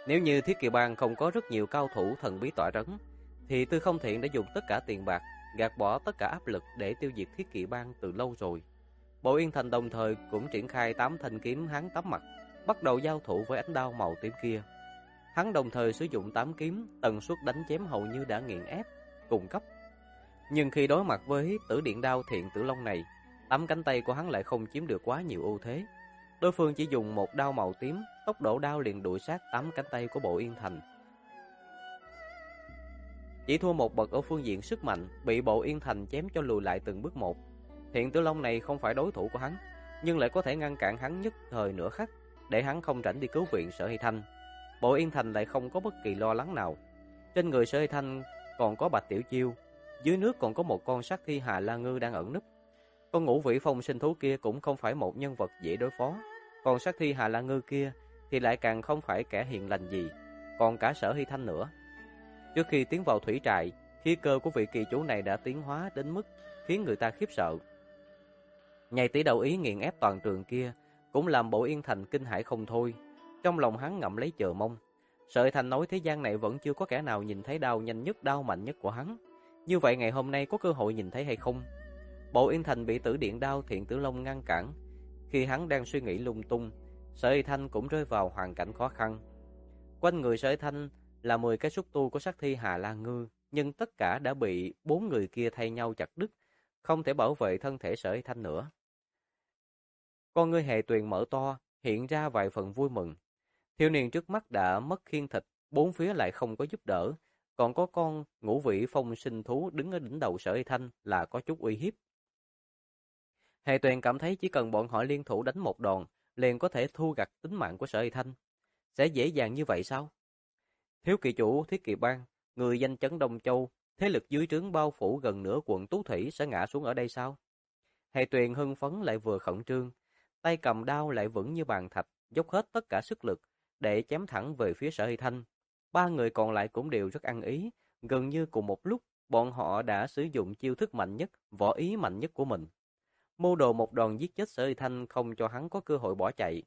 Nếu như Thiết Kỵ Bang không có rất nhiều cao thủ thần bí tọa trấn, thì Tư Không Thiện đã dùng tất cả tiền bạc, gạt bỏ tất cả áp lực để tiêu diệt Thiết Kỵ Bang từ lâu rồi. Bộ Yên Thành đồng thời cũng triển khai 8 thanh kiếm hắn tám mặt, bắt đầu giao thủ với ánh đao màu tím kia. Hắn đồng thời sử dụng 8 kiếm, tần suất đánh chém hầu như đã nghiền ép, cùng cấp. Nhưng khi đối mặt với Tử Điện Đao Thiện Tử Long này, 8 cánh tay của hắn lại không chiếm được quá nhiều ưu thế. Đối phương chỉ dùng một đao màu tím, tốc độ đao liền đuổi sát 8 cánh tay của Bộ Yên Thành. Chỉ thua một bậc ở phương diện sức mạnh, bị Bộ Yên Thành chém cho lùi lại từng bước một. Thiện Tử Long này không phải đối thủ của hắn, nhưng lại có thể ngăn cản hắn nhất thời nửa khắc, để hắn không rảnh đi cứu viện Sở Hy Thanh. Bộ Yên Thành lại không có bất kỳ lo lắng nào. Trên người Sở Hy Thanh còn có Bạch Tiểu Chiêu, dưới nước còn có một con sát thi Hà La Ngư đang ẩn núp. Con Ngũ Vĩ Phong sinh thú kia cũng không phải một nhân vật dễ đối phó, còn sát thi Hà La Ngư kia thì lại càng không phải kẻ hiền lành gì, còn cả Sở Hy Thanh nữa. Trước khi tiến vào thủy trại, khí cơ của vị kỳ chủ này đã tiến hóa đến mức khiến người ta khiếp sợ. Nhai tỷ đầu ý nghiền ép toàn trường kia cũng làm Bộ Yên Thành kinh hãi không thôi. Trong lòng hắn ngậm lấy chờ mong. Sở Hy Thanh nói thế gian này vẫn chưa có kẻ nào nhìn thấy đao nhanh nhất, đao mạnh nhất của hắn. Như vậy ngày hôm nay có cơ hội nhìn thấy hay không? Bộ Yên Thành bị Tử Điện Đao Thiện Tử Long ngăn cản. Khi hắn đang suy nghĩ lung tung, Sở Hy Thanh cũng rơi vào hoàn cảnh khó khăn. Quanh người Sở Hy Thanh là 10 cái xúc tu của sát thi Hà La Ngư, nhưng tất cả đã bị 4 người kia thay nhau chặt đứt, không thể bảo vệ thân thể Sở Hy Thanh nữa. Con ngươi Hề Tuyền mở to, hiện ra vài phần vui mừng. Thiếu niên trước mắt đã mất khiên thịt, bốn phía lại không có giúp đỡ, còn có con Ngũ Vĩ Phong sinh thú đứng ở đỉnh đầu Sở Hy Thanh là có chút uy hiếp. Hề Tuyền cảm thấy chỉ cần bọn họ liên thủ đánh một đòn, liền có thể thu gặt tính mạng của Sở Hy Thanh. Sẽ dễ dàng như vậy sao? Thiếu kỳ chủ Thiết Kỵ Bang, người danh chấn Đông Châu, thế lực dưới trướng bao phủ gần nửa quận Tú Thủy sẽ ngã xuống ở đây sao? Hề Tuyền hưng phấn lại vừa khẩn trương, tay cầm đao lại vững như bàn thạch, dốc hết tất cả sức lực để chém thẳng về phía Sở Hy Thanh. Ba người còn lại cũng đều rất ăn ý, gần như cùng một lúc, bọn họ đã sử dụng chiêu thức mạnh nhất, võ ý mạnh nhất của mình. Mưu đồ một đòn giết chết Sở Hy Thanh không cho hắn có cơ hội bỏ chạy.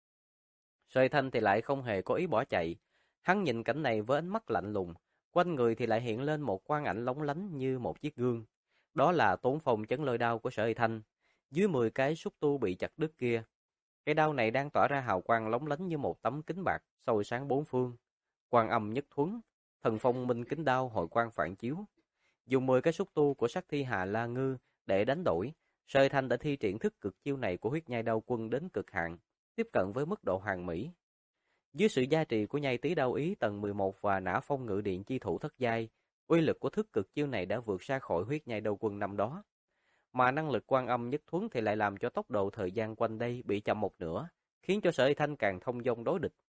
Sở Hy Thanh thì lại không hề có ý bỏ chạy. Hắn nhìn cảnh này với ánh mắt lạnh lùng, quanh người thì lại hiện lên một quang ảnh lóng lánh như một chiếc gương. Đó là Tốn Phong chấn lôi đao của Sở Hy Thanh. Dưới 10 cái xúc tu bị chặt đứt kia, cái đao này đang tỏa ra hào quang lóng lánh như một tấm kính bạc, soi sáng bốn phương. Quang âm nhất thuấn, thần phong minh kính đao hội quang phản chiếu. Dùng 10 cái xúc tu của sát thi Hà La Ngư để đánh đổi, Sở Hy Thanh đã thi triển thức cực chiêu này của huyết nhai đao quân đến cực hạn, tiếp cận với mức độ hoàn mỹ. Dưới sự gia trì của nhai tý đao ý tầng 11 và nã phong ngự điện chi thủ thất giai, uy lực của thức cực chiêu này đã vượt xa khỏi huyết nhai đao quân năm đó. Mà năng lực quan âm nhất thuấn thì lại làm cho tốc độ thời gian quanh đây bị chậm một nửa, khiến cho Sở Hy Thanh càng thông dong đối địch.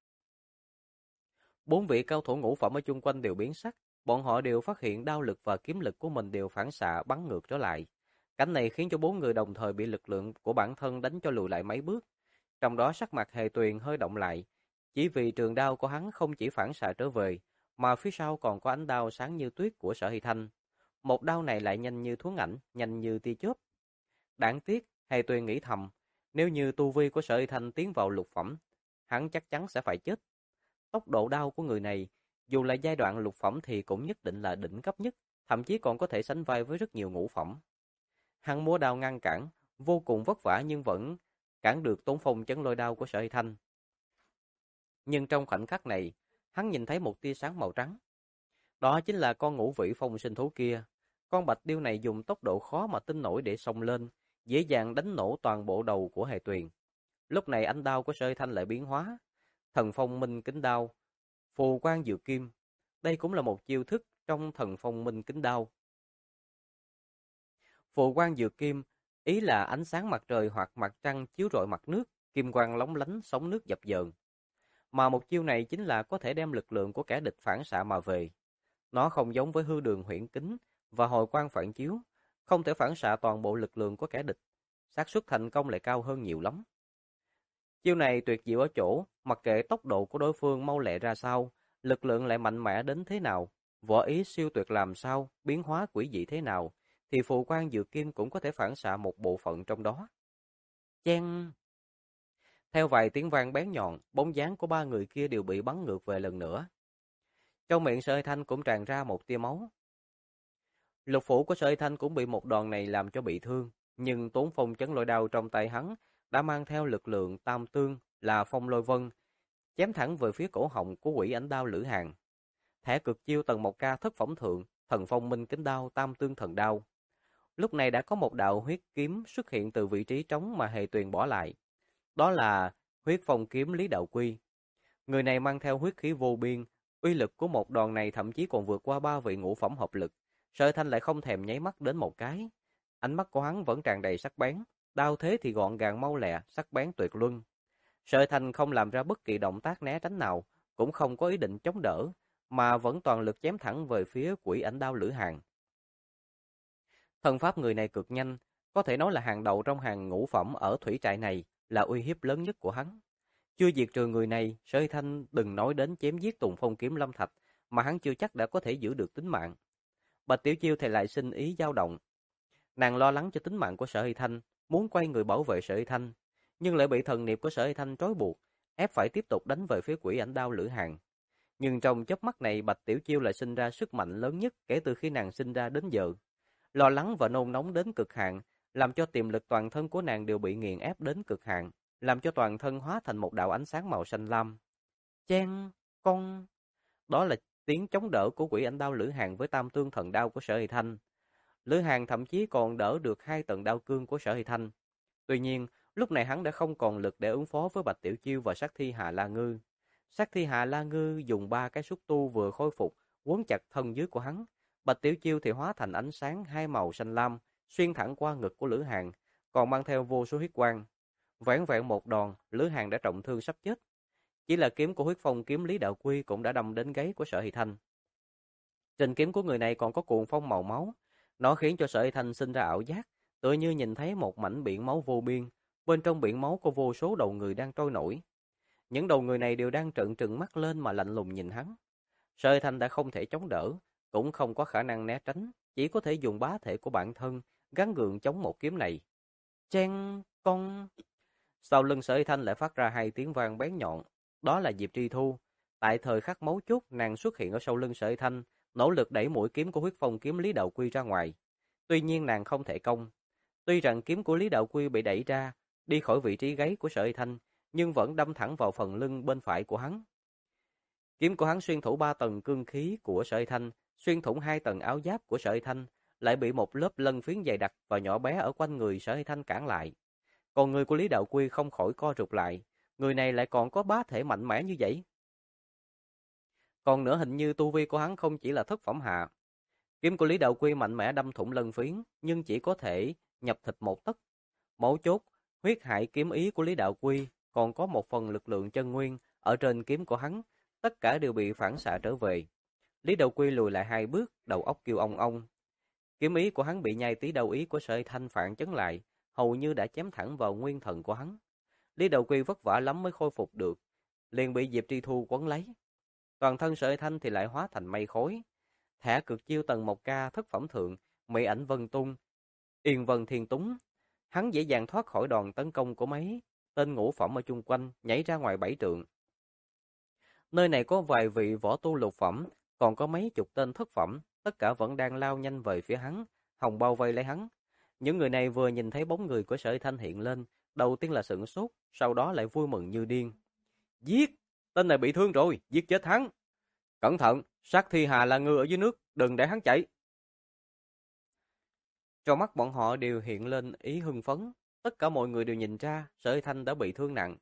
Bốn vị cao thủ ngũ phẩm ở chung quanh đều biến sắc, bọn họ đều phát hiện đao lực và kiếm lực của mình đều phản xạ bắn ngược trở lại. Cảnh này khiến cho bốn người đồng thời bị lực lượng của bản thân đánh cho lùi lại mấy bước. Trong đó sắc mặt Hề Tuyền hơi động lại, chỉ vì trường đao của hắn không chỉ phản xạ trở về, mà phía sau còn có ánh đao sáng như tuyết của Sở Hy Thanh. Một đao này lại nhanh như thuấn ảnh, nhanh như tia chớp. Đáng tiếc, Hề Tuyền nghĩ thầm, nếu như tu vi của Sở Hy Thanh tiến vào lục phẩm, hắn chắc chắn sẽ phải chết. Tốc độ đao của người này, dù là giai đoạn lục phẩm thì cũng nhất định là đỉnh cấp nhất, thậm chí còn có thể sánh vai với rất nhiều ngũ phẩm. Hắn múa đao ngăn cản, vô cùng vất vả nhưng vẫn cản được Tốn Phong chấn lôi đao của Sở Hy Thanh. Nhưng trong khoảnh khắc này, hắn nhìn thấy một tia sáng màu trắng. Đó chính là con Ngũ Vĩ Phong sinh thú kia. Con bạch điêu này dùng tốc độ khó mà tin nổi để xông lên, dễ dàng đánh nổ toàn bộ đầu của Hề Tuyền. Lúc này ánh đao của Sở Hy Thanh lại biến hóa, thần phong minh kính đao, phù quang diệu kim. Đây cũng là một chiêu thức trong thần phong minh kính đao. Phù quang diệu kim, ý là ánh sáng mặt trời hoặc mặt trăng chiếu rọi mặt nước, kim quang lóng lánh, sóng nước dập dờn. Mà một chiêu này chính là có thể đem lực lượng của kẻ địch phản xạ mà về. Nó không giống với hư đường huyễn kính và hồi quang phản chiếu, không thể phản xạ toàn bộ lực lượng của kẻ địch. Xác suất thành công lại cao hơn nhiều lắm. Chiêu này tuyệt diệu ở chỗ, mặc kệ tốc độ của đối phương mau lẹ ra sao, lực lượng lại mạnh mẽ đến thế nào, võ ý siêu tuyệt làm sao, biến hóa quỷ dị thế nào, thì phù quang dược kim cũng có thể phản xạ một bộ phận trong đó. Chen! Theo vài tiếng vang bén nhọn, bóng dáng của ba người kia đều bị bắn ngược về lần nữa. Trong miệng Sở Hy Thanh cũng tràn ra một tia máu. Lục phủ của Sở Hy Thanh cũng bị một đòn này làm cho bị thương, nhưng tốn phong chấn lôi đao trong tay hắn đã mang theo lực lượng tam tương là phong lôi vân, chém thẳng về phía cổ họng của quỷ ảnh đao Lữ Hàn. Thẻ cực chiêu tầng 1K thất phẩm thượng, thần phong minh kính đao tam tương thần đao. Lúc này đã có một đạo huyết kiếm xuất hiện từ vị trí trống mà Hề Tuyền bỏ lại. Đó là huyết phong kiếm Lý Đạo Quy. Người này mang theo huyết khí vô biên, uy lực của một đòn này thậm chí còn vượt qua 3 vị ngũ phẩm hợp lực. Sở Thanh lại không thèm nháy mắt đến một cái. Ánh mắt của hắn vẫn tràn đầy sắc bén, đao thế thì gọn gàng mau lẹ, sắc bén tuyệt luân. Sở Thanh không làm ra bất kỳ động tác né tránh nào, cũng không có ý định chống đỡ, mà vẫn toàn lực chém thẳng về phía quỷ ảnh đao Lữ Hàn. Thân pháp người này cực nhanh, có thể nói là hàng đầu trong hàng ngũ phẩm ở thủy trại này, là uy hiếp lớn nhất của hắn. Chưa diệt trừ người này, Sở Thanh đừng nói đến chém giết Tùng Phong kiếm Lâm Thạch, mà hắn chưa chắc đã có thể giữ được tính mạng. Bạch Tiểu Chiêu thì lại sinh ý dao động. Nàng lo lắng cho tính mạng của Sở Hy Thanh, muốn quay người bảo vệ Sở Hy Thanh, nhưng lại bị thần niệm của Sở Hy Thanh trói buộc, ép phải tiếp tục đánh về phía quỷ ảnh đao Lữ Hàn. Nhưng trong chớp mắt này, Bạch Tiểu Chiêu lại sinh ra sức mạnh lớn nhất kể từ khi nàng sinh ra đến giờ. Lo lắng và nôn nóng đến cực hạn, làm cho tiềm lực toàn thân của nàng đều bị nghiền ép đến cực hạn, làm cho toàn thân hóa thành một đạo ánh sáng màu xanh lam. Chen, con. Đó là tiếng chống đỡ của quỷ ảnh đao Lữ Hàn với tam tương thần đao của Sở Hy Thanh. Lữ Hàn thậm chí còn đỡ được 2 tầng đao cương của Sở Hy Thanh. Tuy nhiên, lúc này hắn đã không còn lực để ứng phó với Bạch Tiểu Chiêu và sát thi Hà La Ngư. Sát thi Hà La Ngư dùng 3 cái xúc tu vừa khôi phục, quấn chặt thân dưới của hắn. Bạch Tiểu Chiêu thì hóa thành ánh sáng 2 màu xanh lam, xuyên thẳng qua ngực của Lữ Hàn, còn mang theo vô số huyết quang. Vẻn vẹn một đòn, Lữ Hàn đã trọng thương sắp chết. Chỉ là kiếm của huyết phong kiếm Lý Đạo Quy cũng đã đâm đến gáy của Sở Hy Thanh. Trên kiếm của người này còn có cuồng phong màu máu, nó khiến cho Sở Hy Thanh sinh ra ảo giác, tựa như nhìn thấy một mảnh biển máu vô biên, bên trong biển máu có vô số đầu người đang trôi nổi. Những đầu người này đều đang trợn trừng mắt lên mà lạnh lùng nhìn hắn. Sở Hy Thanh đã không thể chống đỡ, cũng không có khả năng né tránh, chỉ có thể dùng bá thể của bản thân gắng gượng chống một kiếm này. Chen con. Sau lưng Sở Hy Thanh lại phát ra 2 tiếng vang bén nhọn, đó là Diệp Tri Thu. Tại thời khắc mấu chốt, nàng xuất hiện ở sau lưng Sở Hy Thanh, nỗ lực đẩy mũi kiếm của huyết phong kiếm Lý Đạo Quy ra ngoài. Tuy nhiên nàng không thể công. Tuy rằng kiếm của Lý Đạo Quy bị đẩy ra, đi khỏi vị trí gáy của Sở Hy Thanh, nhưng vẫn đâm thẳng vào phần lưng bên phải của hắn. Kiếm của hắn xuyên thủng 3 tầng cương khí của Sở Hy Thanh, xuyên thủng 2 tầng áo giáp của Sở Hy Thanh, lại bị một lớp lân phiến dày đặc và nhỏ bé ở quanh người Sở Hy Thanh cản lại. Còn người của Lý Đạo Quy không khỏi co rụt lại, người này lại còn có bá thể mạnh mẽ như vậy. Còn nữa, hình như tu vi của hắn không chỉ là thất phẩm hạ. Kiếm của Lý Đạo Quy mạnh mẽ đâm thủng lân phiến, nhưng chỉ có thể nhập thịt một tấc. Mấu chốt, huyết hại kiếm ý của Lý Đạo Quy còn có một phần lực lượng chân nguyên ở trên kiếm của hắn, tất cả đều bị phản xạ trở về. Lý Đạo Quy lùi lại 2 bước, đầu óc kêu ong ong. Kiếm ý của hắn bị nhai tí đầu ý của Sở Hy Thanh phản chấn lại, hầu như đã chém thẳng vào nguyên thần của hắn. Lý Đạo Quy vất vả lắm mới khôi phục được, liền bị Diệp Tri Thu quấn lấy. Toàn thân Sở Hy Thanh thì lại hóa thành mây khói. Thẻ cực chiêu tầng 1K thất phẩm thượng, mỹ ảnh vân tung, yên vân thiên túng. Hắn dễ dàng thoát khỏi đòn tấn công của mấy tên ngũ phẩm ở chung quanh, nhảy ra ngoài 7 trượng. Nơi này có vài vị võ tu lục phẩm, còn có mấy chục tên thất phẩm, tất cả vẫn đang lao nhanh về phía hắn, hòng bao vây lấy hắn. Những người này vừa nhìn thấy bóng người của Sở Hy Thanh hiện lên, đầu tiên là sửng sốt, sau đó lại vui mừng như điên. Giết! Tên này bị thương rồi, giết chết hắn! Cẩn thận, sát thi Hà La Ngư ở dưới nước, đừng để hắn chạy! Trong mắt bọn họ đều hiện lên ý hưng phấn, tất cả mọi người đều nhìn ra Sở Hy Thanh đã bị thương nặng.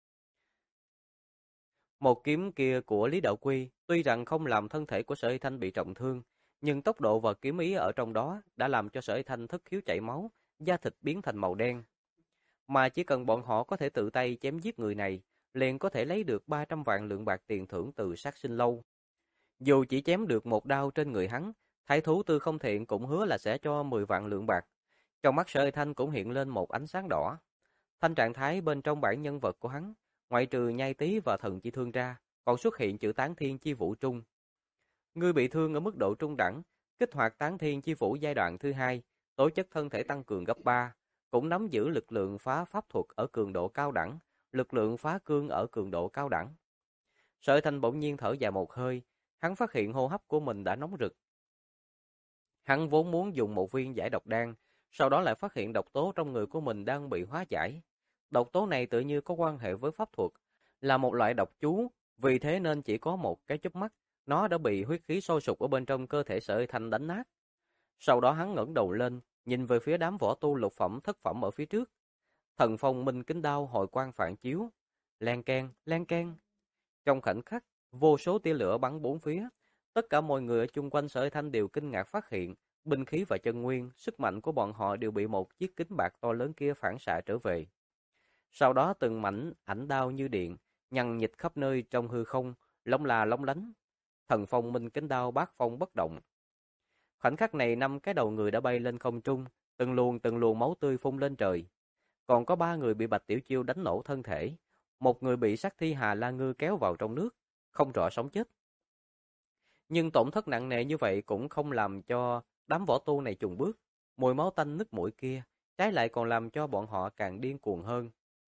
Một kiếm kia của Lý Đạo Quy tuy rằng không làm thân thể của Sở Hy Thanh bị trọng thương, nhưng tốc độ và kiếm ý ở trong đó đã làm cho Sở Hy Thanh thất khiếu chảy máu, da thịt biến thành màu đen. Mà chỉ cần bọn họ có thể tự tay chém giết người này, liền có thể lấy được 300 vạn lượng bạc tiền thưởng từ sát sinh lâu. Dù chỉ chém được một đao trên người hắn, thái thú Tư Không Thiện cũng hứa là sẽ cho 10 vạn lượng bạc. Trong mắt Sở Hy Thanh cũng hiện lên một ánh sáng đỏ. Thanh trạng thái bên trong bản nhân vật của hắn, ngoại trừ nhai tí và thần chi thương ra, còn xuất hiện chữ tán thiên chi vũ trung. Ngươi bị thương ở mức độ trung đẳng, kích hoạt tán thiên chi vũ giai đoạn thứ 2, tố chất thân thể tăng cường gấp 3, cũng nắm giữ lực lượng phá pháp thuật ở cường độ cao đẳng, lực lượng phá cương ở cường độ cao đẳng. Sở Thanh bỗng nhiên thở dài một hơi, hắn phát hiện hô hấp của mình đã nóng rực. Hắn vốn muốn dùng một viên giải độc đan, sau đó lại phát hiện độc tố trong người của mình đang bị hóa giải. Độc tố này tự như có quan hệ với pháp thuật, là một loại độc chú, vì thế nên chỉ có một cái chớp mắt, nó đã bị huyết khí sôi sục ở bên trong cơ thể Sở Thanh đánh nát. Sau đó hắn ngẩng đầu lên, nhìn về phía đám võ tu lục phẩm thất phẩm ở phía trước. Thần phong minh kính đao hồi quang phản chiếu, len keng, len keng. Trong khoảnh khắc, vô số tia lửa bắn bốn phía. Tất cả mọi người ở chung quanh Sở Thanh đều kinh ngạc phát hiện, binh khí và chân nguyên, sức mạnh của bọn họ đều bị một chiếc kính bạc to lớn kia phản xạ trở về. Sau đó từng mảnh ảnh đao như điện, nhằng nhịt khắp nơi trong hư không, lóng là lóng lánh. Thần phong minh kính đao bát phong bất động. Khoảnh khắc này 5 cái đầu người đã bay lên không trung, từng luồng máu tươi phun lên trời. Còn có 3 người bị Bạch Tiểu Chiêu đánh nổ thân thể, một người bị sát thi Hà La Ngư kéo vào trong nước, không rõ sống chết. Nhưng tổn thất nặng nề như vậy cũng không làm cho đám võ tu này chùn bước, mùi máu tanh nức mũi kia, trái lại còn làm cho bọn họ càng điên cuồng hơn.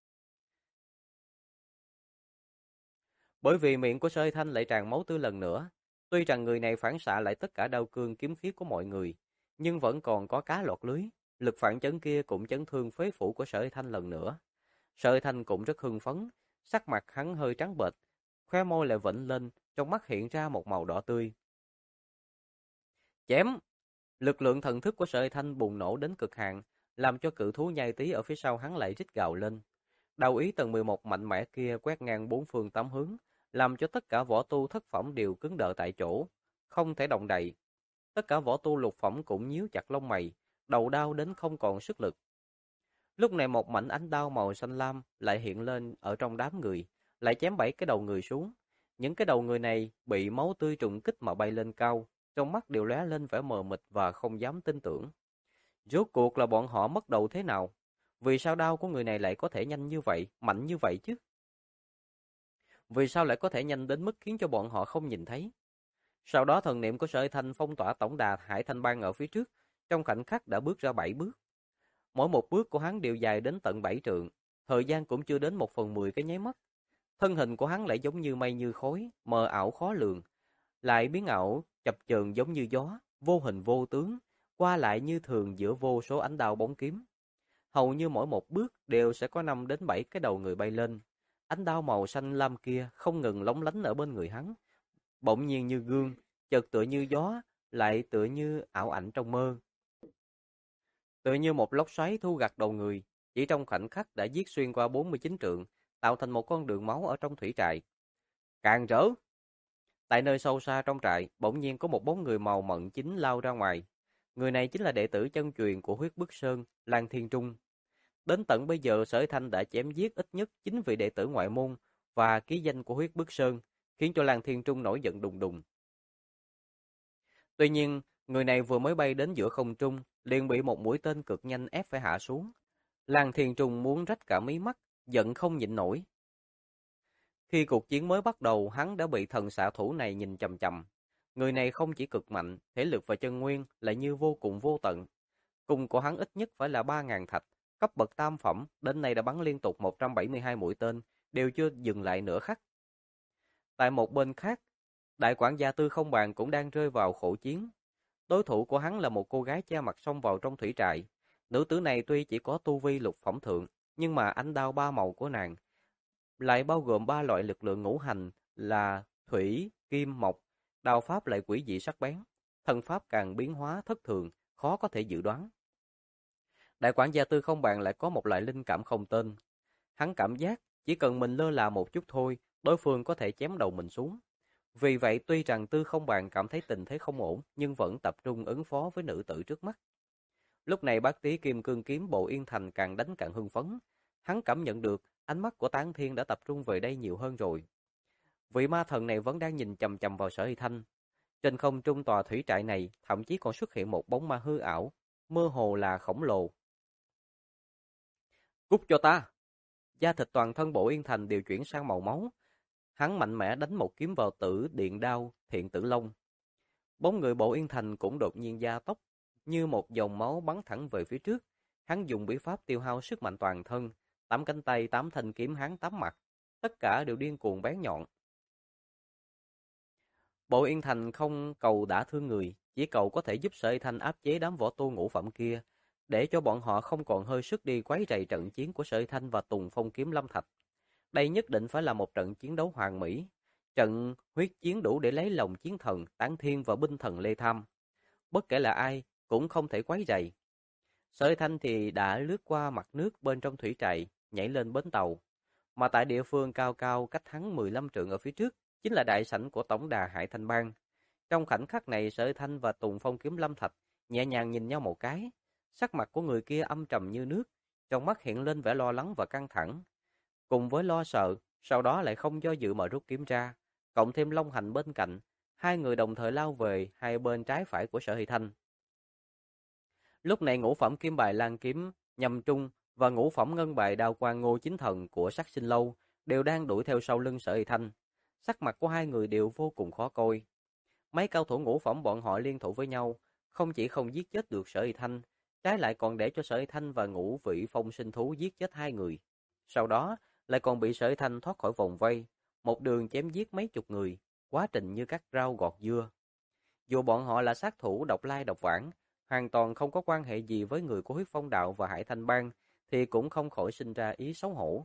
Bởi vì miệng của Sơ Thanh lại tràn máu tươi lần nữa, tuy rằng người này phản xạ lại tất cả đao cương kiếm khí của mọi người, nhưng vẫn còn có cá lọt lưới, lực phản chấn kia cũng chấn thương phế phủ của Sở Thanh lần nữa. Sở Thanh cũng rất hưng phấn, sắc mặt hắn hơi trắng bệch, khóe môi lại vểnh lên, trong mắt hiện ra một màu đỏ tươi. Chém! Lực lượng thần thức của Sở Thanh bùng nổ đến cực hạn, làm cho cự thú nhai tí ở phía sau hắn lại rít gào lên. Đao ý tầng 11 mạnh mẽ kia quét ngang bốn phương tám hướng, làm cho tất cả võ tu thất phẩm đều cứng đờ tại chỗ, không thể động đậy. Tất cả võ tu lục phẩm cũng nhíu chặt lông mày, đầu đao đến không còn sức lực. Lúc này một mảnh ánh đao màu xanh lam lại hiện lên ở trong đám người, lại chém 7 cái đầu người xuống. Những cái đầu người này bị máu tươi trùng kích mà bay lên cao, trong mắt đều lóe lên vẻ mờ mịt và không dám tin tưởng. Rốt cuộc là bọn họ mất đầu thế nào? Vì sao đao của người này lại có thể nhanh như vậy, mạnh như vậy chứ? Vì sao lại có thể nhanh đến mức khiến cho bọn họ không nhìn thấy? Sau đó thần niệm của Sở Thanh phong tỏa tổng đà Hải Thanh Bang ở phía trước, trong khoảnh khắc đã bước ra 7 bước. Mỗi một bước của hắn đều dài đến tận 7 trượng, thời gian cũng chưa đến 1/10 cái nháy mắt. Thân hình của hắn lại giống như mây như khói, mờ ảo khó lường, lại biến ảo chập chờn giống như gió, vô hình vô tướng, qua lại như thường giữa vô số ánh đao bóng kiếm. Hầu như mỗi một bước đều sẽ có 5 đến 7 cái đầu người bay lên. Ánh đao màu xanh lam kia không ngừng lóng lánh ở bên người hắn, bỗng nhiên như gương, chợt tựa như gió, lại tựa như ảo ảnh trong mơ. Tựa như một lốc xoáy thu gặt đầu người, chỉ trong khoảnh khắc đã giết xuyên qua 49 trượng, tạo thành một con đường máu ở trong thủy trại. Càng rỡ! Tại nơi sâu xa trong trại, bỗng nhiên có một bóng người màu mận chính lao ra ngoài. Người này chính là đệ tử chân truyền của Huyết Bức Sơn, Lan Thiên Trung. Đến tận bây giờ Sở Thanh đã chém giết ít nhất 9 vị đệ tử ngoại môn và ký danh của Huyết Bức Sơn, khiến cho Lan Thiên Trung nổi giận đùng đùng. Tuy nhiên, người này vừa mới bay đến giữa không trung, liền bị một mũi tên cực nhanh ép phải hạ xuống. Lan Thiên Trung muốn rách cả mí mắt, giận không nhịn nổi. Khi cuộc chiến mới bắt đầu, hắn đã bị thần xạ thủ này nhìn chằm chằm. Người này không chỉ cực mạnh, thể lực và chân nguyên lại như vô cùng vô tận. Cung của hắn ít nhất phải là 3.000 thạch, cấp bậc tam phẩm, đến nay đã bắn liên tục 172 mũi tên, đều chưa dừng lại nửa khắc. Tại một bên khác, đại quản gia Tư Không Bàn cũng đang rơi vào khổ chiến. Đối thủ của hắn là một cô gái che mặt xông vào trong thủy trại. Nữ tử này tuy chỉ có tu vi lục phẩm thượng, nhưng mà ánh đao ba màu của nàng lại bao gồm 3 loại lực lượng ngũ hành là thủy, kim, mộc, đao pháp lại quỷ dị sắc bén, thân pháp càng biến hóa thất thường, khó có thể dự đoán. Đại quản gia Tư Không Bàn lại có một loại linh cảm không tên. Hắn cảm giác chỉ cần mình lơ là một chút thôi, đối phương có thể chém đầu mình xuống. Vì vậy tuy rằng Tư Không Bàn cảm thấy tình thế không ổn, nhưng vẫn tập trung ứng phó với nữ tử trước mắt. Lúc này bác tí Kim Cương kiếm Bộ Yên Thành càng đánh càng hưng phấn. Hắn cảm nhận được ánh mắt của Tán Thiên đã tập trung về đây nhiều hơn rồi. Vị ma thần này vẫn đang nhìn chằm chằm vào Sở Hy Thanh. Trên không trung tòa thủy trại này thậm chí còn xuất hiện một bóng ma hư ảo, mơ hồ là khổng lồ. Cút cho ta! Da thịt toàn thân Bộ Yên Thành đều chuyển sang màu máu. Hắn mạnh mẽ đánh một kiếm vào Tử Điện Đao Thiện Tử Long. Bóng người Bộ Yên Thành cũng đột nhiên gia tốc, như một dòng máu bắn thẳng về phía trước. Hắn dùng bí pháp tiêu hao sức mạnh toàn thân, 8 cánh tay, 8 thanh kiếm hắn 8 mặt, tất cả đều điên cuồng bén nhọn. Bộ Yên Thành không cầu đã thương người, chỉ cầu có thể giúp Sở Y Thanh áp chế đám võ tu ngũ phẩm kia, để cho bọn họ không còn hơi sức đi quấy rầy trận chiến của Sở Y Thanh và Tùng Phong Kiếm Lâm Thạch. Đây nhất định phải là một trận chiến đấu hoàn mỹ, trận huyết chiến đủ để lấy lòng chiến thần Tán Thiên và binh thần Lê Tham. Bất kể là ai, cũng không thể quấy rầy. Sở Y Thanh thì đã lướt qua mặt nước bên trong thủy trại, nhảy lên bến tàu. Mà tại địa phương cao cao cách hắn 15 trượng ở phía trước, chính là đại sảnh của tổng đà Hải Thanh Bang. Trong khoảnh khắc này, Sở Y Thanh và Tùng Phong Kiếm Lâm Thạch nhẹ nhàng nhìn nhau một cái. Sắc mặt của người kia âm trầm như nước, trong mắt hiện lên vẻ lo lắng và căng thẳng. Cùng với lo sợ, sau đó lại không do dự mà rút kiếm ra, cộng thêm Long Hành bên cạnh, hai người đồng thời lao về hai bên trái phải của Sở Y Thanh. Lúc này ngũ phẩm kim bài Lan kiếm Nhâm Trung và ngũ phẩm ngân bài Đao Quang Ngô Chính Thần của Sắc Sinh Lâu đều đang đuổi theo sau lưng Sở Y Thanh. Sắc mặt của hai người đều vô cùng khó coi. Mấy cao thủ ngũ phẩm bọn họ liên thủ với nhau, không chỉ không giết chết được Sở Y Thanh, trái lại còn để cho Sở Y Thanh và ngũ vị phong sinh thú giết chết hai người. Sau đó, lại còn bị Sở Y Thanh thoát khỏi vòng vây, một đường chém giết mấy chục người, quá trình như cắt rau gọt dưa. Dù bọn họ là sát thủ độc lai độc vãng, hoàn toàn không có quan hệ gì với người của Huyết Phong Đạo và Hải Thanh Bang, thì cũng không khỏi sinh ra ý xấu hổ.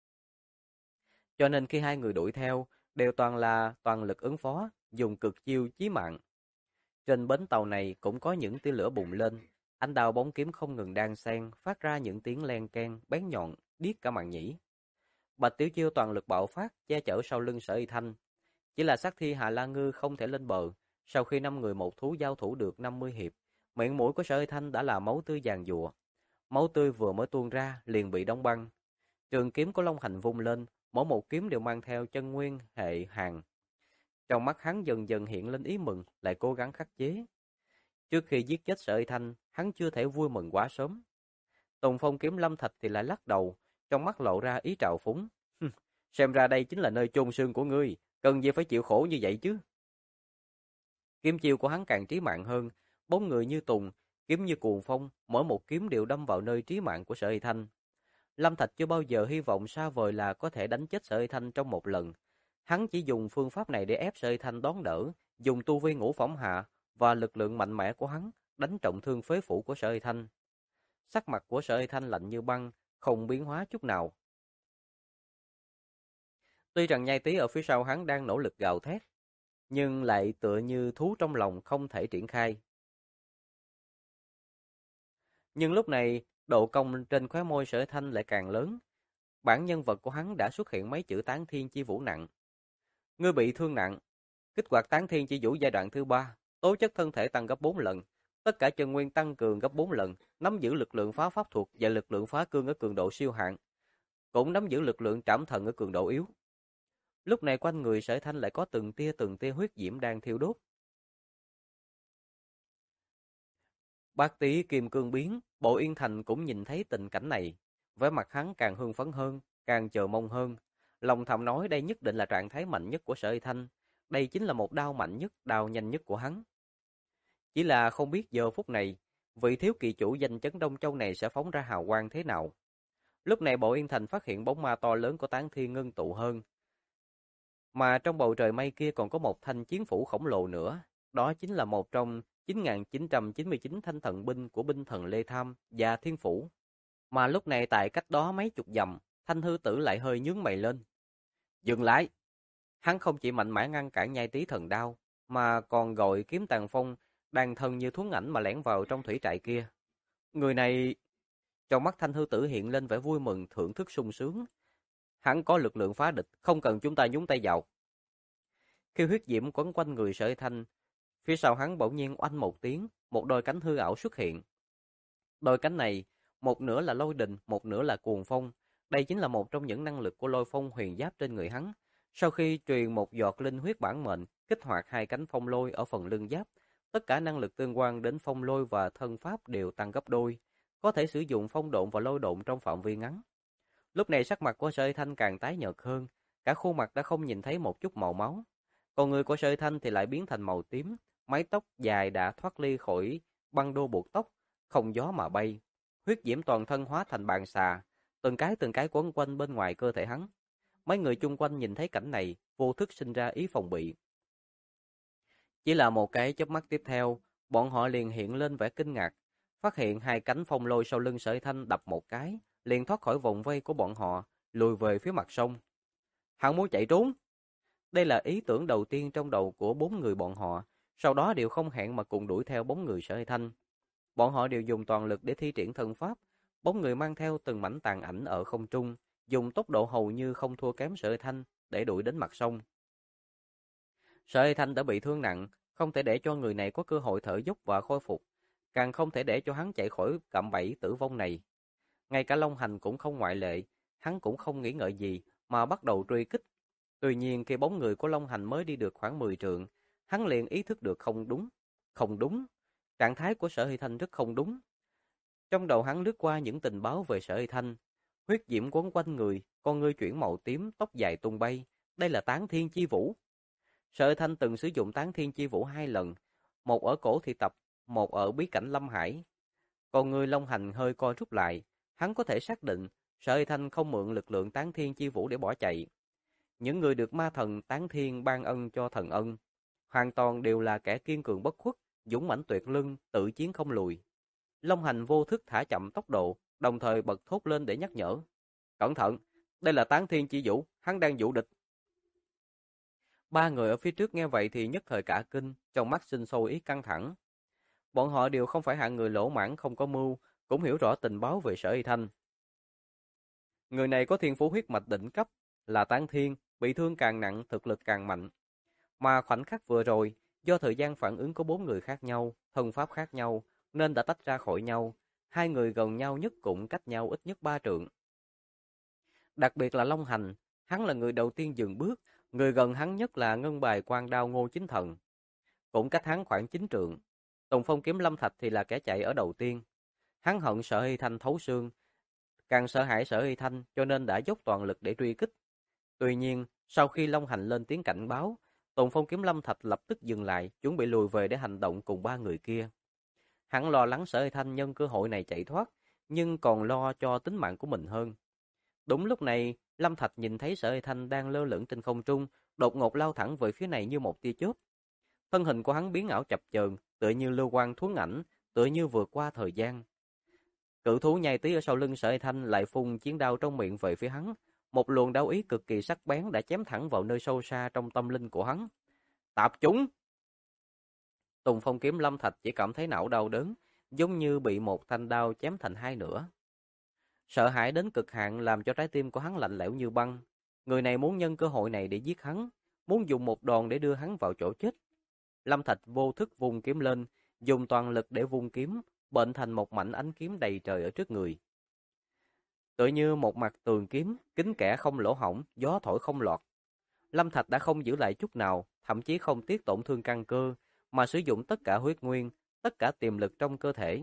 Cho nên khi hai người đuổi theo, đều toàn là toàn lực ứng phó, dùng cực chiêu chí mạng. Trên bến tàu này cũng có những tia lửa bùng lên, ánh đao bóng kiếm không ngừng đan xen, phát ra những tiếng len keng, bén nhọn, điếc cả màng nhĩ. Bạch Tiểu Chiêu toàn lực bạo phát, che chở sau lưng Sở Y Thanh. Chỉ là sát thi Hà La Ngư không thể lên bờ, sau khi 5 người một thú giao thủ được 50 hiệp, miệng mũi của Sở Y Thanh đã là máu tươi giàn giụa. Máu tươi vừa mới tuôn ra liền bị đóng băng. Trường kiếm của Long Hành vung lên, mỗi một kiếm đều mang theo chân nguyên hệ hàn. Trong mắt hắn dần dần hiện lên ý mừng, lại cố gắng khắc chế. Trước khi giết chết Sở Y Thanh, hắn chưa thể vui mừng quá sớm. Tùng Phong Kiếm Lâm Thạch thì lại lắc đầu, trong mắt lộ ra ý trào phúng. Xem ra đây chính là nơi chôn xương của ngươi, cần gì phải chịu khổ như vậy chứ. Kiếm chiêu của hắn càng trí mạng hơn, bốn người như Tùng, kiếm như cuồng phong, mỗi một kiếm đều đâm vào nơi trí mạng của Sở Y Thanh. Lâm Thạch chưa bao giờ hy vọng xa vời là có thể đánh chết Sở Y Thanh trong một lần. Hắn chỉ dùng phương pháp này để ép Sở Y Thanh đón đỡ, dùng tu vi ngũ phẩm hạ và lực lượng mạnh mẽ của hắn đánh trọng thương phế phủ của Sở Y Thanh. Sắc mặt của Sở Y Thanh lạnh như băng, không biến hóa chút nào. Tuy rằng Nhai Tý ở phía sau hắn đang nỗ lực gào thét, nhưng lại tựa như thú trong lòng không thể triển khai. Nhưng lúc này, độ cong trên khóe môi Sở Thanh lại càng lớn. Bản nhân vật của hắn đã xuất hiện mấy chữ tán thiên chi vũ nặng. Ngươi bị thương nặng, kích hoạt tán thiên chi vũ giai đoạn thứ 3, tố chất thân thể tăng gấp 4 lần, tất cả chân nguyên tăng cường gấp 4 lần, nắm giữ lực lượng phá pháp thuật và lực lượng phá cương ở cường độ siêu hạn, cũng nắm giữ lực lượng trảm thần ở cường độ yếu. Lúc này quanh người Sở Thanh lại có từng tia huyết diễm đang thiêu đốt. Bác Tý kim cương biến, Bộ Yên Thành cũng nhìn thấy tình cảnh này, vẻ mặt hắn càng hưng phấn hơn, càng chờ mong hơn. Lòng thầm nói đây nhất định là trạng thái mạnh nhất của Sở Y Thanh, đây chính là một đao mạnh nhất, đao nhanh nhất của hắn. Chỉ là không biết giờ phút này, vị thiếu kỳ chủ danh chấn Đông Châu này sẽ phóng ra hào quang thế nào. Lúc này Bộ Yên Thành phát hiện bóng ma to lớn của Tán Thiên ngưng tụ hơn. Mà trong bầu trời mây kia còn có một thanh chiến phủ khổng lồ nữa, đó chính là một trong 9.999 thanh thần binh của binh thần Lê Tham và Thiên Phủ. Mà lúc này tại cách đó mấy chục dặm, Thanh Hư Tử lại hơi nhướng mày lên. Dừng lại! Hắn không chỉ mạnh mẽ ngăn cản Nhai Tý thần đao, mà còn gọi kiếm Tàn Phong, đàn thần như thuấn ảnh mà lẻn vào trong thủy trại kia. Người này... Trong mắt Thanh Hư Tử hiện lên vẻ vui mừng, thưởng thức sung sướng. Hắn có lực lượng phá địch, không cần chúng ta nhúng tay vào. Khi huyết diễm quấn quanh người Sở Thanh, phía sau hắn bỗng nhiên oanh một tiếng, một đôi cánh hư ảo xuất hiện. Đôi cánh này, một nửa là lôi đình, một nửa là cuồng phong. Đây chính là một trong những năng lực của lôi phong huyền giáp trên người hắn. Sau khi truyền một giọt linh huyết bản mệnh, kích hoạt hai cánh phong lôi ở phần lưng giáp, tất cả năng lực tương quan đến phong lôi và thân pháp đều tăng gấp đôi, có thể sử dụng phong độn và lôi độn trong phạm vi ngắn. Lúc này sắc mặt của Sở Thanh càng tái nhợt hơn, cả khuôn mặt đã không nhìn thấy một chút màu máu. Còn người của Sở Thanh thì lại biến thành màu tím, mái tóc dài đã thoát ly khỏi băng đô buộc tóc, không gió mà bay. Huyết diễm toàn thân hóa thành bàn xà, từng cái quấn quanh bên ngoài cơ thể hắn. Mấy người chung quanh nhìn thấy cảnh này, vô thức sinh ra ý phòng bị. Chỉ là một cái chớp mắt tiếp theo, bọn họ liền hiện lên vẻ kinh ngạc, phát hiện hai cánh phong lôi sau lưng Sở Thanh đập một cái, liền thoát khỏi vòng vây của bọn họ, lùi về phía mặt sông. Hắn muốn chạy trốn. Đây là ý tưởng đầu tiên trong đầu của bốn người bọn họ, sau đó đều không hẹn mà cùng đuổi theo bóng người Sở Thanh. Bọn họ đều dùng toàn lực để thi triển thân pháp, bóng người mang theo từng mảnh tàn ảnh ở không trung, dùng tốc độ hầu như không thua kém Sở Thanh để đuổi đến mặt sông. Sở Thanh đã bị thương nặng, không thể để cho người này có cơ hội thở dốc và khôi phục, càng không thể để cho hắn chạy khỏi cạm bẫy tử vong này. Ngay cả Long Hành cũng không ngoại lệ, hắn cũng không nghĩ ngợi gì mà bắt đầu truy kích. Tuy nhiên khi bóng người của Long Hành mới đi được khoảng 10 trượng, hắn liền ý thức được không đúng, trạng thái của Sở Hy Thanh rất không đúng. Trong đầu hắn lướt qua những tình báo về Sở Hy Thanh, huyết diễm quấn quanh người, con ngươi chuyển màu tím, tóc dài tung bay, đây là Tán Thiên Chi Vũ. Sở Hy Thanh từng sử dụng Tán Thiên Chi Vũ 2 lần, một ở cổ thị tập, một ở bí cảnh Lâm Hải. Còn người Long Hành hơi co rút lại, hắn có thể xác định Sở Hy Thanh không mượn lực lượng Tán Thiên Chi Vũ để bỏ chạy. Những người được ma thần Tán Thiên ban ân cho thần ân, hoàn toàn đều là kẻ kiên cường bất khuất, dũng mãnh tuyệt lưng, tự chiến không lùi. Long Hành vô thức thả chậm tốc độ, đồng thời bật thốt lên để nhắc nhở. Cẩn thận, đây là Tán Thiên Chi Vũ, hắn đang dụ địch. Ba người ở phía trước nghe vậy thì nhất thời cả kinh, trong mắt sinh sôi ý căng thẳng. Bọn họ đều không phải hạng người lỗ mãng không có mưu, cũng hiểu rõ tình báo về Sở Y Thanh. Người này có thiên phú huyết mạch đỉnh cấp, là Tán Thiên, bị thương càng nặng, thực lực càng mạnh. Mà khoảnh khắc vừa rồi, do thời gian phản ứng của bốn người khác nhau, thân pháp khác nhau, nên đã tách ra khỏi nhau. Hai người gần nhau nhất cũng cách nhau ít nhất 3 trượng. Đặc biệt là Long Hành, hắn là người đầu tiên dừng bước, người gần hắn nhất là ngân bài quan đao Ngô Chính Thần, cũng cách hắn khoảng 9 trượng. Tùng Phong kiếm Lâm Thạch thì là kẻ chạy ở đầu tiên. Hắn hận Sở Hy Thanh thấu xương, càng sợ hãi Sở Hy Thanh cho nên đã dốc toàn lực để truy kích. Tuy nhiên, sau khi Long Hành lên tiếng cảnh báo, Tùng Phong kiếm Lâm Thạch lập tức dừng lại, chuẩn bị lùi về để hành động cùng ba người kia. Hắn lo lắng Sở Hy Thanh nhân cơ hội này chạy thoát, nhưng còn lo cho tính mạng của mình hơn. Đúng lúc này, Lâm Thạch nhìn thấy Sở Hy Thanh đang lơ lửng trên không trung, đột ngột lao thẳng về phía này như một tia chớp. Thân hình của hắn biến ảo chập chờn, tựa như lưu quang thuấn ảnh, tựa như vượt qua thời gian. Cự thú nhai tí ở sau lưng Sở Hy Thanh lại phun chiến đao trong miệng về phía hắn, một luồng đao ý cực kỳ sắc bén đã chém thẳng vào nơi sâu xa trong tâm linh của hắn. Tạp chúng! Tùng Phong kiếm Lâm Thạch chỉ cảm thấy não đau đớn, giống như bị một thanh đao chém thành hai nửa. Sợ hãi đến cực hạn làm cho trái tim của hắn lạnh lẽo như băng. Người này muốn nhân cơ hội này để giết hắn, muốn dùng một đòn để đưa hắn vào chỗ chết. Lâm Thạch vô thức vung kiếm lên, dùng toàn lực để vung kiếm, bệnh thành một mảnh ánh kiếm đầy trời ở trước người. Tựa như một mặt tường kiếm, kín kẽ không lỗ hổng, gió thổi không lọt. Lâm Thạch đã không giữ lại chút nào, thậm chí không tiếc tổn thương căn cơ, mà sử dụng tất cả huyết nguyên, tất cả tiềm lực trong cơ thể.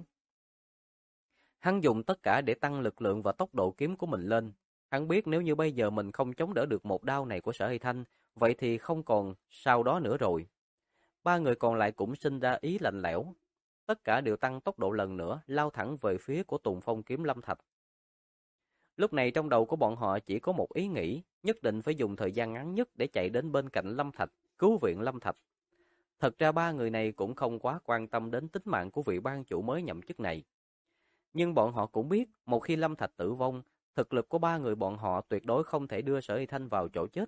Hắn dùng tất cả để tăng lực lượng và tốc độ kiếm của mình lên. Hắn biết nếu như bây giờ mình không chống đỡ được một đao này của Sở Hy Thanh, vậy thì không còn sau đó nữa rồi. Ba người còn lại cũng sinh ra ý lạnh lẽo. Tất cả đều tăng tốc độ lần nữa, lao thẳng về phía của Tùng Phong kiếm Lâm Thạch. Lúc này trong đầu của bọn họ chỉ có một ý nghĩ, nhất định phải dùng thời gian ngắn nhất để chạy đến bên cạnh Lâm Thạch, cứu viện Lâm Thạch. Thật ra ba người này cũng không quá quan tâm đến tính mạng của vị ban chủ mới nhậm chức này. Nhưng bọn họ cũng biết, một khi Lâm Thạch tử vong, thực lực của ba người bọn họ tuyệt đối không thể đưa Sở Y Thanh vào chỗ chết.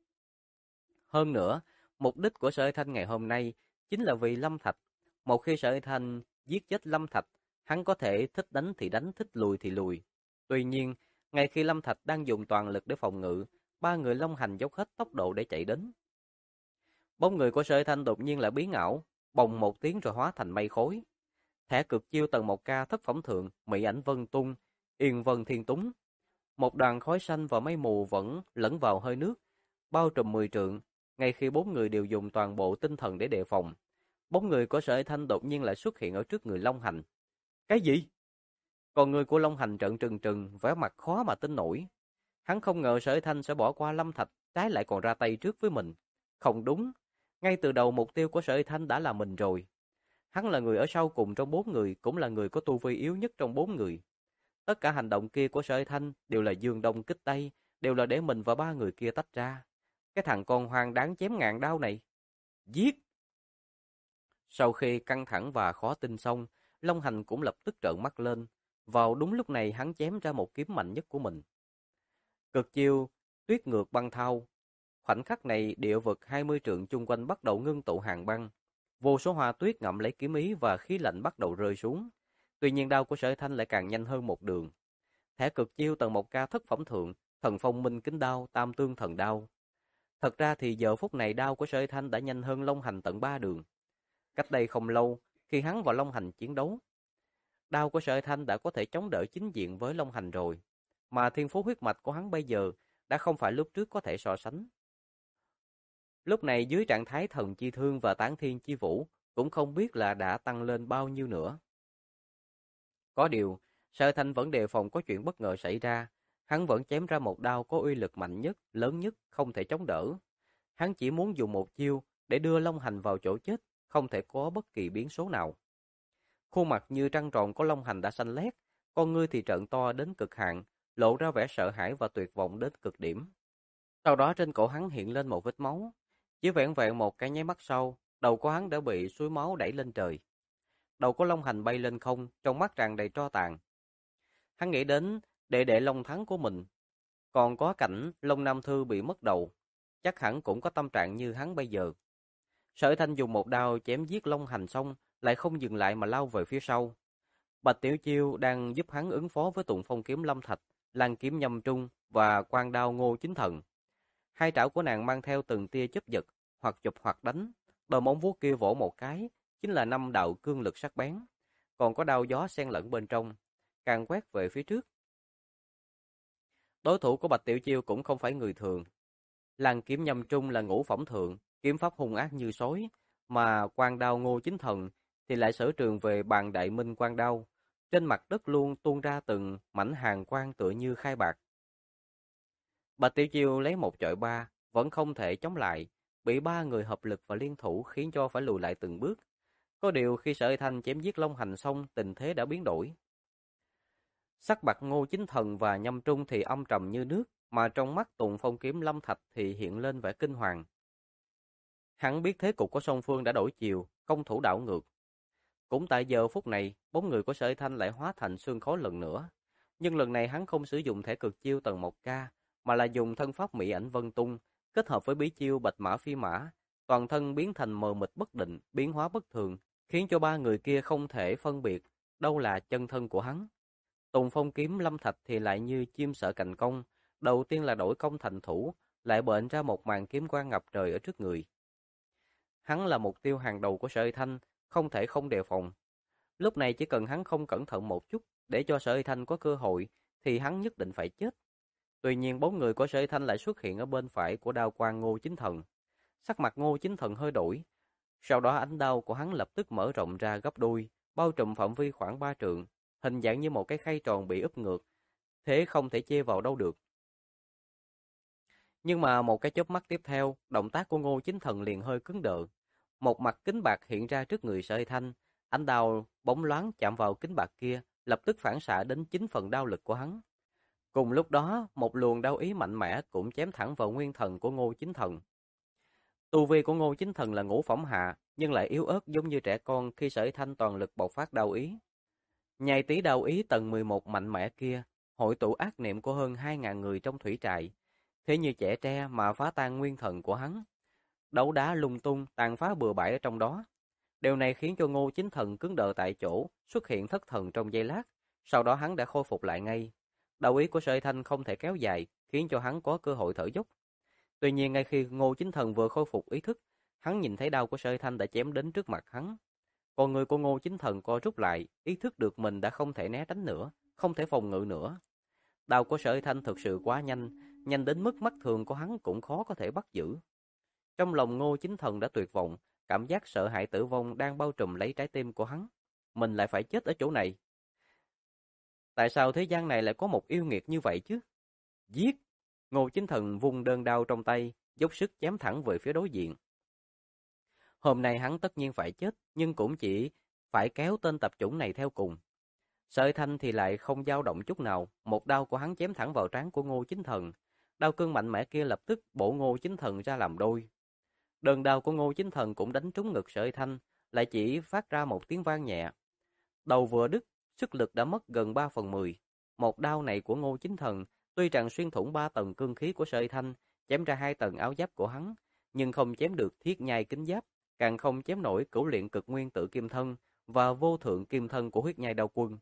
Hơn nữa, mục đích của Sở Y Thanh ngày hôm nay chính là vì Lâm Thạch. Một khi Sở Y Thanh giết chết Lâm Thạch, hắn có thể thích đánh thì đánh, thích lùi thì lùi. Tuy nhiên, ngay khi Lâm Thạch đang dùng toàn lực để phòng ngự, ba người Long Hành dốc hết tốc độ để chạy đến. Bóng người của Sở Y Thanh đột nhiên lại biến ảo, bồng một tiếng rồi hóa thành mây khối. Thẻ cực chiêu tầng 1K thất phẩm thượng, mỹ ảnh vân tung, yên vân thiên túng. Một đoàn khói xanh và mây mù vẫn lẫn vào hơi nước, bao trùm 10 trượng. Ngay khi bốn người đều dùng toàn bộ tinh thần để đề phòng, bóng người của Sở Y Thanh đột nhiên lại xuất hiện ở trước người Long Hành. Cái gì? Còn người của Long Hành trợn trừng trừng, vẻ mặt khó mà tin nổi. Hắn không ngờ Sở Y Thanh sẽ bỏ qua Lâm Thạch, trái lại còn ra tay trước với mình. Không đúng, ngay từ đầu mục tiêu của Sở Y Thanh đã là mình rồi. Hắn là người ở sau cùng trong bốn người, cũng là người có tu vi yếu nhất trong bốn người. Tất cả hành động kia của Sở Thanh đều là dương đông kích tây, đều là để mình và ba người kia tách ra. Cái thằng con hoang đáng chém ngàn đao này. Giết! Sau khi căng thẳng và khó tin xong, Long Hành cũng lập tức trợn mắt lên. Vào đúng lúc này hắn chém ra một kiếm mạnh nhất của mình. Cực chiêu, tuyết ngược băng thao. Khoảnh khắc này địa vực 20 trượng chung quanh bắt đầu ngưng tụ hàng băng. Vô số hoa tuyết ngậm lấy kiếm ý và khí lạnh bắt đầu rơi xuống. Tuy nhiên đao của Sở Thanh lại càng nhanh hơn một đường. Thẻ cực chiêu tầng 1K thất phẩm thượng, thần phong minh kính đao, tam tương thần đao. Thật ra thì giờ phút này đao của Sở Thanh đã nhanh hơn Long Hành tận 3 đường. Cách đây không lâu, khi hắn và Long Hành chiến đấu, đao của Sở Thanh đã có thể chống đỡ chính diện với Long Hành rồi, mà thiên phú huyết mạch của hắn bây giờ đã không phải lúc trước có thể so sánh. Lúc này dưới trạng thái thần chi thương và tán thiên chi vũ, cũng không biết là đã tăng lên bao nhiêu nữa. Có điều, Sở Thanh vẫn đề phòng có chuyện bất ngờ xảy ra, hắn vẫn chém ra một đao có uy lực mạnh nhất, lớn nhất, không thể chống đỡ. Hắn chỉ muốn dùng một chiêu để đưa Long Hành vào chỗ chết, không thể có bất kỳ biến số nào. Khuôn mặt như trăng tròn của Long Hành đã xanh lét, con ngươi thì trợn to đến cực hạn, lộ ra vẻ sợ hãi và tuyệt vọng đến cực điểm. Sau đó trên cổ hắn hiện lên một vết máu, chỉ vẹn vẹn một cái nháy mắt sau, đầu của hắn đã bị suối máu đẩy lên trời. Đầu của Long Hành bay lên không, trong mắt tràn đầy tro tàn. Hắn nghĩ đến đệ Long Thắng của mình, còn có cảnh Long Nam Thư bị mất đầu, chắc hẳn cũng có tâm trạng như hắn bây giờ. Sở Thanh dùng một đao chém giết Long Hành xong, lại không dừng lại mà lao về phía sau. Bạch Tiểu Chiêu đang giúp hắn ứng phó với Tùng Phong kiếm Lâm Thạch, Lan kiếm Nhâm Trung và Quang đao Ngô Chính Thần. Hai trảo của nàng mang theo từng tia chớp giật, hoặc chụp hoặc đánh, đôi móng vuốt kia vỗ một cái, chính là 5 đạo cương lực sắc bén, còn có đao gió xen lẫn bên trong, càng quét về phía trước. Đối thủ của Bạch Tiểu Chiêu cũng không phải người thường. Lan kiếm Nhâm Trung là ngũ phẩm thượng, kiếm pháp hung ác như sói, mà Quang đao Ngô Chính Thần thì lại sở trường về bàn đại minh quang đao, trên mặt đất luôn tuôn ra từng mảnh hàn quang tựa như khai bạc. Bạch Tiểu Chiêu lấy một chọi ba, vẫn không thể chống lại, bị ba người hợp lực và liên thủ khiến cho phải lùi lại từng bước. Có điều khi Sở Thanh chém giết Long Hành xong, tình thế đã biến đổi. Sắc mặt Ngô Chính Thần và Nhâm Trung thì âm trầm như nước, mà trong mắt Tùng Phong kiếm Lâm Thạch thì hiện lên vẻ kinh hoàng. Hắn biết thế cục của song phương đã đổi chiều, công thủ đảo ngược. Cũng tại giờ phút này, bốn người của Sở Thanh lại hóa thành xương khói lần nữa. Nhưng lần này hắn không sử dụng thể cực chiêu tầng 1K, mà là dùng thân pháp Mỹ ảnh Vân Tung, kết hợp với bí chiêu Bạch Mã Phi Mã, toàn thân biến thành mờ mịt bất định, biến hóa bất thường, khiến cho ba người kia không thể phân biệt đâu là chân thân của hắn. Tùng Phong kiếm Lâm Thạch thì lại như chim sợ cành cong, đầu tiên là đổi công thành thủ, lại bệnh ra một màn kiếm quang ngập trời ở trước người. Hắn là mục tiêu hàng đầu của Sở Thanh, không thể không đề phòng. Lúc này chỉ cần hắn không cẩn thận một chút, để cho Sở Thanh có cơ hội, thì hắn nhất định phải chết. Tuy nhiên bốn người của Sở Thanh lại xuất hiện ở bên phải của đao quang Ngô Chính Thần. Sắc mặt Ngô Chính Thần hơi đổi. Sau đó ánh đao của hắn lập tức mở rộng ra gấp đôi, bao trùm phạm vi khoảng 3 trượng, hình dạng như một cái khay tròn bị úp ngược, thế không thể chê vào đâu được. Nhưng mà một cái chớp mắt tiếp theo, động tác của Ngô Chính Thần liền hơi cứng đờ. Một mặt kính bạc hiện ra trước người Sở Thanh, ánh đao bóng loáng chạm vào kính bạc kia, lập tức phản xạ đến 9 phần đao lực của hắn. Cùng lúc đó, một luồng đao ý mạnh mẽ cũng chém thẳng vào nguyên thần của Ngô Chính Thần. Tu vi của Ngô Chính Thần là ngũ phẩm hạ, nhưng lại yếu ớt giống như trẻ con khi Sở Thanh toàn lực bộc phát đao ý. Nhai tí đao ý tầng 11 mạnh mẽ kia, hội tụ ác niệm của hơn 2.000 người trong thủy trại, thế như chẻ tre mà phá tan nguyên thần của hắn. Đấu đá lung tung, tàn phá bừa bãi ở trong đó. Điều này khiến cho Ngô Chính Thần cứng đờ tại chỗ, xuất hiện thất thần trong giây lát, sau đó hắn đã khôi phục lại ngay. Đao ý của Sở Thanh không thể kéo dài, khiến cho hắn có cơ hội thở dốc. Tuy nhiên ngay khi Ngô Chính Thần vừa khôi phục ý thức, hắn nhìn thấy đao của Sở Thanh đã chém đến trước mặt hắn. Còn người của Ngô Chính Thần co rút lại, ý thức được mình đã không thể né tránh nữa, không thể phòng ngự nữa. Đao của Sở Thanh thực sự quá nhanh, nhanh đến mức mắt thường của hắn cũng khó có thể bắt giữ. Trong lòng Ngô Chính Thần đã tuyệt vọng, cảm giác sợ hãi tử vong đang bao trùm lấy trái tim của hắn. Mình lại phải chết ở chỗ này. Tại sao thế gian này lại có một yêu nghiệt như vậy chứ? Giết! Ngô Chính Thần vung đơn đao trong tay, dốc sức chém thẳng về phía đối diện. Hôm nay hắn tất nhiên phải chết, nhưng cũng chỉ phải kéo tên tập chủng này theo cùng. Sợi Thanh thì lại không dao động chút nào, một đao của hắn chém thẳng vào trán của Ngô Chính Thần. Đao cương mạnh mẽ kia lập tức bổ Ngô Chính Thần ra làm đôi. Đơn đao của Ngô Chính Thần cũng đánh trúng ngực Sợi Thanh, lại chỉ phát ra một tiếng vang nhẹ. Đầu vừa đứt, sức lực đã mất gần 3/10. Một đao này của Ngô Chính Thần, tuy rằng xuyên thủng 3 tầng cương khí của Sợi Thanh, chém ra 2 tầng áo giáp của hắn, nhưng không chém được thiết nhai kính giáp, càng không chém nổi cửu luyện cực nguyên tự kim thân và vô thượng kim thân của huyết nhai đao quân.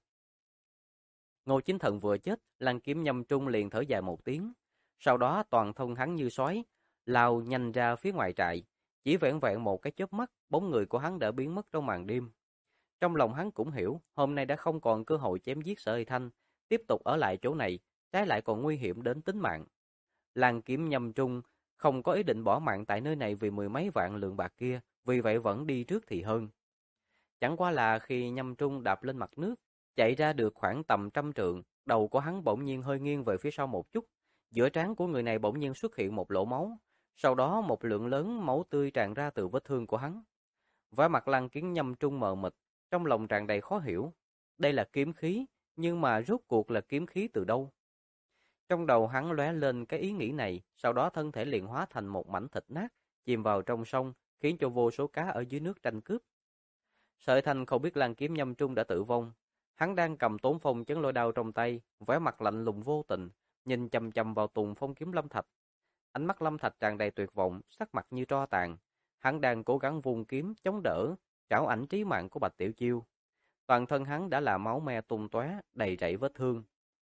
Ngô Chính Thần vừa chết, Lăng Kiếm Nhâm Trung liền thở dài một tiếng, sau đó toàn thân hắn như sói, lao nhanh ra phía ngoài trại, chỉ vẹn vẹn một cái chớp mắt, bóng người của hắn đã biến mất trong màn đêm. Trong lòng hắn cũng hiểu, hôm nay đã không còn cơ hội chém giết Sở Hy Thanh, tiếp tục ở lại chỗ này, trái lại còn nguy hiểm đến tính mạng. Lăng Kiếm Nhâm Trung không có ý định bỏ mạng tại nơi này vì 10 mấy vạn lượng bạc kia, vì vậy vẫn đi trước thì hơn. Chẳng qua là khi Nhâm Trung đạp lên mặt nước, chạy ra được khoảng tầm 100 trượng, đầu của hắn bỗng nhiên hơi nghiêng về phía sau một chút, giữa trán của người này bỗng nhiên xuất hiện một lỗ máu, sau đó một lượng lớn máu tươi tràn ra từ vết thương của hắn. Vẻ mặt Lăng Kiếm Nhâm Trung mờ mịt, trong lòng tràn đầy khó hiểu. Đây là kiếm khí, nhưng mà rốt cuộc là kiếm khí từ đâu? Trong đầu hắn lóe lên cái ý nghĩ này, sau đó thân thể liền hóa thành một mảnh thịt nát, chìm vào trong sông, khiến cho vô số cá ở dưới nước tranh cướp. Sợi Thanh không biết Lăng Kiếm Nhâm Trung đã tử vong, hắn đang cầm Tốn Phong chấn lôi đao trong tay, vẻ mặt lạnh lùng vô tình, nhìn chằm chằm vào Tùng Phong kiếm Lâm Thạch. Ánh mắt Lâm Thạch tràn đầy tuyệt vọng, sắc mặt như tro tàn. Hắn đang cố gắng vung kiếm chống đỡ trảo ảnh trí mạng của Bạch Tiểu Chiêu. Toàn thân hắn đã là máu me tung tóe, đầy rẫy vết thương.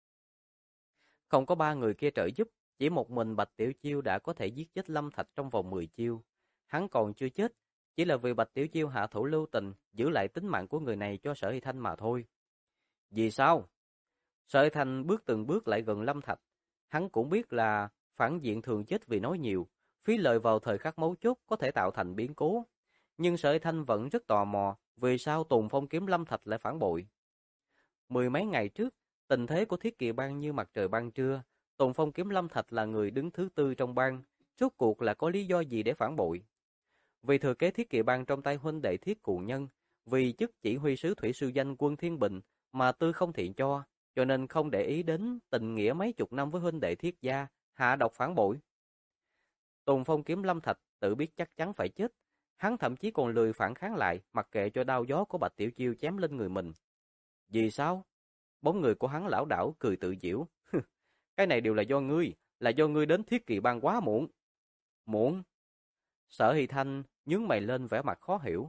Không có 3 người kia trợ giúp, chỉ một mình Bạch Tiểu Chiêu đã có thể giết chết Lâm Thạch trong vòng 10 chiêu. Hắn còn chưa chết, chỉ là vì Bạch Tiểu Chiêu hạ thủ lưu tình, giữ lại tính mạng của người này cho Sở Hy Thanh mà thôi. Vì sao? Sở Hy Thanh bước từng bước lại gần Lâm Thạch. Hắn cũng biết là phản diện thường chết vì nói nhiều, phí lời vào thời khắc mấu chốt có thể tạo thành biến cố. Nhưng Sở Hy Thanh vẫn rất tò mò, vì sao Tùng Phong kiếm Lâm Thạch lại phản bội. 10 mấy ngày trước, tình thế của Thiết Kỵ Bang như mặt trời ban trưa, Tùng Phong kiếm Lâm Thạch là người đứng thứ 4 trong bang, rốt cuộc là có lý do gì để phản bội? Vì thừa kế Thiết Kỵ Bang trong tay huynh đệ Thiết Cù Nhân, vì chức chỉ huy sứ thủy sư danh quân Thiên Bình mà Tư không thiện cho nên không để ý đến tình nghĩa mấy chục năm với huynh đệ Thiết gia, hạ độc phản bội. Tùng Phong kiếm Lâm Thạch tự biết chắc chắn phải chết, hắn thậm chí còn lười phản kháng lại, mặc kệ cho đao gió của Bạch Tiểu Chiêu chém lên người mình. Vì sao? Bóng người của hắn lảo đảo cười tự giễu. Cái này đều là do ngươi đến Thiết Kỵ Bang quá muộn. Muộn? Sở Hy Thanh nhướng mày lên vẻ mặt khó hiểu.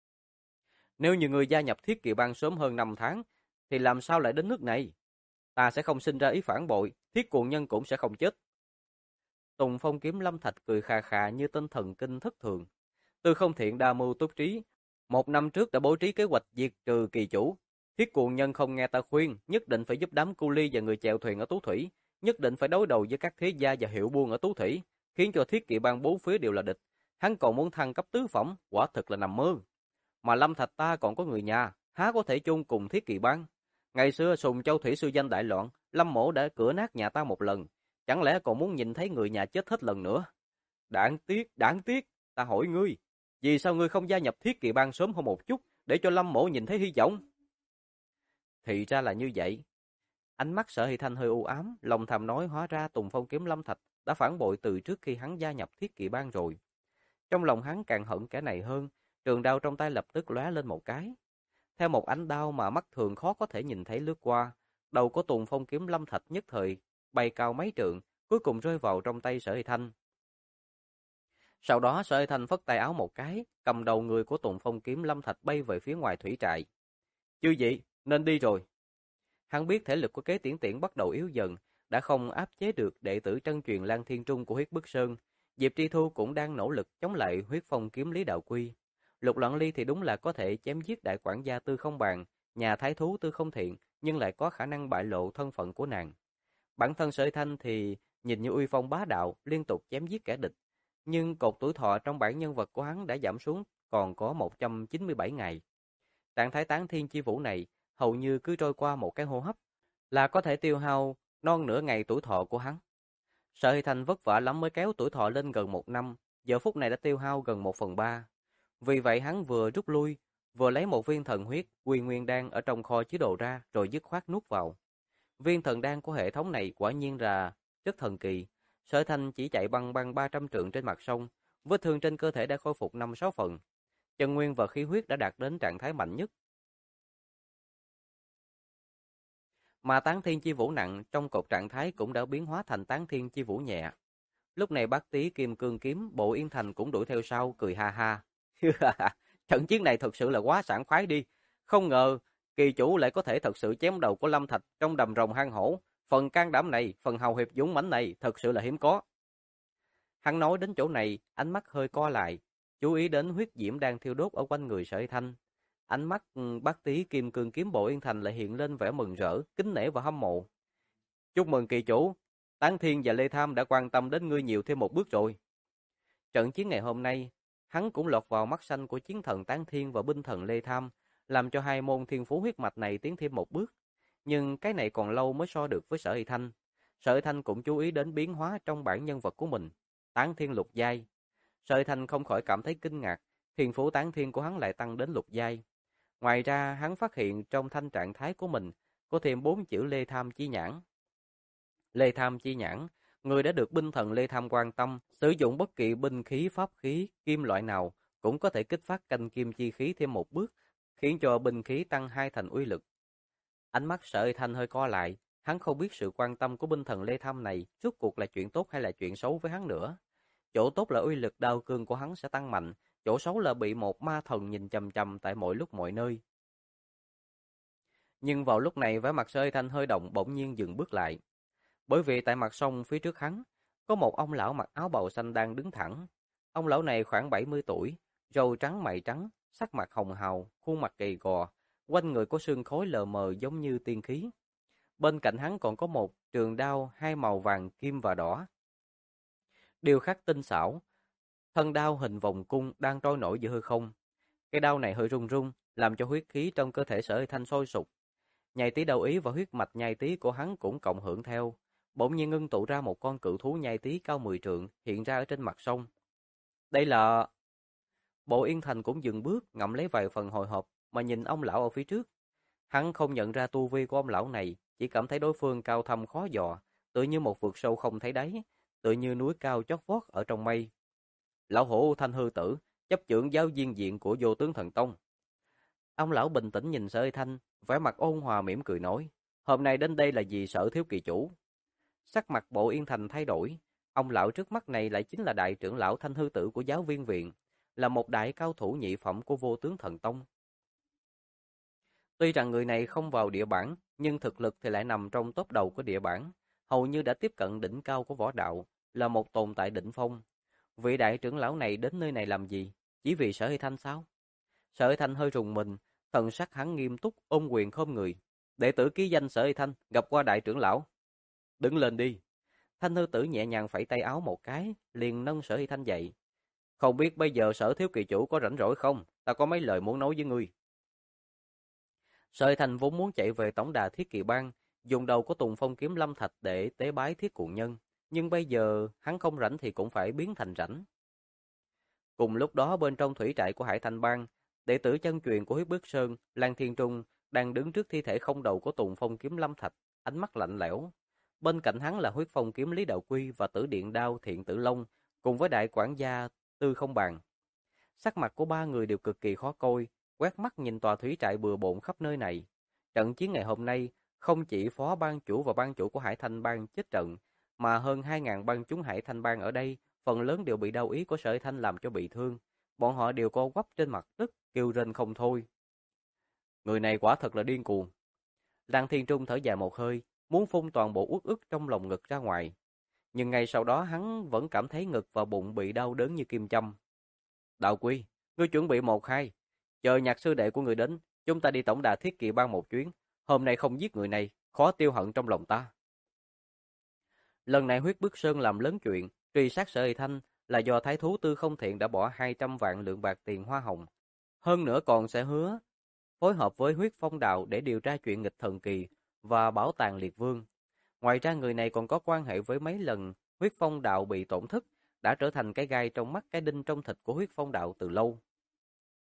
Nếu như ngươi gia nhập Thiết Kỵ Bang sớm hơn 5 tháng, thì làm sao lại đến nước này? Ta sẽ không sinh ra ý phản bội, Thiết Cuồng Nhân cũng sẽ không chết. Tùng Phong kiếm Lâm Thạch cười khà khà như tên thần kinh thất thường. Tư không thiện đa mưu túc trí. 1 năm trước đã bố trí kế hoạch diệt trừ kỳ chủ. Thiết Cuồng Nhân không nghe ta khuyên, nhất định phải giúp đám cu ly và người chèo thuyền ở Tú Thủy, nhất định phải đối đầu với các thế gia và hiệu buôn ở Tú Thủy, khiến cho Thiết Kỵ Bang 4 phía đều là địch. Hắn còn muốn thăng cấp tứ phẩm, quả thực là nằm mơ. Mà Lâm Thạch ta còn có người nhà, há có thể chung cùng Thiết Kỵ Bang? Ngày xưa Sùng Châu thủy sư danh đại loạn, Lâm Mỗ đã cửa nát nhà ta một lần, chẳng lẽ còn muốn nhìn thấy người nhà chết hết lần nữa? Đáng tiếc, ta hỏi ngươi, vì sao ngươi không gia nhập Thiết Kỵ Bang sớm hơn một chút, để cho Lâm Mỗ nhìn thấy hy vọng? Thì ra là như vậy. Ánh mắt Sở Hy Thanh hơi u ám, lòng thầm nói hóa ra Tùng Phong kiếm Lâm Thạch đã phản bội từ trước khi hắn gia nhập Thiết Kỵ Bang rồi. Trong lòng hắn càng hận kẻ này hơn, trường đao trong tay lập tức lóe lên một cái. Theo một ánh đao mà mắt thường khó có thể nhìn thấy lướt qua, đầu của Tùng Phong kiếm Lâm Thạch nhất thời bay cao mấy trượng, cuối cùng rơi vào trong tay Sở Hy Thanh. Sau đó Sở Hy Thanh phất tay áo một cái, cầm đầu người của Tùng Phong kiếm Lâm Thạch bay về phía ngoài thủy trại. Chư vị, nên đi rồi. Hắn biết thể lực của Kế Tiễn Tiễn bắt đầu yếu dần, đã không áp chế được đệ tử trân truyền Lan Thiên Trung của Huyết Bức Sơn. Diệp Tri Thu cũng đang nỗ lực chống lại Huyết Phong kiếm Lý Đạo Quy. Lục Loạn Ly thì đúng là có thể chém giết đại quản gia Tư Không Bàn, nhà thái thú Tư Không Thiện, nhưng lại có khả năng bại lộ thân phận của nàng. Bản thân Sở Thanh thì nhìn như uy phong bá đạo, liên tục chém giết kẻ địch, nhưng cột tuổi thọ trong bản nhân vật của hắn đã giảm xuống còn có 197 ngày. Trạng thái tán thiên chi vũ này hầu như cứ trôi qua một cái hô hấp là có thể tiêu hao non nửa ngày tuổi thọ của hắn. Sở Hy Thanh vất vả lắm mới kéo tuổi thọ lên gần 1 năm, giờ phút này đã tiêu hao gần 1/3. Vì vậy hắn vừa rút lui, vừa lấy một viên thần huyết quy nguyên đan ở trong kho chứa đồ ra rồi dứt khoát nuốt vào. Viên thần đan của hệ thống này quả nhiên là rất thần kỳ. Sở Thanh chỉ chạy băng băng 300 trượng trên mặt sông, vết thương trên cơ thể đã khôi phục 5-6 phần. Chân nguyên và khí huyết đã đạt đến trạng thái mạnh nhất. Mà Tán Thiên Chi Vũ nặng trong cột trạng thái cũng đã biến hóa thành Tán Thiên Chi Vũ nhẹ. Lúc này Bát Tý Kim Cương kiếm Bộ Yên Thành cũng đuổi theo sau cười ha ha. Trận chiến này thật sự là quá sảng khoái đi. Không ngờ kỳ chủ lại có thể thật sự chém đầu của Lâm Thạch trong đầm rồng hang hổ. Phần can đảm này, phần hào hiệp dũng mãnh này thật sự là hiếm có. Hắn nói đến chỗ này, ánh mắt hơi co lại, chú ý đến huyết diễm đang thiêu đốt ở quanh người Sở Thanh. Ánh mắt Bát Tý Kim Cương kiếm Bộ Yên Thành lại hiện lên vẻ mừng rỡ, kính nể và hâm mộ. Chúc mừng kỳ chủ, Tán Thiên và Lê Tham đã quan tâm đến ngươi nhiều thêm một bước rồi. Trận chiến ngày hôm nay, hắn cũng lọt vào mắt xanh của chiến thần Tán Thiên và binh thần Lê Tham, làm cho hai môn thiên phú huyết mạch này tiến thêm một bước. Nhưng cái này còn lâu mới so được với Sở Hy Thanh. Sở Hy Thanh cũng chú ý đến biến hóa trong bản nhân vật của mình, Tán Thiên lục giai. Sở Hy Thanh không khỏi cảm thấy kinh ngạc, thiên phú Tán Thiên của hắn lại tăng đến lục giai. Ngoài ra, hắn phát hiện trong thanh trạng thái của mình có thêm 4 chữ Lê Tham chi nhãn. Lê Tham chi nhãn, người đã được binh thần Lê Tham quan tâm, sử dụng bất kỳ binh khí, pháp khí, kim loại nào cũng có thể kích phát canh kim chi khí thêm một bước, khiến cho binh khí tăng 2 thành uy lực. Ánh mắt Sở Hy Thanh hơi co lại, hắn không biết sự quan tâm của binh thần Lê Tham này rốt cuộc là chuyện tốt hay là chuyện xấu với hắn nữa. Chỗ tốt là uy lực đao cương của hắn sẽ tăng mạnh, chỗ xấu là bị một ma thần nhìn chằm chằm tại mọi lúc mọi nơi. Nhưng vào lúc này vẻ mặt Sở Hy Thanh hơi động, bỗng nhiên dừng bước lại. Bởi vì tại mặt sông phía trước hắn, có một ông lão mặc áo bào xanh đang đứng thẳng. Ông lão này khoảng 70 tuổi, râu trắng mày trắng, sắc mặt hồng hào, khuôn mặt gầy gò, quanh người có sương khói lờ mờ giống như tiên khí. Bên cạnh hắn còn có một trường đao hai màu vàng kim và đỏ. Điêu khắc tinh xảo, thân đao hình vòng cung đang trôi nổi giữa hư không. Cái đao này hơi rung rung, làm cho huyết khí trong cơ thể Sở Hy Thanh sôi sục. Nhai tí đầu ý và huyết mạch nhai tí của hắn cũng cộng hưởng theo. Bỗng nhiên ngưng tụ ra một con cự thú nhai tí cao 10 trượng hiện ra ở trên mặt sông. Đây là... Bộ Yên Thành cũng dừng bước, ngậm lấy vài phần hồi hộp mà nhìn ông lão ở phía trước. Hắn không nhận ra tu vi của ông lão này, chỉ cảm thấy đối phương cao thâm khó dò, tựa như một vực sâu không thấy đáy, tựa như núi cao chót vót ở trong mây. Lão hổ Thanh Hư Tử, chấp trưởng giáo viên diện của Vô Tướng Thần Tông. Ông lão bình tĩnh nhìn Sở Hy Thanh, vẻ mặt ôn hòa mỉm cười nói, hôm nay đến đây là vì Sở thiếu kỳ chủ. Sắc mặt Bộ Yên Thành thay đổi, ông lão trước mắt này lại chính là đại trưởng lão Thanh Hư Tử của giáo viên viện, là một đại cao thủ nhị phẩm của Vô Tướng Thần Tông. Tuy rằng người này không vào địa bảng, nhưng thực lực thì lại nằm trong top đầu của địa bảng, hầu như đã tiếp cận đỉnh cao của võ đạo, là một tồn tại đỉnh phong. Vị đại trưởng lão này đến nơi này làm gì? Chỉ vì Sở Hy Thanh sao? Sở Hy Thanh hơi rùng mình, thần sắc hắn nghiêm túc, ôm quyền khom người. Đệ tử ký danh Sở Hy Thanh, gặp qua đại trưởng lão. Đứng lên đi. Thanh Hư Tử nhẹ nhàng phẩy tay áo một cái, liền nâng Sở Hy Thanh dậy. Không biết bây giờ Sở thiếu kỳ chủ có rảnh rỗi không? Ta có mấy lời muốn nói với ngươi. Sở Hy Thanh vốn muốn chạy về tổng đà Thiết Kỵ Bang, dùng đầu của Tùng Phong kiếm Lâm Thạch để tế bái Thiết Cuồng Nhân, nhưng bây giờ hắn không rảnh thì cũng phải biến thành rảnh. Cùng lúc đó bên trong thủy trại của Hải Thanh Bang, đệ tử chân truyền của Huyết Bức Sơn, Lan Thiên Trung đang đứng trước thi thể không đầu của Tùng Phong kiếm Lâm Thạch, ánh mắt lạnh lẽo. Bên cạnh hắn là Huyết Phong kiếm Lý Đạo Quy và Tử Điện đao Thiện Tử Long, cùng với đại quản gia Tư Không Bàn. Sắc mặt của ba người đều cực kỳ khó coi, quét mắt nhìn tòa thủy trại bừa bộn khắp nơi này. Trận chiến ngày hôm nay, không chỉ phó ban chủ và ban chủ của Hải Thanh Bang chết trận, mà hơn 2.000 bang chúng Hải Thanh Bang ở đây, phần lớn đều bị đau ý của Sở Thanh làm cho bị thương. Bọn họ đều co quắp trên mặt đất, kêu rên không thôi. Người này quả thật là điên cuồng. Lăng Thiên Trung thở dài một hơi, muốn phun toàn bộ uất ức trong lòng ngực ra ngoài. Nhưng ngay sau đó hắn vẫn cảm thấy ngực và bụng bị đau đớn như kim châm. Đạo Quy, ngươi chuẩn bị 1-2, chờ nhạc sư đệ của người đến, chúng ta đi tổng đà Thiết Kỵ Bang một chuyến. Hôm nay không giết người này, khó tiêu hận trong lòng ta. Lần này Huyết Bức Sơn làm lớn chuyện, truy sát Sở Hy Thanh là do thái thú Tư Không Thiện đã bỏ 200 vạn lượng bạc tiền hoa hồng. Hơn nữa còn sẽ hứa phối hợp với Huyết Phong Đạo để điều tra chuyện nghịch thần kỳ và bảo tàng liệt vương. Ngoài ra người này còn có quan hệ với mấy lần Huyết Phong Đạo bị tổn thất, đã trở thành cái gai trong mắt cái đinh trong thịt của Huyết Phong Đạo từ lâu.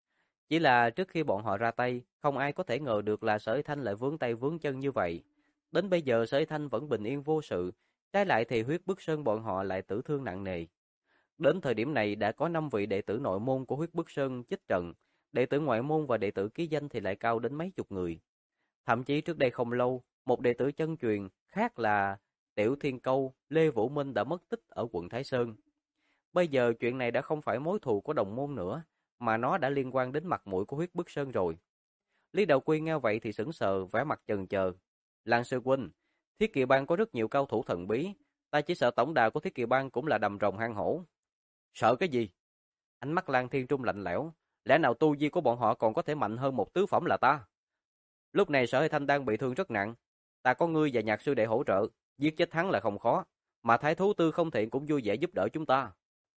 Chỉ là trước khi bọn họ ra tay, không ai có thể ngờ được là Sở Y Thanh lại vướng tay vướng chân như vậy. Đến bây giờ Sở Y Thanh vẫn bình yên vô sự, trái lại thì Huyết Bức Sơn bọn họ lại tử thương nặng nề. Đến thời điểm này đã có 5 vị đệ tử nội môn của Huyết Bức Sơn chết trận, đệ tử ngoại môn và đệ tử ký danh thì lại cao đến mấy chục người. Thậm chí trước đây không lâu, một đệ tử chân truyền khác là Tiểu Thiên Câu, Lê Vũ Minh đã mất tích ở quận Thái Sơn. Bây giờ chuyện này đã không phải mối thù của đồng môn nữa, mà nó đã liên quan đến mặt mũi của Huyết Bức Sơn rồi. Lý Đạo Quy nghe vậy thì sững sờ, vẻ mặt chần chờ. Lan sư huynh, Thiết Kỵ Bang có rất nhiều cao thủ thần bí, ta chỉ sợ tổng đà của Thiết Kỵ Bang cũng là đầm rồng hang hổ. Sợ cái gì? Ánh mắt Lan Thiên Trung lạnh lẽo, lẽ nào tu vi của bọn họ còn có thể mạnh hơn một tứ phẩm là ta? Lúc này Sở Hy Thanh đang bị thương rất nặng, ta có ngươi và Nhạc sư đệ hỗ trợ, giết chết hắn là không khó, mà Thái thú Tư Không Thiện cũng vui vẻ giúp đỡ chúng ta.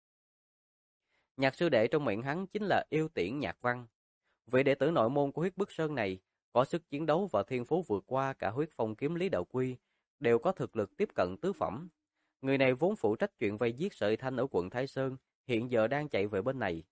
Nhạc sư đệ trong miệng hắn chính là Yêu Tiễn Nhạc Văn. Vị đệ tử nội môn của Huyết Bức Sơn này có sức chiến đấu và thiên phú vượt qua cả Huyết Phong kiếm Lý Đạo Quy, đều có thực lực tiếp cận tứ phẩm. Người này vốn phụ trách chuyện vây giết Sợi Thanh ở quận Thái Sơn, hiện giờ đang chạy về bên này.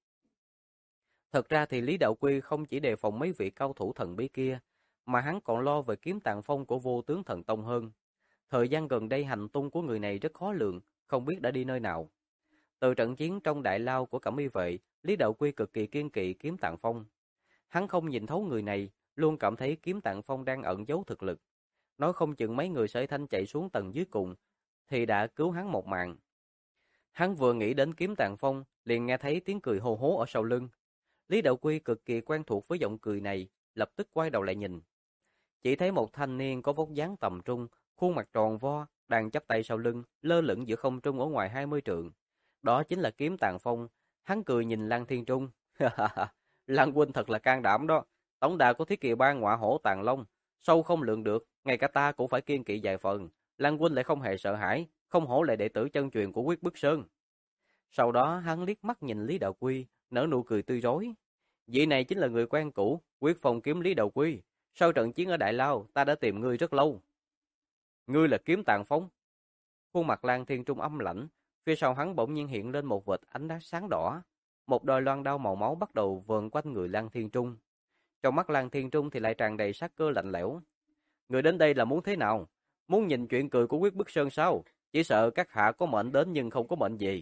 Thật ra thì Lý Đạo Quy không chỉ đề phòng mấy vị cao thủ thần bí kia, mà hắn còn lo về kiếm tàng phong của Vô Tướng Thần Tông hơn. Thời gian gần đây hành tung của người này rất khó lường, không biết đã đi nơi nào. Từ trận chiến trong đại lao của Cẩm Y vệ, Lý Đạo Quy cực kỳ kiên kỵ kiếm tàng phong. Hắn không nhìn thấu người này, luôn cảm thấy kiếm tàng phong đang ẩn giấu thực lực. Nói không chừng mấy người Sở Thanh chạy xuống tầng dưới cùng, thì đã cứu hắn một mạng. Hắn vừa nghĩ đến kiếm tàng phong, liền nghe thấy tiếng cười hô hố ở sau lưng. Lý Đạo Quy cực kỳ quen thuộc với giọng cười này, lập tức quay đầu lại nhìn. Chỉ thấy một thanh niên có vóc dáng tầm trung, khuôn mặt tròn vo, đang chắp tay sau lưng, lơ lửng giữa không trung ở ngoài 20 trượng. Đó chính là kiếm tàng phong. Hắn cười nhìn Lăng Thiên Trung. Lăng huynh thật là can đảm đó. Tổng đà của Thiết Kỵ Bang ngọa hổ tàng long, sâu không lượng được, ngay cả ta cũng phải kiêng kỵ vài phần. Lăng huynh lại không hề sợ hãi, không hổ là đệ tử chân truyền của Huyết Bức Sơn. Sau đó hắn liếc mắt nhìn Lý Đạo Quy, nở nụ cười tươi rói. Vị này chính là người quen cũ, Quyết Phong kiếm Lý Đạo Quy. Sau trận chiến ở Đại Lao, ta đã tìm ngươi rất lâu. Ngươi là kiếm tàng phong. Khuôn mặt Lan Thiên Trung âm lãnh, phía sau hắn bỗng nhiên hiện lên một vệt ánh đá sáng đỏ. Một đôi loan đao màu máu bắt đầu vờn quanh người Lan Thiên Trung. Trong mắt Lan Thiên Trung thì lại tràn đầy sát cơ lạnh lẽo. Người đến đây là muốn thế nào? Muốn nhìn chuyện cười của Quyết Bức Sơn sao? Chỉ sợ các hạ có mệnh đến nhưng không có mệnh gì.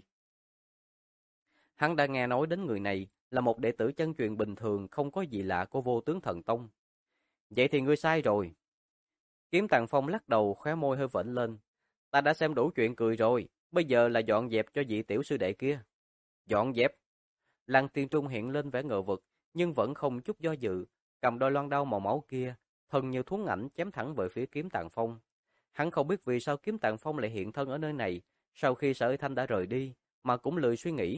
Hắn đã nghe nói đến người này là một đệ tử chân truyền bình thường, không có gì lạ của Vô Tướng Thần Tông. Vậy thì ngươi sai rồi. Kiếm Tàng Phong lắc đầu, khóe môi hơi vểnh lên. Ta đã xem đủ chuyện cười rồi, bây giờ là dọn dẹp cho vị tiểu sư đệ kia. Dọn dẹp? Lăng Tiên Trung hiện lên vẻ ngờ vực, nhưng vẫn không chút do dự, cầm đôi loan đao màu máu kia, thân như thuấn ảnh chém thẳng về phía Kiếm Tàng Phong. Hắn không biết vì sao Kiếm Tàng Phong lại hiện thân ở nơi này, sau khi Sở Thanh đã rời đi, mà cũng lười suy nghĩ.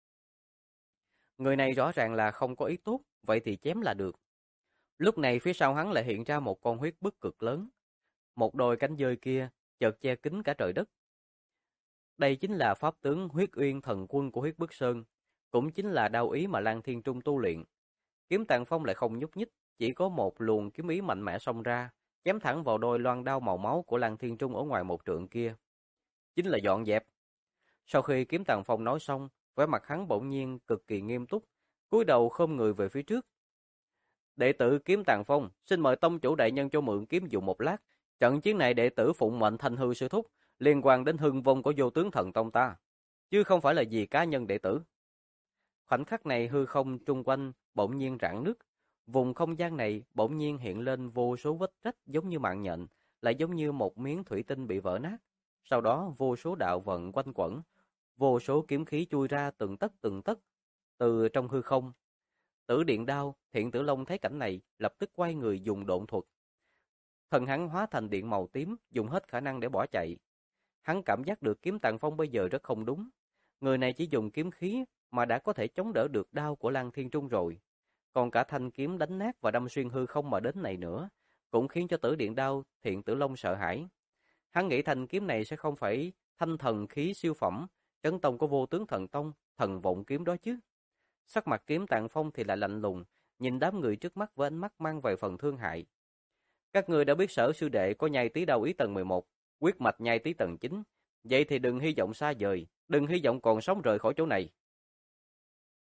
Người này rõ ràng là không có ý tốt, vậy thì chém là được. Lúc này phía sau hắn lại hiện ra một con huyết bức cực lớn. Một đôi cánh dơi kia chợt che kín cả trời đất. Đây chính là pháp tướng Huyết Uyên Thần Quân của Huyết Bức Sơn, cũng chính là đao ý mà Lan Thiên Trung tu luyện. Kiếm Tàng Phong lại không nhúc nhích, chỉ có một luồng kiếm ý mạnh mẽ xông ra, chém thẳng vào đôi loan đao màu máu của Lan Thiên Trung ở ngoài một trượng kia. Chính là dọn dẹp. Sau khi Kiếm Tàng Phong nói xong, vẻ mặt hắn bỗng nhiên cực kỳ nghiêm túc, cúi đầu khom người về phía trước. Đệ tử Kiếm Tàng Phong, xin mời tông chủ đại nhân cho mượn kiếm dùng một lát. Trận chiến này đệ tử phụng mệnh Thanh Hư sư thúc, liên quan đến hưng vong của Vô Tướng Thần Tông ta, chứ không phải là vì cá nhân đệ tử. Khoảnh khắc này hư không trung quanh bỗng nhiên rạn nứt, vùng không gian này bỗng nhiên hiện lên vô số vết rách giống như mạng nhện, lại giống như một miếng thủy tinh bị vỡ nát. Sau đó vô số đạo vận quanh quẩn, vô số kiếm khí chui ra từng tấc từ trong hư không. Tử Điện Đao, Thiện Tử Long thấy cảnh này, lập tức quay người dùng độn thuật. Thần hắn hóa thành điện màu tím, dùng hết khả năng để bỏ chạy. Hắn cảm giác được Kiếm Tàng Phong bây giờ rất không đúng. Người này chỉ dùng kiếm khí mà đã có thể chống đỡ được đao của Lăng Thiên Trung rồi. Còn cả thanh kiếm đánh nát và đâm xuyên hư không mà đến này nữa, cũng khiến cho Tử Điện Đao, Thiện Tử Long sợ hãi. Hắn nghĩ thanh kiếm này sẽ không phải thanh thần khí siêu phẩm, trấn tông của Vô Tướng Thần Tông, thần vọng kiếm đó chứ. Sắc mặt Kiếm Tàng Phong thì lại lạnh lùng, nhìn đám người trước mắt với ánh mắt mang vài phần thương hại. Các người đã biết Sở sư đệ có nhai tí đao ý tầng 11, quyết mạch nhai tí tầng 9, vậy thì đừng hy vọng xa vời, đừng hy vọng còn sống rời khỏi chỗ này.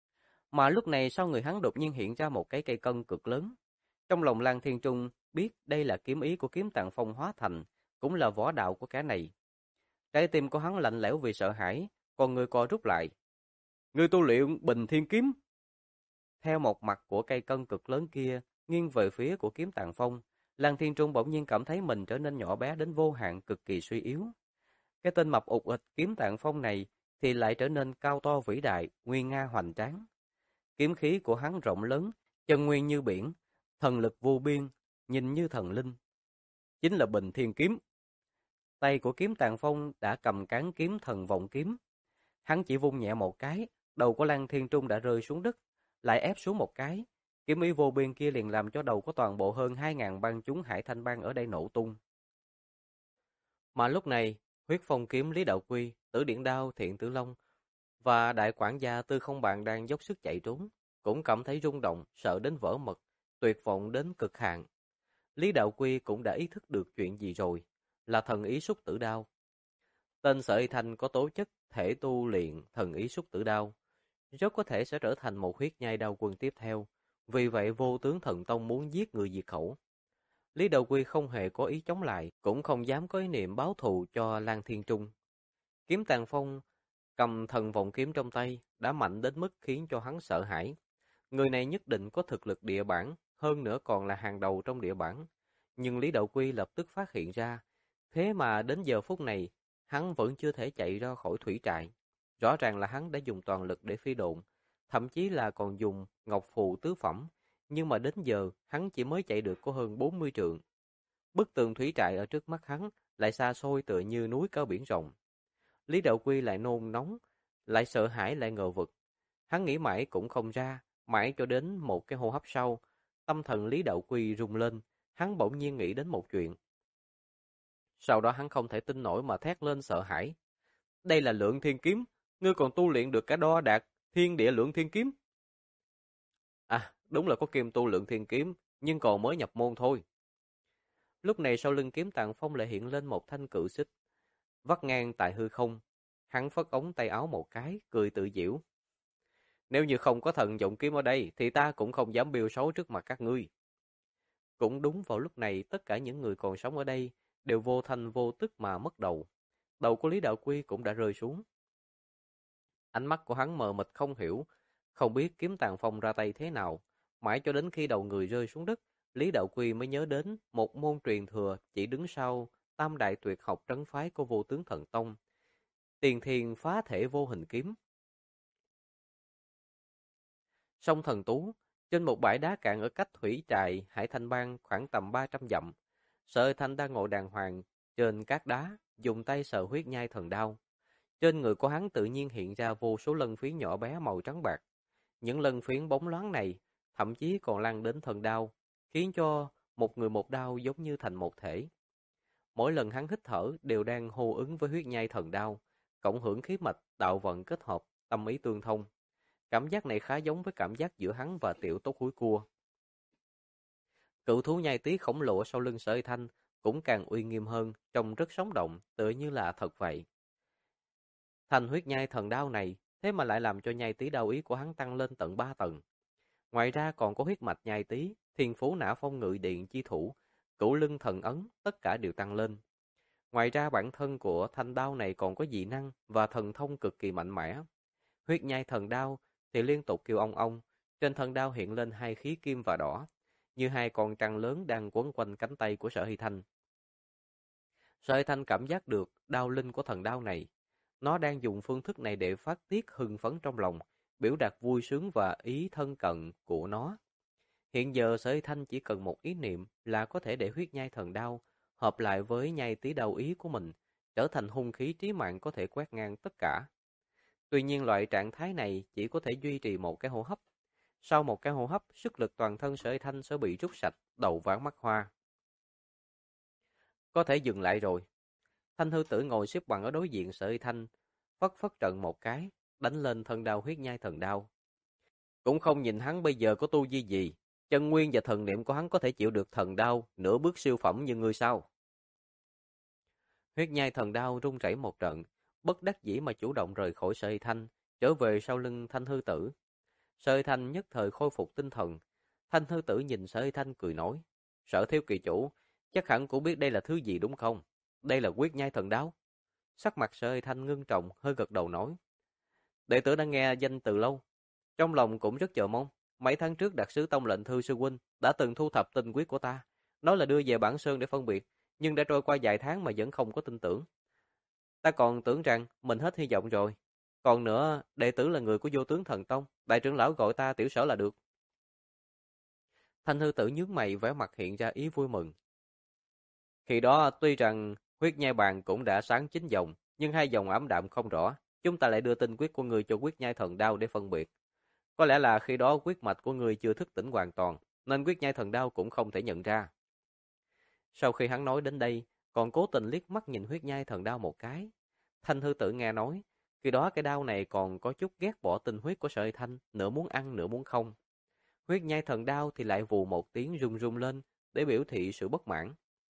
Mà lúc này sau người hắn đột nhiên hiện ra một cái cây cân cực lớn. Trong lòng Lan Thiên Trung biết đây là kiếm ý của Kiếm Tàng Phong hóa thành, cũng là võ đạo của kẻ này. Trái tim của hắn lạnh lẽo vì sợ hãi, còn người co rút lại. Người tu luyện Bình Thiên Kiếm. Theo một mặt của cây cân cực lớn kia, nghiêng về phía của Kiếm Tàng Phong, Lan Thiên Trung bỗng nhiên cảm thấy mình trở nên nhỏ bé đến vô hạn, cực kỳ suy yếu. Cái tên mập ụt ịch Kiếm Tàng Phong này thì lại trở nên cao to vĩ đại, nguy nga hoành tráng. Kiếm khí của hắn rộng lớn, chân nguyên như biển, thần lực vô biên, nhìn như thần linh. Chính là Bình Thiên Kiếm. Tay của Kiếm Tàng Phong đã cầm cán kiếm thần vọng kiếm. Hắn chỉ vung nhẹ một cái, đầu của Lan Thiên Trung đã rơi xuống đất, lại ép xuống một cái. Kiếm ý vô biên kia liền làm cho đầu của toàn bộ hơn 2.000 bang chúng Hải Thanh bang ở đây nổ tung. Mà lúc này, Huyết Phong kiếm Lý Đạo Quy, Tử Điển Đao Thiện Tử Long và đại quản gia Tư Không Bàn đang dốc sức chạy trốn, cũng cảm thấy rung động, sợ đến vỡ mật, tuyệt vọng đến cực hạn. Lý Đạo Quy cũng đã ý thức được chuyện gì rồi, là thần ý xúc tử đao. Tên Sở Y Thanh có tố chất thể tu luyện thần ý xúc tử đao, rất có thể sẽ trở thành một huyết nhai đao quân tiếp theo, vì vậy Vô Tướng Thần Tông muốn giết người diệt khẩu. Lý Đạo Quy không hề có ý chống lại, cũng không dám có ý niệm báo thù cho Lan Thiên Trung. Kiếm Tàng Phong cầm thần vọng kiếm trong tay, đã mạnh đến mức khiến cho hắn sợ hãi. Người này nhất định có thực lực địa bản, hơn nữa còn là hàng đầu trong địa bản. Nhưng Lý Đạo Quy lập tức phát hiện ra, thế mà đến giờ phút này, hắn vẫn chưa thể chạy ra khỏi thủy trại. Rõ ràng là hắn đã dùng toàn lực để phi độn, thậm chí là còn dùng ngọc phù tứ phẩm, nhưng mà đến giờ hắn chỉ mới chạy được có hơn 40 trượng. Bức tường thủy trại ở trước mắt hắn lại xa xôi tựa như núi cao biển rộng. Lý Đạo Quy lại nôn nóng, lại sợ hãi lại ngờ vực. Hắn nghĩ mãi cũng không ra, mãi cho đến một cái hô hấp sau, tâm thần Lý Đạo Quy rung lên, hắn bỗng nhiên nghĩ đến một chuyện. Sau đó hắn không thể tin nổi mà thét lên sợ hãi. Đây là Lượng Thiên Kiếm, ngươi còn tu luyện được cả đo đạc, thiên địa Lượng Thiên Kiếm. À, đúng là có kim tu Lượng Thiên Kiếm, nhưng còn mới nhập môn thôi. Lúc này sau lưng Kiếm Tàng Phong lại hiện lên một thanh cự xích, vắt ngang tại hư không. Hắn phất ống tay áo một cái, cười tự giễu. Nếu như không có thần vọng kiếm ở đây, thì ta cũng không dám biêu xấu trước mặt các ngươi. Cũng đúng vào lúc này, tất cả những người còn sống ở đây đều vô thanh vô tức mà mất đầu. Đầu của Lý Đạo Quy cũng đã rơi xuống. Ánh mắt của hắn mờ mịt không hiểu, không biết Kiếm Tàng Phong ra tay thế nào. Mãi cho đến khi đầu người rơi xuống đất, Lý Đạo Quy mới nhớ đến một môn truyền thừa chỉ đứng sau Tam Đại Tuyệt Học trấn phái của Vô Tướng Thần Tông. Tiền Thiền Phá Thể Vô Hình Kiếm. Sông Thần Tú, trên một bãi đá cạn ở cách thủy trại Hải Thanh Bang khoảng tầm 300 dặm, Sở Thanh đang ngồi đàng hoàng trên cát đá, dùng tay sờ huyết nhai thần đao. Trên người của hắn tự nhiên hiện ra vô số lân phiến nhỏ bé màu trắng bạc. Những lân phiến bóng loáng này thậm chí còn lan đến thần đao, khiến cho một người một đao giống như thành một thể. Mỗi lần hắn hít thở đều đang hô ứng với huyết nhai thần đao, cộng hưởng khí mạch, đạo vận kết hợp, tâm ý tương thông. Cảm giác này khá giống với cảm giác giữa hắn và tiểu tốt húi cua. Cự thú nhai tí khổng lồ sau lưng Sở Thanh cũng càng uy nghiêm hơn, trông rất sống động, tựa như là thật vậy. Thành huyết nhai thần đao này, thế mà lại làm cho nhai tí đao ý của hắn tăng lên tận 3 tầng. Ngoài ra còn có huyết mạch nhai tí, thiên phú nã phong ngự điện chi thủ, cửu lưng thần ấn, tất cả đều tăng lên. Ngoài ra bản thân của thanh đao này còn có dị năng và thần thông cực kỳ mạnh mẽ. Huyết nhai thần đao thì liên tục kêu ong, trên thần đao hiện lên hai khí kim và đỏ, như hai con trăng lớn đang quấn quanh cánh tay của Sở Hy Thanh. Sở Hy Thanh cảm giác được đao linh của thần đao này. Nó đang dùng phương thức này để phát tiết hưng phấn trong lòng, biểu đạt vui sướng và ý thân cận của nó. Hiện giờ Sở Hy Thanh chỉ cần một ý niệm là có thể để huyết nhai thần đao hợp lại với nhai tí đao ý của mình, trở thành hung khí trí mạng có thể quét ngang tất cả. Tuy nhiên loại trạng thái này chỉ có thể duy trì một cái hô hấp. Sau một cái hô hấp, sức lực toàn thân Sở Hy Thanh sẽ bị rút sạch, đầu váng mắt hoa. Có thể dừng lại rồi. Thanh Hư Tử ngồi xếp bằng ở đối diện Sở Hy Thanh, phất phất trận một cái, đánh lên thân đao huyết nhai thần đao. Cũng không nhìn hắn bây giờ có tu vi gì, chân nguyên và thần niệm của hắn có thể chịu được thần đao, nửa bước siêu phẩm như ngươi sao? Huyết nhai thần đao rung rẩy một trận, bất đắc dĩ mà chủ động rời khỏi Sở Hy Thanh, trở về sau lưng Thanh Hư Tử. Sở Thanh nhất thời khôi phục tinh thần. Thanh Thư Tử nhìn Sở Thanh cười nói, Sở thiếu kỳ chủ, chắc hẳn cũng biết đây là thứ gì đúng không? Đây là huyết nhai thần đao. Sắc mặt Sở Thanh ngưng trọng, hơi gật đầu nói, đệ tử đã nghe danh từ lâu, trong lòng cũng rất chờ mong. Mấy tháng trước đặc sứ Tông lệnh thư sư huynh đã từng thu thập tinh quyết của ta, nói là đưa về Bản Sơn để phân biệt, nhưng đã trôi qua vài tháng mà vẫn không có tin tưởng. Ta còn tưởng rằng mình hết hy vọng rồi. Còn nữa, đệ tử là người của Vô Tướng Thần Tông, đại trưởng lão gọi ta tiểu sở là được. Thanh Thư Tử nhướng mày, vẻ mặt hiện ra ý vui mừng. Khi đó tuy rằng huyết nhai bàn cũng đã sáng 9 dòng, nhưng 2 dòng ảm đạm không rõ, chúng ta lại đưa tinh quyết của người cho huyết nhai thần đao để phân biệt. Có lẽ là khi đó huyết mạch của người chưa thức tỉnh hoàn toàn, nên huyết nhai thần đao cũng không thể nhận ra. Sau khi hắn nói đến đây, còn cố tình liếc mắt nhìn huyết nhai thần đao một cái. Thanh Thư Tử nghe nói, khi đó cái đao này còn có chút ghét bỏ tinh huyết của Sợi Thanh, nửa muốn ăn nửa muốn không. Huyết nhai thần đao thì lại vù một tiếng rung rung lên để biểu thị sự bất mãn.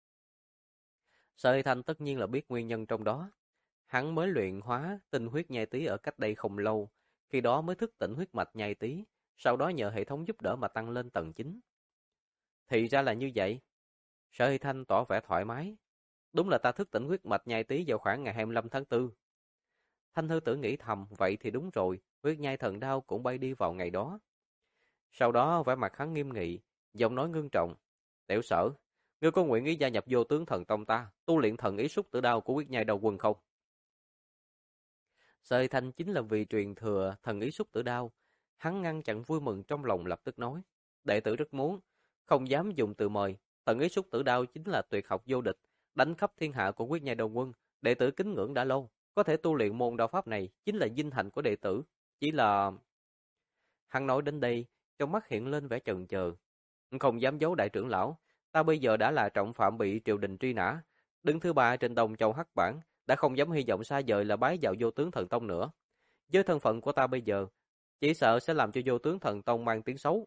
Sợi Thanh tất nhiên là biết nguyên nhân trong đó. Hắn mới luyện hóa tinh huyết nhai tí ở cách đây không lâu, khi đó mới thức tỉnh huyết mạch nhai tí, sau đó nhờ hệ thống giúp đỡ mà tăng lên tầng 9. Thì ra là như vậy. Sở Hy Thanh tỏ vẻ thoải mái. Đúng là ta thức tỉnh huyết mạch nhai tí vào khoảng ngày 25 tháng 4. Thanh Thư Tử nghĩ thầm, vậy thì đúng rồi, huyết nhai thần đao cũng bay đi vào ngày đó. Sau đó vẻ mặt hắn nghiêm nghị, giọng nói ngưng trọng. Tiểu Sở, ngươi có nguyện ý gia nhập Vô Tướng Thần Tông ta, tu luyện thần ý xúc tử đao của huyết nhai đầu quân không? Sở Hy Thanh chính là vì truyền thừa thần ý xúc tử đao. Hắn ngăn chặn vui mừng trong lòng, lập tức nói. Đệ tử rất muốn, không dám dùng từ mời. Thần ý xúc tử đao chính là tuyệt học vô địch, đánh khắp thiên hạ của huyết nhai đầu quân. Đệ tử kính ngưỡng đã lâu, có thể tu luyện môn đạo pháp này chính là vinh hạnh của đệ tử. Chỉ là... Hắn nói đến đây, trong mắt hiện lên vẻ chần chờ. Không dám giấu đại trưởng lão, ta bây giờ đã là trọng phạm bị triều đình truy nã. Đứng thứ 3 trên đồng châu Hắc Bản, đã không dám hy vọng xa vời là bái vào Vô Tướng Thần Tông nữa. Với thân phận của ta bây giờ, chỉ sợ sẽ làm cho Vô Tướng Thần Tông mang tiếng xấu.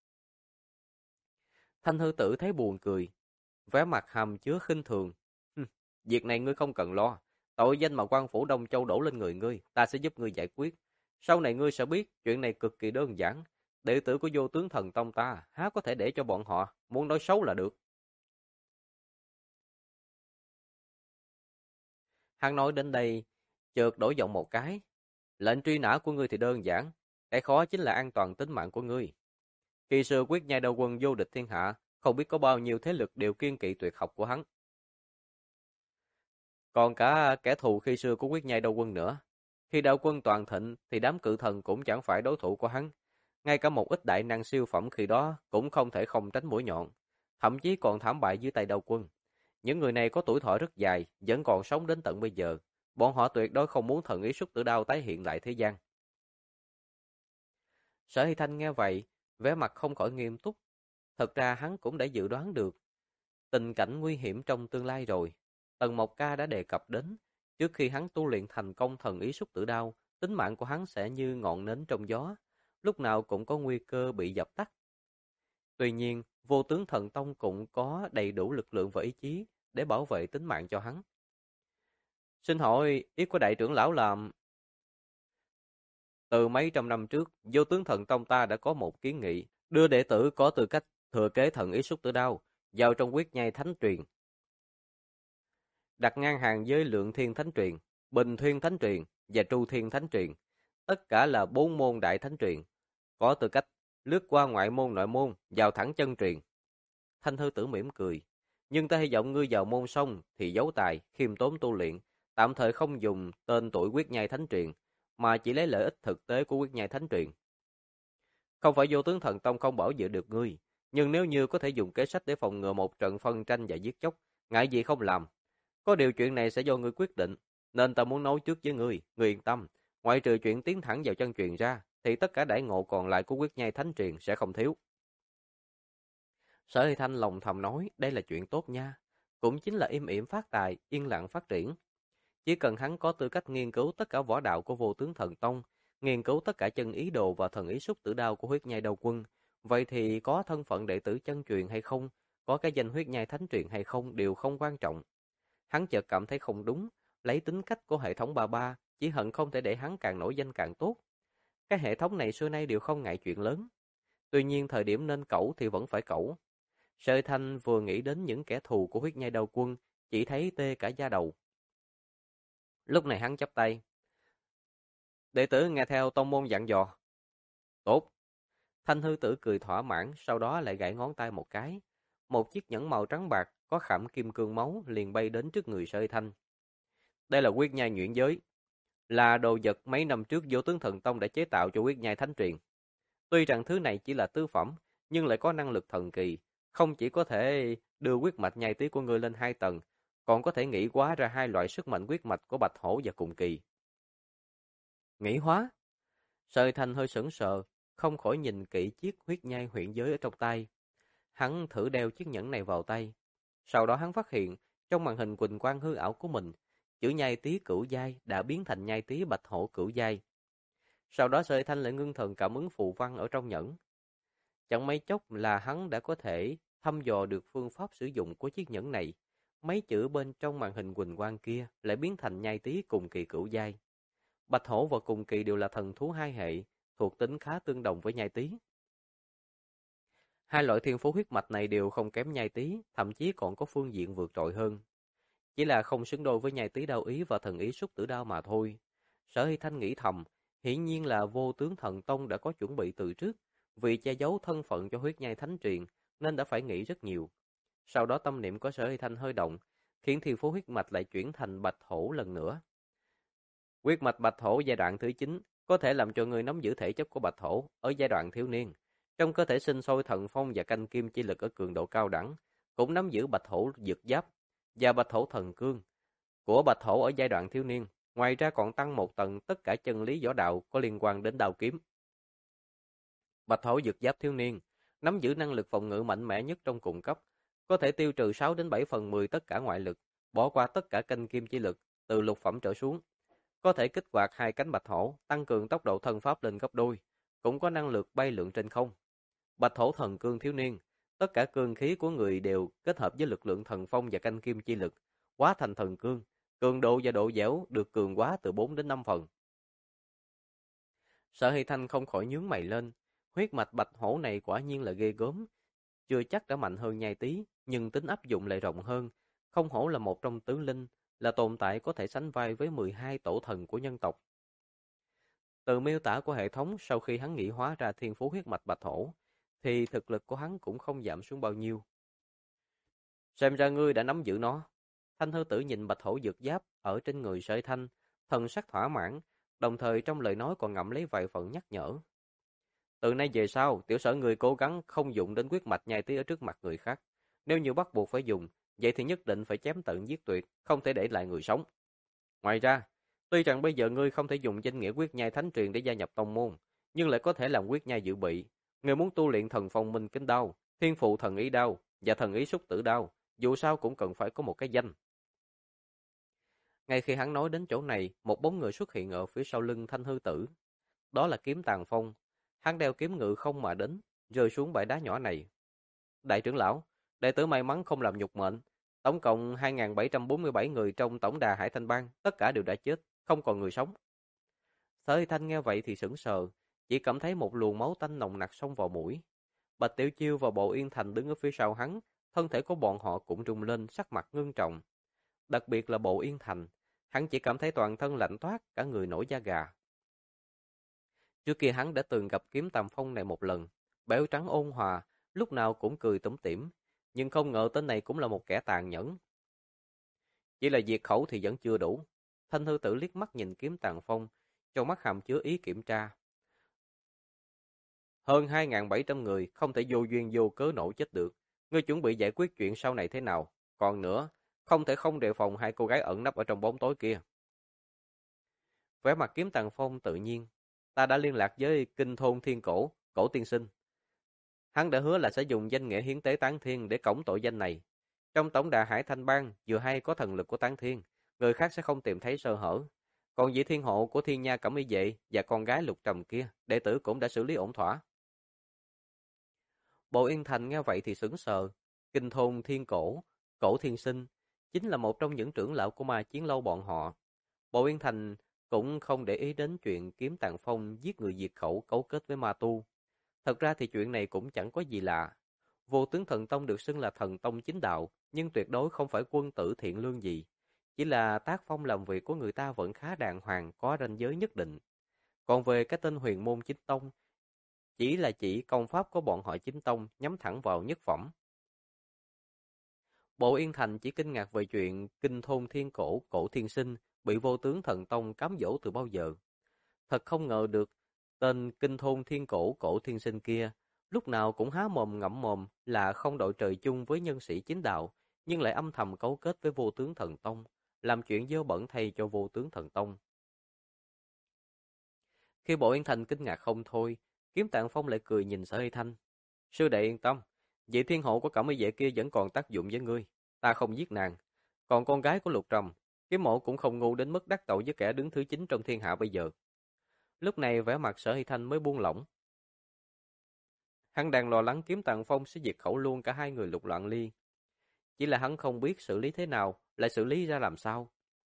Thanh Hư Tử thấy buồn cười, vẻ mặt hàm chứa khinh thường. Việc này ngươi không cần lo, tội danh mà quan phủ Đông Châu đổ lên người ngươi, ta sẽ giúp ngươi giải quyết. Sau này ngươi sẽ biết, chuyện này cực kỳ đơn giản. Đệ tử của Vô Tướng Thần Tông ta, há có thể để cho bọn họ muốn nói xấu là được. Hắn nói đến đây, chợt đổi giọng một cái. Lệnh truy nã của ngươi thì đơn giản, cái khó chính là an toàn tính mạng của ngươi. Khi xưa quyết nhai đầu quân vô địch thiên hạ, không biết có bao nhiêu thế lực đều kiên kỵ tuyệt học của hắn. Còn cả kẻ thù khi xưa của quyết nhai đầu quân nữa. Khi đạo quân toàn thịnh thì đám cự thần cũng chẳng phải đối thủ của hắn. Ngay cả một ít đại năng siêu phẩm khi đó cũng không thể không tránh mũi nhọn. Thậm chí còn thảm bại dưới tay đạo quân. Những người này có tuổi thọ rất dài, vẫn còn sống đến tận bây giờ. Bọn họ tuyệt đối không muốn thần ý xuất tử đao tái hiện lại thế gian. Sở Hy Thanh nghe vậy, vẻ mặt không khỏi nghiêm túc. Thật ra hắn cũng đã dự đoán được tình cảnh nguy hiểm trong tương lai rồi. Tần Mộc Ca đã đề cập đến, trước khi hắn tu luyện thành công thần ý xuất tử đao, tính mạng của hắn sẽ như ngọn nến trong gió, lúc nào cũng có nguy cơ bị dập tắt. Tuy nhiên, Vô Tướng Thần Tông cũng có đầy đủ lực lượng và ý chí để bảo vệ tính mạng cho hắn. Xin hỏi, ý của đại trưởng lão là... Từ mấy trăm năm trước, Vô Tướng Thần Tông ta đã có một kiến nghị, đưa đệ tử có tư cách thừa kế thần ý xuất tử đao vào trong quyết nhai thánh truyền, đặt ngang hàng với Lượng Thiên Thánh Truyền, Bình Thiên Thánh Truyền và Tru Thiên Thánh Truyền, tất cả là 4 môn đại thánh truyền, có tư cách lướt qua ngoại môn nội môn, vào thẳng chân truyền. Thanh Thư Tử mỉm cười, nhưng ta hy vọng ngươi vào môn xong thì giấu tài, khiêm tốn tu luyện, tạm thời không dùng tên tuổi quyết nhai thánh truyền, mà chỉ lấy lợi ích thực tế của quyết nhai thánh truyền. Không phải Vô Tướng Thần Tông không bảo vệ được ngươi, nhưng nếu như có thể dùng kế sách để phòng ngừa một trận phân tranh và giết chóc, ngại gì không làm. Có điều chuyện này sẽ do ngươi quyết định, nên ta muốn nói trước với ngươi yên tâm, ngoại trừ chuyện tiến thẳng vào chân truyền ra, thì tất cả đãi ngộ còn lại của quyết nhai thánh truyền sẽ không thiếu. Sở Hy Thanh lòng thầm nói, đây là chuyện tốt nha, cũng chính là im ỉm phát tài, yên lặng phát triển. Chỉ cần hắn có tư cách nghiên cứu tất cả võ đạo của Vô Tướng Thần Tông, nghiên cứu tất cả chân ý đồ và thần ý xúc tử đao của huyết nhai đầu quân, vậy thì có thân phận đệ tử chân truyền hay không, có cái danh huyết nhai thánh truyền hay không đều không quan trọng. Hắn chợt cảm thấy không đúng, lấy tính cách của hệ thống 33, chỉ hận không thể để hắn càng nổi danh càng tốt. Cái hệ thống này xưa nay đều không ngại chuyện lớn. Tuy nhiên thời điểm nên cẩu thì vẫn phải cẩu. Sở Thanh vừa nghĩ đến những kẻ thù của huyết nhai đao quân, chỉ thấy tê cả da đầu. Lúc này hắn chắp tay. Đệ tử nghe theo tông môn dặn dò. Tốt. Thanh hư tử cười thỏa mãn, sau đó lại gảy ngón tay một cái. Một chiếc nhẫn màu trắng bạc có khảm kim cương máu liền bay đến trước người Sở Thanh. Đây là huyết nhai nhuyễn giới, là đồ vật mấy năm trước Vô Tướng Thần Tông đã chế tạo cho huyết nhai thánh truyền. Tuy rằng thứ này chỉ là tứ phẩm, nhưng lại có năng lực thần kỳ, không chỉ có thể đưa huyết mạch nhai tí của ngươi lên 2 tầng, còn có thể nghĩ hóa ra 2 loại sức mạnh huyết mạch của Bạch Hổ và Cùng Kỳ. Nghĩ hóa? Sở Thanh hơi sững sờ, không khỏi nhìn kỹ chiếc huyết nhai huyễn giới ở trong tay. Hắn thử đeo chiếc nhẫn này vào tay. Sau đó hắn phát hiện, trong màn hình quỳnh quang hư ảo của mình, chữ nhai tí cửu giai đã biến thành nhai tí Bạch Hổ cửu giai. Sau đó Sở Thanh lại ngưng thần cảm ứng phù văn ở trong nhẫn. Chẳng mấy chốc là hắn đã có thể thăm dò được phương pháp sử dụng của chiếc nhẫn này. Mấy chữ bên trong màn hình quỳnh quang kia lại biến thành nhai tí Cùng Kỳ cửu giai. Bạch Hổ và Cùng Kỳ đều là thần thú hai hệ, thuộc tính khá tương đồng với nhai tí. Hai loại thiên phú huyết mạch này đều không kém nhai tí, thậm chí còn có phương diện vượt trội hơn. Chỉ là không xứng đôi với nhai tí đao ý và thần ý xúc tử đao mà thôi. Sở Hy Thanh nghĩ thầm, hiển nhiên là Vô Tướng Thần Tông đã có chuẩn bị từ trước, vì che giấu thân phận cho huyết nhai thánh truyền, nên đã phải nghĩ rất nhiều. Sau đó tâm niệm của Sở Hy Thanh hơi động, khiến thiên phú huyết mạch lại chuyển thành Bạch Hổ lần nữa. Huyết mạch Bạch Hổ giai đoạn thứ 9 có thể làm cho người nắm giữ thể chất của Bạch Hổ ở giai đoạn thiếu niên. Trong cơ thể sinh sôi thần phong và canh kim chi lực ở cường độ cao đẳng, cũng nắm giữ Bạch Hổ dược giáp và Bạch Hổ thần cương của Bạch Hổ ở giai đoạn thiếu niên. Ngoài ra còn tăng một tầng tất cả chân lý võ đạo có liên quan đến đao kiếm. Bạch Hổ dược giáp thiếu niên nắm giữ năng lực phòng ngự mạnh mẽ nhất trong cùng cấp, có thể tiêu trừ 6 đến 7 phần 10 tất cả ngoại lực, bỏ qua tất cả canh kim chi lực từ lục phẩm trở xuống. Có thể kích hoạt 2 cánh Bạch Hổ, tăng cường tốc độ thân pháp lên gấp đôi, cũng có năng lực bay lượn trên không. Bạch Hổ thần cương thiếu niên, tất cả cương khí của người đều kết hợp với lực lượng thần phong và canh kim chi lực, hóa thành thần cương, cường độ và độ dẻo được cường hóa từ 4 đến 5 phần. Sở Hy Thanh không khỏi nhướng mày lên, huyết mạch Bạch Hổ này quả nhiên là ghê gớm, chưa chắc đã mạnh hơn nhai tí, nhưng tính áp dụng lại rộng hơn, không hổ là một trong tứ linh, là tồn tại có thể sánh vai với 12 tổ thần của nhân tộc. Từ miêu tả của hệ thống sau khi hắn nghĩ hóa ra thiên phú huyết mạch Bạch Hổ, thì thực lực của hắn cũng không giảm xuống bao nhiêu. Xem ra ngươi đã nắm giữ nó. Thanh hư tử nhìn Bạch Hổ dược giáp ở trên người Sở Thanh, thần sắc thỏa mãn, đồng thời trong lời nói còn ngậm lấy vài phần nhắc nhở. Từ nay về sau, tiểu sở người cố gắng không dùng đến huyết mạch nhai tí ở trước mặt người khác. Nếu như bắt buộc phải dùng, vậy thì nhất định phải chém tận giết tuyệt, không thể để lại người sống. Ngoài ra, tuy rằng bây giờ ngươi không thể dùng danh nghĩa huyết nhai thánh truyền để gia nhập tông môn, nhưng lại có thể làm huyết nhai dự bị. Ngươi muốn tu luyện thần phong minh kính đao, thiên phụ thần ý đao và thần ý xúc tử đao, dù sao cũng cần phải có một cái danh. Ngay khi hắn nói đến chỗ này, một bóng người xuất hiện ở phía sau lưng Thanh hư tử. Đó là Kiếm Tàng Phong. Hắn đeo kiếm ngự không mà đến, rơi xuống bãi đá nhỏ này. Đại trưởng lão, đệ tử may mắn không làm nhục mệnh. Tổng cộng 2.747 người trong tổng đà Hải Thanh Bang, tất cả đều đã chết, không còn người sống. Sở Hy Thanh nghe vậy thì sững sờ, chỉ cảm thấy một luồng máu tanh nồng nặc xông vào mũi. Bạch Tiểu Chiêu và Bộ Yên Thành đứng ở phía sau hắn, thân thể của bọn họ cũng rung lên, sắc mặt ngưng trọng. Đặc biệt là Bộ Yên Thành, hắn chỉ cảm thấy toàn thân lạnh toát, cả người nổi da gà. Trước kia hắn đã từng gặp Kiếm Tàm Phong này một lần, béo trắng ôn hòa, lúc nào cũng cười tủm tỉm, nhưng không ngờ tên này cũng là một kẻ tàn nhẫn. Chỉ là diệt khẩu thì vẫn chưa đủ. Thanh hư tử liếc mắt nhìn Kiếm Tàng Phong, trong mắt hàm chứa ý kiểm tra. Hơn 2.700 người không thể vô duyên vô cớ nổ chết được. Ngươi chuẩn bị giải quyết chuyện sau này thế nào? Còn nữa, không thể không đề phòng 2 cô gái ẩn nấp ở trong bóng tối kia. Vẻ mặt Kiếm Tàng Phong tự nhiên. Ta đã liên lạc với Kinh Thôn Thiên Cổ, Cổ tiên sinh. Hắn đã hứa là sẽ dùng danh nghĩa hiến tế Tán Thiên để cổng tội danh này. Trong tổng đà Hải Thanh Bang, vừa hay có thần lực của Tán Thiên, người khác sẽ không tìm thấy sơ hở. Còn vị thiên hộ của Thiên Nha Cẩm Y Vệ và con gái Lục Trầm kia, đệ tử cũng đã xử lý ổn thỏa. Bộ Yên Thành nghe vậy thì sững sờ. Kinh Thôn Thiên Cổ, Cổ Thiên Sinh, chính là một trong những trưởng lão của Ma Chiến Lâu bọn họ. Bộ Yên Thành cũng không để ý đến chuyện Kiếm Tàng Phong giết người diệt khẩu cấu kết với ma tu. Thật ra thì chuyện này cũng chẳng có gì lạ. Vô tướng thần tông được xưng là thần tông chính đạo, nhưng tuyệt đối không phải quân tử thiện lương gì. Chỉ là tác phong làm việc của người ta vẫn khá đàng hoàng, có ranh giới nhất định. Còn về cái tên Huyền Môn Chính Tông, chỉ công pháp của bọn họ Chính Tông nhắm thẳng vào nhất phẩm. Bộ Yên Thành chỉ kinh ngạc về chuyện kinh thôn thiên cổ, cổ thiên sinh, bị vô tướng thần tông cám dỗ từ bao giờ. Thật không ngờ được, tên kinh thôn thiên cổ, cổ thiên sinh kia, lúc nào cũng há mồm ngậm mồm là không đội trời chung với nhân sĩ chính đạo, nhưng lại âm thầm cấu kết với vô tướng thần tông, làm chuyện dơ bẩn thay cho vô tướng thần tông. Khi Bộ Yên Thành kinh ngạc không thôi, Kiếm Tạng Phong lại cười nhìn Sở Hy Thanh. Sư đệ yên tâm, vị thiên hộ của cẩm y vệ kia vẫn còn tác dụng với ngươi, ta không giết nàng. Còn con gái của Lục Trầm, Kiếm Mộ cũng không ngu đến mức đắc tội với kẻ đứng thứ 9 trong thiên hạ bây giờ. Lúc này vẻ mặt Sở Hy Thanh mới buông lỏng. Hắn đang lo lắng Kiếm Tạng Phong sẽ diệt khẩu luôn cả hai người Lục Loạn Ly. Chỉ là hắn không biết xử lý thế nào, lại xử lý ra làm sao.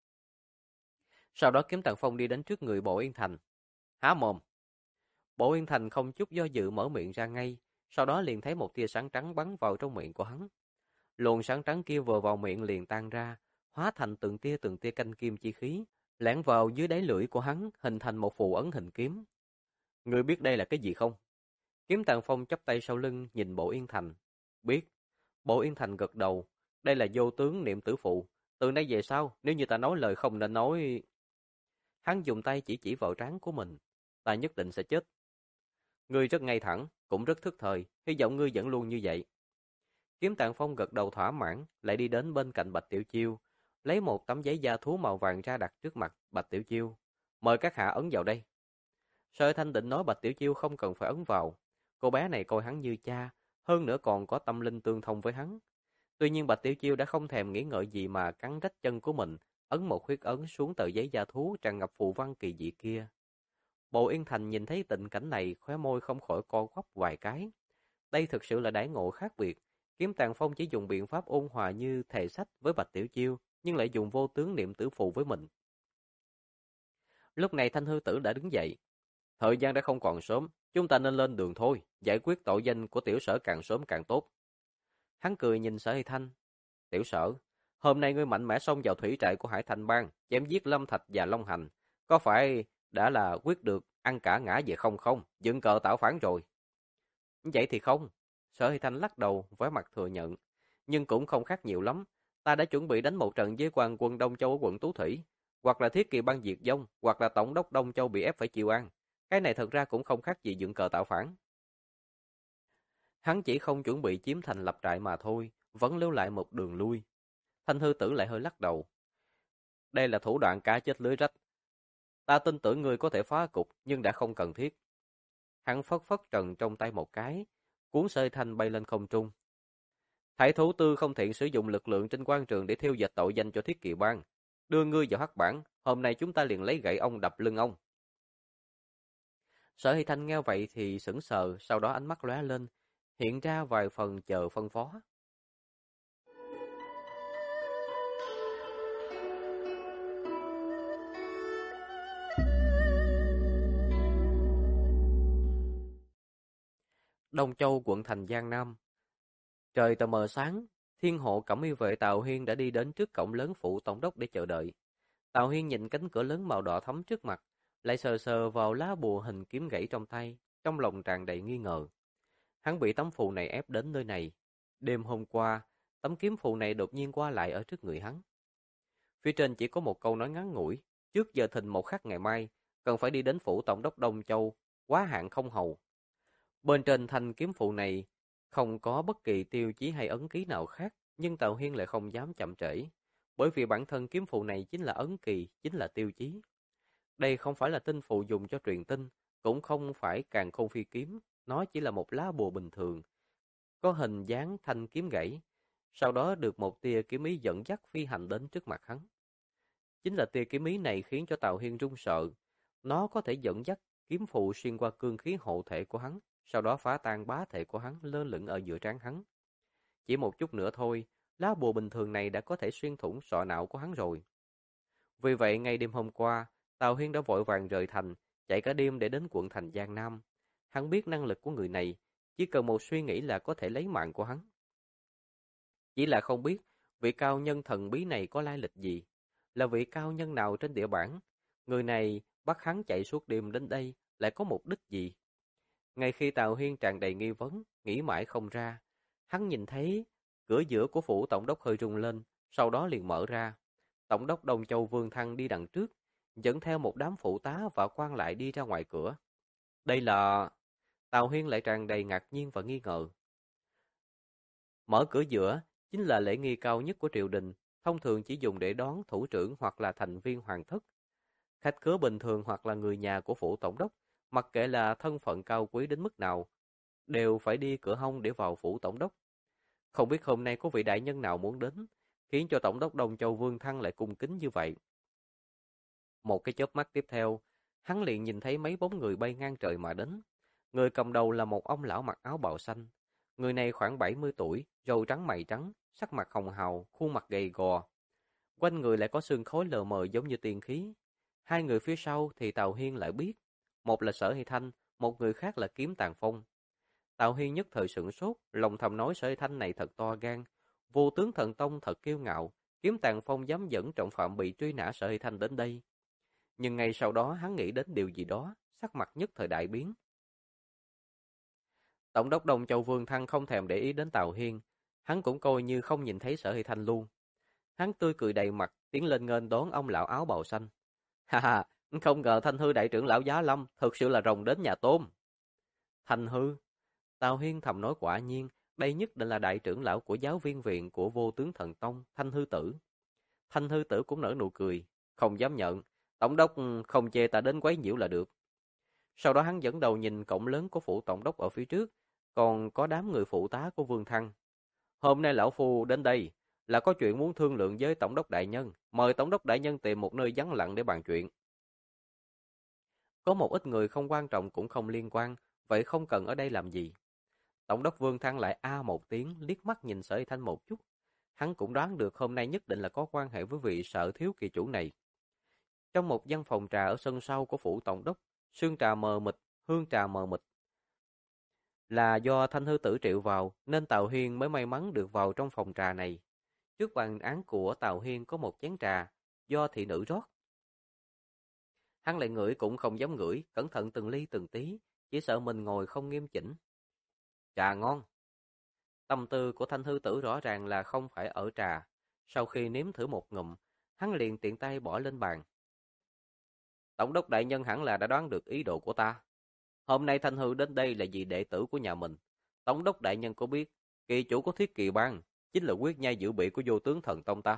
Sau đó Kiếm Tạng Phong đi đến trước người Bộ Yên Thành. Há mồm. Bộ Yên Thành không chút do dự mở miệng ra ngay, sau đó liền thấy một tia sáng trắng bắn vào trong miệng của hắn. Luồng sáng trắng kia vừa vào miệng liền tan ra, hóa thành từng tia canh kim chi khí, lẻn vào dưới đáy lưỡi của hắn, hình thành một phù ấn hình kiếm. Ngươi biết đây là cái gì không? Kiếm Tàng Phong chắp tay sau lưng nhìn Bộ Yên Thành. Biết. Bộ Yên Thành gật đầu. Đây là vô tướng niệm tử phụ. Từ nay về sau, nếu như ta nói lời không nên nói... Hắn dùng tay chỉ vào trán của mình. Ta nhất định sẽ chết. Ngươi rất ngay thẳng, cũng rất thức thời. Hy vọng ngươi vẫn luôn như vậy. Kiếm Tạng Phong gật đầu thỏa mãn, lại đi đến bên cạnh Bạch Tiểu Chiêu, lấy một tấm giấy da thú màu vàng ra đặt trước mặt Bạch Tiểu Chiêu. Mời các hạ ấn vào đây. Sở Thanh định nói Bạch Tiểu Chiêu không cần phải ấn vào. Cô bé này coi hắn như cha, hơn nữa còn có tâm linh tương thông với hắn. Tuy nhiên Bạch Tiểu Chiêu đã không thèm nghĩ ngợi gì mà cắn rách chân của mình, ấn một huyết ấn xuống tờ giấy da thú tràn ngập phù văn kỳ dị kia. Bộ Yên Thành nhìn thấy tình cảnh này, khóe môi không khỏi co quắp vài cái. Đây thực sự là đãi ngộ khác biệt. Kiếm Tàng Phong chỉ dùng biện pháp ôn hòa như thề sách với Bạch Tiểu Chiêu, nhưng lại dùng vô tướng niệm tử phù với mình. Lúc này Thanh Hư Tử đã đứng dậy. Thời gian đã không còn sớm, chúng ta nên lên đường thôi, giải quyết tội danh của tiểu sở càng sớm càng tốt. Hắn cười nhìn Sở Hy Thanh. Tiểu sở, hôm nay ngươi mạnh mẽ xông vào thủy trại của Hải Thành Bang, chém giết Lâm Thạch và Long Hành. Có phải đã là quyết được ăn cả ngã về không không, dựng cờ tạo phản rồi? Vậy thì không. Sở Hy Thanh lắc đầu, vẻ mặt thừa nhận. Nhưng cũng không khác nhiều lắm. Ta đã chuẩn bị đánh một trận với quan quân Đông Châu ở quận Tú Thủy. Hoặc là Thiết Kỵ Bang diệt vong, hoặc là Tổng đốc Đông Châu bị ép phải chịu ăn. Cái này thật ra cũng không khác gì dựng cờ tạo phản. Hắn chỉ không chuẩn bị chiếm thành lập trại mà thôi, vẫn lưu lại một đường lui. Thanh Hư Tử lại hơi lắc đầu. Đây là thủ đoạn cá chết lưới rách. Ta tin tưởng ngươi có thể phá cục, nhưng đã không cần thiết. Hắn phất phất trần trong tay một cái, cuốn Sở Hy Thanh bay lên không trung. Thái thú tư không thiện sử dụng lực lượng trên quan trường để thiêu dệt tội danh cho Thiết Kỵ Bang. Đưa ngươi vào hắc bảng, hôm nay chúng ta liền lấy gậy ông đập lưng ông. Sở Hy Thanh nghe vậy thì sững sờ, sau đó ánh mắt lóe lên, hiện ra vài phần chờ phân phó. Đông Châu, quận thành Giang Nam. Trời tờ mờ sáng, thiên hộ cẩm y vệ Tào Hiên đã đi đến trước cổng lớn phủ tổng đốc để chờ đợi. Tào Hiên nhìn cánh cửa lớn màu đỏ thắm trước mặt, lại sờ sờ vào lá bùa hình kiếm gãy trong tay, trong lòng tràn đầy nghi ngờ. Hắn bị tấm phù này ép đến nơi này. Đêm hôm qua, tấm kiếm phù này đột nhiên qua lại ở trước người hắn. Phía trên chỉ có một câu nói ngắn ngủi, trước giờ thìn một khắc ngày mai, cần phải đi đến phủ tổng đốc Đông Châu, quá hạn không hầu. Bên trên thanh kiếm phù này không có bất kỳ tiêu chí hay ấn ký nào khác, nhưng Tào Hiên lại không dám chậm trễ, bởi vì bản thân kiếm phù này chính là ấn kỳ, chính là tiêu chí. Đây không phải là tinh phù dùng cho truyền tin, cũng không phải càn khôn phi kiếm, nó chỉ là một lá bùa bình thường, có hình dáng thanh kiếm gãy, sau đó được một tia kiếm ý dẫn dắt phi hành đến trước mặt hắn. Chính là tia kiếm ý này khiến cho Tào Hiên run sợ, nó có thể dẫn dắt kiếm phù xuyên qua cương khí hộ thể của hắn, sau đó phá tan bá thể của hắn lơ lửng ở giữa trán hắn. Chỉ một chút nữa thôi, lá bùa bình thường này đã có thể xuyên thủng sọ não của hắn rồi. Vì vậy, ngay đêm hôm qua, Tào Huyên đã vội vàng rời thành, chạy cả đêm để đến quận thành Giang Nam. Hắn biết năng lực của người này, chỉ cần một suy nghĩ là có thể lấy mạng của hắn. Chỉ là không biết vị cao nhân thần bí này có lai lịch gì, là vị cao nhân nào trên địa bản. Người này bắt hắn chạy suốt đêm đến đây lại có mục đích gì? Ngay khi Tào Huyên tràn đầy nghi vấn, nghĩ mãi không ra, hắn nhìn thấy cửa giữa của phủ tổng đốc hơi rung lên, sau đó liền mở ra. Tổng đốc Đông Châu Vương Thăng đi đằng trước, dẫn theo một đám phụ tá và quan lại đi ra ngoài cửa. Đây là... Tào Huyên lại tràn đầy ngạc nhiên và nghi ngờ. Mở cửa giữa chính là lễ nghi cao nhất của triều đình, thông thường chỉ dùng để đón thủ trưởng hoặc là thành viên hoàng thất. Khách khứa bình thường hoặc là người nhà của phủ tổng đốc, mặc kệ là thân phận cao quý đến mức nào, đều phải đi cửa hông để vào phủ tổng đốc. Không biết hôm nay có vị đại nhân nào muốn đến, khiến cho tổng đốc Đông Châu Vương Thăng lại cung kính như vậy. Một cái chớp mắt tiếp theo, hắn liền nhìn thấy mấy bóng người bay ngang trời mà đến. Người cầm đầu là một ông lão mặc áo bào xanh. Người này khoảng 70 tuổi, râu trắng mày trắng, sắc mặt hồng hào, khuôn mặt gầy gò. Quanh người lại có sương khói lờ mờ giống như tiên khí. Hai người phía sau thì Tào Hiên lại biết. Một là Sở Hy Thanh, một người khác là Kiếm Tàn Phong. Tào Hiên nhất thời sửng sốt, lòng thầm nói Sở Hy Thanh này thật to gan. Vô tướng thần tông thật kiêu ngạo, Kiếm Tàn Phong dám dẫn trọng phạm bị truy nã Sở Hy Thanh đến đây. Nhưng ngay sau đó hắn nghĩ đến điều gì đó, sắc mặt nhất thời đại biến. Tổng đốc Đông Châu Vương Thăng không thèm để ý đến Tào Hiên, hắn cũng coi như không nhìn thấy Sở Hy Thanh luôn. Hắn tươi cười đầy mặt, tiến lên nghênh đón ông lão áo bào xanh. Ha ha, không ngờ Thanh Hư đại trưởng lão Giá Lâm thực sự là rồng đến nhà tôm. Thanh Hư, Tào Hiên thầm nói quả nhiên, đây nhất định là đại trưởng lão của giáo viên viện của Vô Tướng Thần Tông, Thanh Hư Tử. Thanh Hư Tử cũng nở nụ cười, không dám nhận, tổng đốc không chê ta đến quấy nhiễu là được. Sau đó hắn dẫn đầu nhìn cổng lớn của phủ tổng đốc ở phía trước, còn có đám người phụ tá của Vương Thăng. Hôm nay lão phu đến đây là có chuyện muốn thương lượng với tổng đốc đại nhân, mời tổng đốc đại nhân tìm một nơi vắng lặng để bàn chuyện. Có một ít người không quan trọng cũng không liên quan, vậy không cần ở đây làm gì. Tổng đốc Vương Thăng lại a một tiếng, liếc mắt nhìn Sở Hy Thanh một chút. Hắn cũng đoán được hôm nay nhất định là có quan hệ với vị Sở thiếu kỳ chủ này. Trong một văn phòng trà ở sân sau của phủ tổng đốc, sương trà mờ mịt, hương trà mờ mịt. Là do Thanh Hư Tử triệu vào, nên Tào Hiên mới may mắn được vào trong phòng trà này. Trước bàn án của Tào Hiên có một chén trà, do thị nữ rót. Hắn lại ngửi cũng không dám ngửi, cẩn thận từng ly từng tí, chỉ sợ mình ngồi không nghiêm chỉnh. Trà ngon. Tâm tư của Thanh Hư Tử rõ ràng là không phải ở trà. Sau khi nếm thử một ngụm, hắn liền tiện tay bỏ lên bàn. Tổng đốc đại nhân hẳn là đã đoán được ý đồ của ta. Hôm nay Thanh Hư đến đây là vì đệ tử của nhà mình. Tổng đốc đại nhân có biết, kỳ chủ của Thiết Kỳ Bang chính là quyết nhai dự bị của Vô Tướng Thần Tông ta.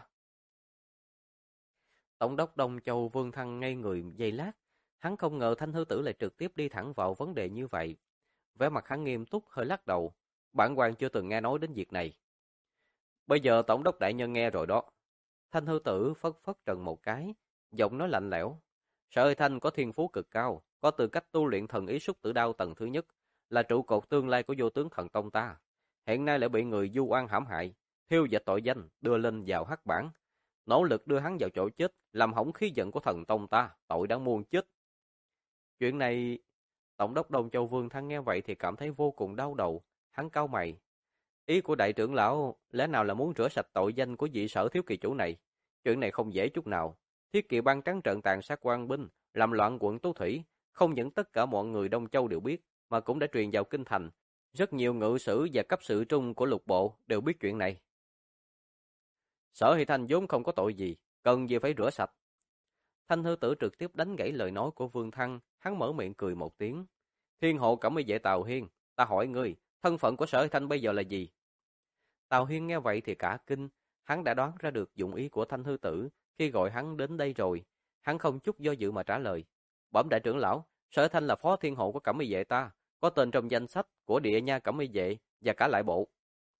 Tổng đốc Đông Châu Vương Thăng ngây người giây lát, hắn không ngờ Thanh Hư Tử lại trực tiếp đi thẳng vào vấn đề như vậy. Vẻ mặt hắn nghiêm túc hơi lắc đầu, bản quan chưa từng nghe nói đến việc này. Bây giờ tổng đốc đại nhân nghe rồi đó. Thanh Hư Tử phất phất trần một cái, giọng nói lạnh lẽo. Sở Hy Thanh có thiên phú cực cao, có tư cách tu luyện thần ý xúc tử đao tầng thứ nhất, là trụ cột tương lai của Vô Tướng Thần Tông ta. Hiện nay lại bị người du oan hãm hại, thiêu dệt tội danh, đưa lên vào hắc bảng, nỗ lực đưa hắn vào chỗ chết, làm hỏng khí vận của thần tông ta, tội đáng muôn chết. Chuyện này, tổng đốc Đông Châu Vương Thăng nghe vậy thì cảm thấy vô cùng đau đầu, hắn cau mày. Ý của đại trưởng lão lẽ nào là muốn rửa sạch tội danh của vị Sở thiếu kỳ chủ này? Chuyện này không dễ chút nào. Thiết Kỵ Bang trắng trợn tàn sát quan binh, làm loạn quận Tú Thủy, không những tất cả mọi người Đông Châu đều biết, mà cũng đã truyền vào kinh thành. Rất nhiều ngự sử và cấp sự trung của lục bộ đều biết chuyện này. Sở Hy Thanh vốn không có tội gì, cần gì phải rửa sạch. Thanh Hư Tử trực tiếp đánh gãy lời nói của Vương Thăng, hắn mở miệng cười một tiếng. Thiên hộ Cẩm Y vệ Tào Hiên, ta hỏi ngươi, thân phận của Sở Hy Thanh bây giờ là gì? Tào Hiên nghe vậy thì cả kinh, hắn đã đoán ra được dụng ý của Thanh Hư Tử khi gọi hắn đến đây rồi. Hắn không chút do dự mà trả lời. Bẩm đại trưởng lão, Sở Hy Thanh là phó thiên hộ của Cẩm Y vệ ta, có tên trong danh sách của địa nha Cẩm Y vệ và cả lại bộ.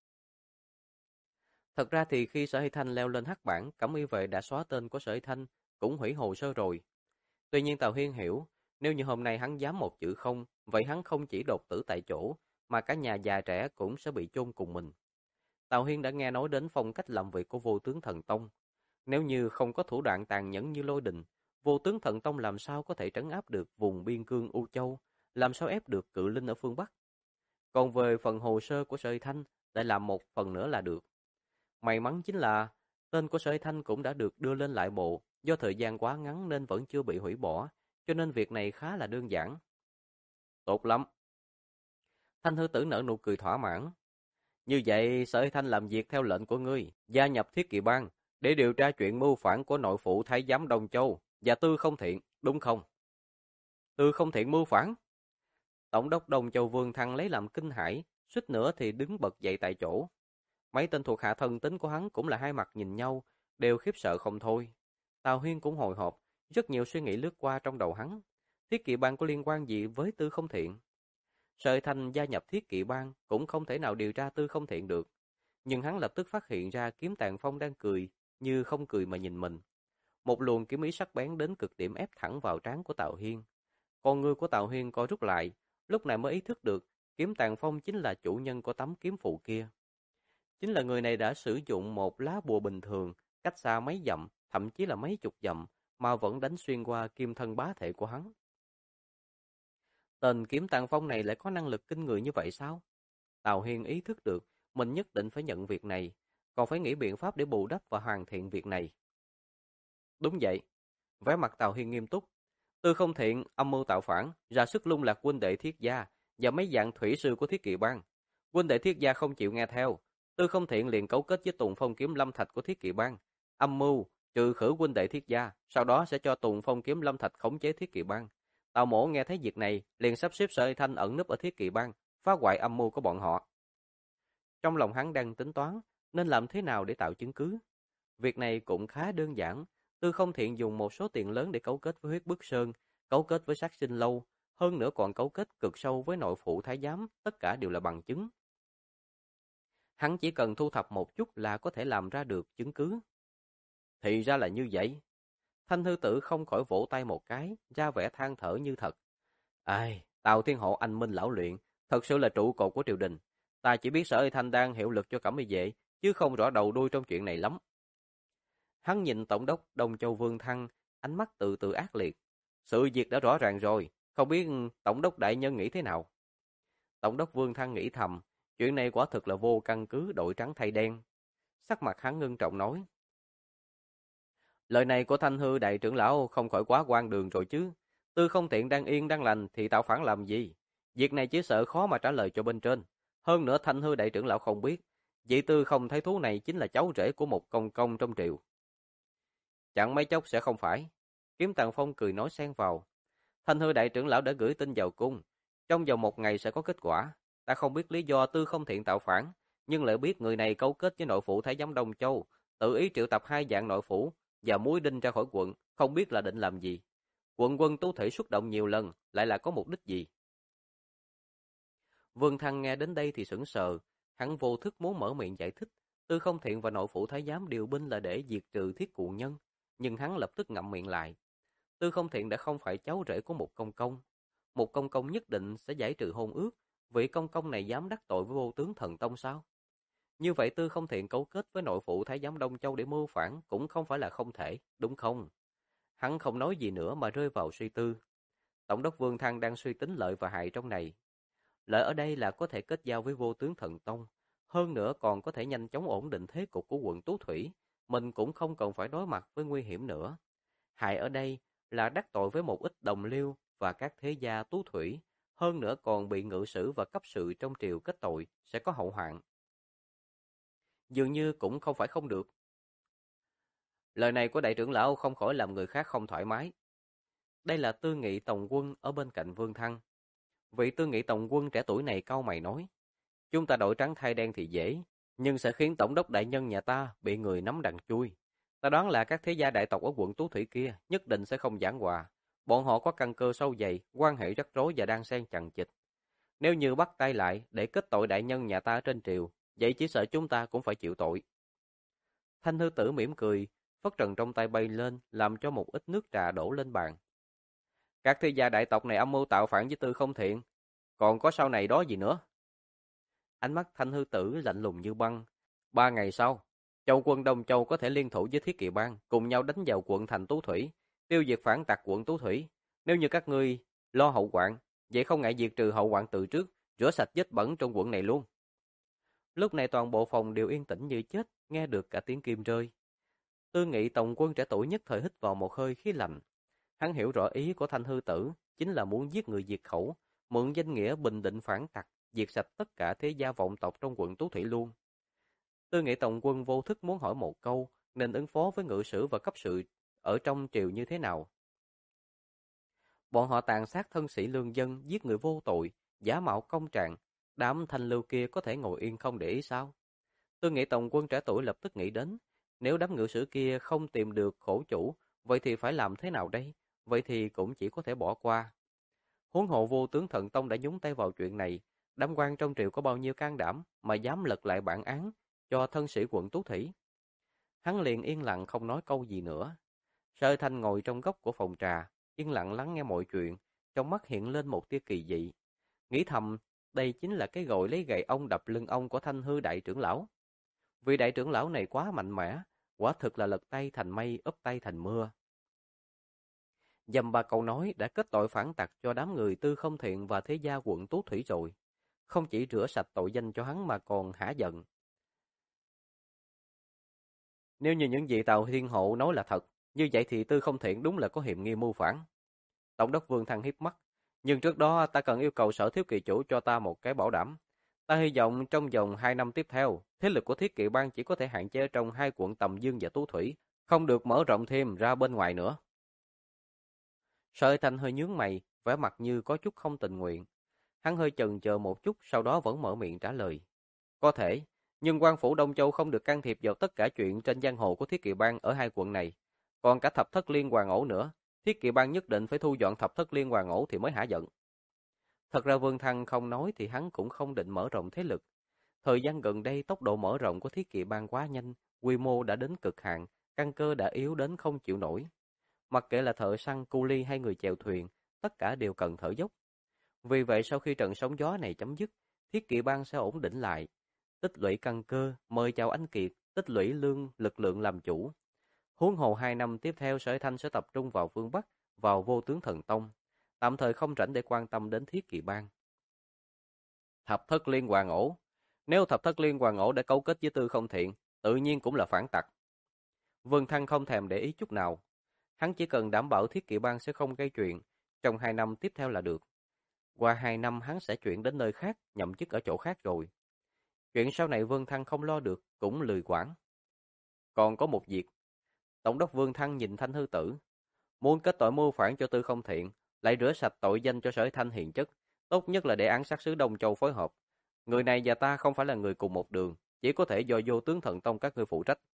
Thật ra thì khi Sở Hy Thanh leo lên hắc bảng, Cẩm Y vệ đã xóa tên của Sở Hy Thanh, cũng hủy hồ sơ rồi. Tuy nhiên Tào Hiên hiểu, nếu như hôm nay hắn dám một chữ không, vậy hắn không chỉ đột tử tại chỗ, mà cả nhà già trẻ cũng sẽ bị chôn cùng mình. Tào Hiên đã nghe nói đến phong cách làm việc của Vô Tướng Thần Tông. Nếu như không có thủ đoạn tàn nhẫn như Lôi Đình, Vô Tướng Thần Tông làm sao có thể trấn áp được vùng biên cương U Châu, làm sao ép được cự linh ở phương Bắc. Còn về phần hồ sơ của Sợi Thanh, lại làm một phần nữa là được. May mắn chính là tên của Sợi Thanh cũng đã được đưa lên lại bộ, do thời gian quá ngắn nên vẫn chưa bị hủy bỏ, cho nên việc này khá là đơn giản. Tốt lắm. Thanh Hư Tử nở nụ cười thỏa mãn. Như vậy, Sợi Thanh làm việc theo lệnh của ngươi, gia nhập Thiết Kỵ Bang để điều tra chuyện mưu phản của nội phụ Thái giám Đông Châu và Tư Không Thiện, đúng không? Tư Không Thiện mưu phản? Tổng đốc Đông Châu Vương Thăng lấy làm kinh hãi, suýt nữa thì đứng bật dậy tại chỗ. Mấy tên thuộc hạ thân tín của hắn cũng là hai mặt nhìn nhau, đều khiếp sợ không thôi. Tào Huyên cũng hồi hộp, rất nhiều suy nghĩ lướt qua trong đầu hắn. Thiết Kỵ Bang có liên quan gì với Tư Không Thiện? Sợi Thanh gia nhập Thiết Kỵ Bang cũng không thể nào điều tra Tư Không Thiện được. Nhưng hắn lập tức phát hiện ra Kiếm Tàn Phong đang cười, như không cười mà nhìn mình. Một luồng kiếm ý sắc bén đến cực điểm ép thẳng vào trán của Tào Huyên. Con ngươi của Tào Huyên co rút lại, lúc này mới ý thức được Kiếm Tàn Phong chính là chủ nhân của tấm kiếm phụ kia. Chính là người này đã sử dụng một lá bùa bình thường, cách xa mấy dặm, thậm chí là mấy chục dặm, mà vẫn đánh xuyên qua kim thân bá thể của hắn. Tên Kiếm Tàn Phong này lại có năng lực kinh người như vậy sao? Tào Huyên ý thức được, mình nhất định phải nhận việc này, còn phải nghĩ biện pháp để bù đắp và hoàn thiện việc này. Đúng vậy. Vẻ mặt Tào Huyên nghiêm túc. Tư Không Thiện âm mưu tạo phản, ra sức lung lạc huynh đệ Thiết gia và mấy dạng thủy sư của Thiết Kỵ Bang. Huynh đệ Thiết gia không chịu nghe theo, Tư Không Thiện liền cấu kết với Tùng Phong Kiếm Lâm Thạch của Thiết Kỵ Bang, âm mưu trừ khử huynh đệ Thiết gia, sau đó sẽ cho Tùng Phong Kiếm Lâm Thạch khống chế Thiết Kỵ Bang. Tào Mỗ nghe thấy việc này, liền sắp xếp Sợi Thanh ẩn núp ở Thiết Kỵ Bang, phá hoại âm mưu của bọn họ. Trong lòng hắn đang tính toán, nên làm thế nào để tạo chứng cứ. Việc này cũng khá đơn giản. Tư Không Thiện dùng một số tiền lớn để cấu kết với Huyết Bức Sơn, cấu kết với Sát Sinh Lâu, hơn nữa còn cấu kết cực sâu với nội phụ thái giám, tất cả đều là bằng chứng. Hắn chỉ cần thu thập một chút là có thể làm ra được chứng cứ. Thì ra là như vậy. Thanh Hư Tử không khỏi vỗ tay một cái, ra vẻ than thở như thật. Ai, Tào Thiên Hộ anh minh lão luyện, thật sự là trụ cột của triều đình. Ta chỉ biết Sở Y Thanh đang hiệu lực cho Cẩm Y Vệ, chứ không rõ đầu đuôi trong chuyện này lắm. Hắn nhìn Tổng đốc Đông Châu Vương Thăng, ánh mắt từ từ ác liệt. Sự việc đã rõ ràng rồi, không biết Tổng đốc đại nhân nghĩ thế nào? Tổng đốc Vương Thăng nghĩ thầm, chuyện này quả thực là vô căn cứ đổi trắng thay đen. Sắc mặt hắn ngưng trọng nói. Lời này của Thanh Hư đại trưởng lão không khỏi quá quan đường rồi chứ. Tư Không Thiện đang yên đang lành thì tạo phản làm gì? Việc này chỉ sợ khó mà trả lời cho bên trên. Hơn nữa Thanh Hư đại trưởng lão không biết, vị Tư Không Thái Thú này chính là cháu rể của một công công trong triều. Chẳng mấy chốc sẽ không phải. Kiếm Tàng Phong cười nói xen vào. Thanh Hư đại trưởng lão đã gửi tin vào cung. Trong vòng 1 ngày sẽ có kết quả. Ta không biết lý do Tư Không Thiện tạo phản, nhưng lại biết người này cấu kết với nội phủ Thái giám Đông Châu, tự ý triệu tập 2 vạn nội phủ và muối đinh ra khỏi quận, không biết là định làm gì. Quận quân Tú Thủy xuất động nhiều lần, lại là có mục đích gì? Vương Thăng nghe đến đây thì sững sờ, hắn vô thức muốn mở miệng giải thích, Tư Không Thiện và nội phủ Thái giám điều binh là để diệt trừ Thiết Cụ Nhân, nhưng hắn lập tức ngậm miệng lại. Tư Không Thiện đã không phải cháu rể của một công công nhất định sẽ giải trừ hôn ước, vị công công này dám đắc tội với Vô Tướng Thần Tông sao? Như vậy Tư Không Thiện cấu kết với nội phụ Thái giám Đông Châu để mưu phản cũng không phải là không thể, đúng không? Hắn không nói gì nữa mà rơi vào suy tư. Tổng đốc Vương Thăng đang suy tính lợi và hại trong này. Lợi ở đây là có thể kết giao với Vô Tướng Thần Tông, hơn nữa còn có thể nhanh chóng ổn định thế cục của quận Tú Thủy, mình cũng không cần phải đối mặt với nguy hiểm nữa. Hại ở đây là đắc tội với một ít đồng liêu và các thế gia Tú Thủy, hơn nữa còn bị ngự sử và cấp sự trong triều kết tội, sẽ có hậu hoạn. Dường như cũng không phải không được. Lời này của đại trưởng lão không khỏi làm người khác không thoải mái. Đây là Tư Nghị Tổng Quân ở bên cạnh Vương Thăng. Vị Tư Nghị Tổng Quân trẻ tuổi này cau mày nói, chúng ta đổi trắng thay đen thì dễ, nhưng sẽ khiến tổng đốc đại nhân nhà ta bị người nắm đằng chui. Ta đoán là các thế gia đại tộc ở quận Tú Thủy kia nhất định sẽ không giảng hòa. Bọn họ có căn cơ sâu dày, quan hệ rắc rối và đang xen chằng chịt. Nếu như bắt tay lại để kết tội đại nhân nhà ta trên triều, vậy chỉ sợ chúng ta cũng phải chịu tội. Thanh Hư Tử mỉm cười, phất trần trong tay bay lên, làm cho một ít nước trà đổ lên bàn. Các thế gia đại tộc này âm mưu tạo phản với Tư Không Thiện, còn có sau này đó gì nữa? Ánh mắt Thanh Hư Tử lạnh lùng như băng. 3 ngày sau, Châu quân Đông Châu có thể liên thủ với Thiết Kỵ Bang, cùng nhau đánh vào quận thành Tú Thủy. tiêu diệt phản tặc quận Tú Thủy. Nếu như các ngươi lo hậu hoạn, vậy không ngại diệt trừ hậu hoạn từ trước, rửa sạch vết bẩn trong quận này luôn. Lúc này toàn bộ phòng đều yên tĩnh như chết, nghe được cả tiếng kim rơi. Tư Nghị tổng quân trẻ tuổi nhất thời hít vào một hơi khí lạnh. Hắn hiểu rõ ý của Thanh Hư Tử, chính là muốn giết người diệt khẩu, mượn danh nghĩa bình định phản tặc, diệt sạch tất cả thế gia vọng tộc trong quận Tú Thủy luôn. Tư Nghị tổng quân vô thức muốn hỏi một câu, nên ứng phó với ngự sử và cấp sự ở trong triều như thế nào. Bọn họ tàn sát thân sĩ lương dân, giết người vô tội, giả mạo công trạng, đám thanh lưu kia có thể ngồi yên không để ý sao? Tư Nghị tổng quân trẻ tuổi lập tức nghĩ đến, nếu đám ngự sử kia không tìm được khổ chủ, vậy thì phải làm thế nào đây? Vậy thì cũng chỉ có thể bỏ qua. Huống hộ Vô Tướng Thần Tông đã nhúng tay vào chuyện này, đám quan trong triều có bao nhiêu can đảm mà dám lật lại bản án cho thân sĩ quận Tú Thủy. Hắn liền yên lặng không nói câu gì nữa. Sơ Thanh ngồi trong góc của phòng trà, yên lặng lắng nghe mọi chuyện, trong mắt hiện lên một tia kỳ dị. Nghĩ thầm, đây chính là cái gội lấy gậy ông đập lưng ông của Thanh Hư đại trưởng lão. Vị đại trưởng lão này quá mạnh mẽ, quả thực là lật tay thành mây, úp tay thành mưa. Dăm ba câu nói đã kết tội phản tặc cho đám người Tư Không Thiện và thế gia quận Tú Thủy rồi. Không chỉ rửa sạch tội danh cho hắn mà còn hả giận. Nếu như những gì Tào Thiên Hộ nói là thật, như vậy thì Tư Không Thiện đúng là có hiểm nghi mưu phản. Tổng đốc Vương Thăng hiếp mắt. Nhưng trước đó ta cần yêu cầu Sở Thiếu Kỵ Chủ cho ta một cái bảo đảm. Ta hy vọng trong vòng 2 năm tiếp theo, thế lực của Thiết Kỵ Bang chỉ có thể hạn chế trong 2 quận Tầm Dương và Tú Thủy, không được mở rộng thêm ra bên ngoài nữa. Sở Thanh hơi nhướng mày, vẻ mặt như có chút không tình nguyện. Hắn hơi chần chờ một chút, sau đó vẫn mở miệng trả lời. Có thể, nhưng quan phủ Đông Châu không được can thiệp vào tất cả chuyện trên giang hồ của Thiết Kỵ Bang ở 2 quận này. Còn cả Thập Thất Liên Hoàn Ổ nữa, Thiết Kỵ Bang nhất định phải thu dọn Thập Thất Liên Hoàn Ổ thì mới hả giận. Thật ra Vương Thăng không nói thì hắn cũng không định mở rộng thế lực. Thời gian gần đây tốc độ mở rộng của Thiết Kỵ Bang quá nhanh, quy mô đã đến cực hạn, căn cơ đã yếu đến không chịu nổi. Mặc kệ là thợ săn, cu li hay người chèo thuyền, tất cả đều cần thở dốc. Vì vậy sau khi trận sóng gió này chấm dứt, Thiết Kỵ Bang sẽ ổn định lại, tích lũy căn cơ, mời chào anh kiệt, tích lũy lực lượng làm chủ. Huống hồ 2 năm tiếp theo Sở Thanh sẽ tập trung vào phương Bắc, vào Vô Tướng Thần Tông, tạm thời không rảnh để quan tâm đến Thiết Kỵ Bang. Thập Thất Liên Hoàn Ổ. Nếu Thập Thất Liên Hoàn Ổ đã cấu kết với Tư Không Thiện, tự nhiên cũng là phản tặc. Vương Thăng không thèm để ý chút nào. Hắn chỉ cần đảm bảo Thiết Kỵ Bang sẽ không gây chuyện, trong 2 năm tiếp theo là được. Qua 2 năm hắn sẽ chuyển đến nơi khác, nhậm chức ở chỗ khác rồi. Chuyện sau này Vương Thăng không lo được, cũng lười quản. Còn có một việc. Tổng đốc Vương Thăng nhìn Thanh Hư Tử. Muốn kết tội mưu phản cho Tư Không Thiện, lại rửa sạch tội danh cho Sở Thanh hiền chất. Tốt nhất là để án sát sứ Đông Châu phối hợp. Người này và ta không phải là người cùng một đường, chỉ có thể do Vô Tướng Thần Tông các ngươi phụ trách.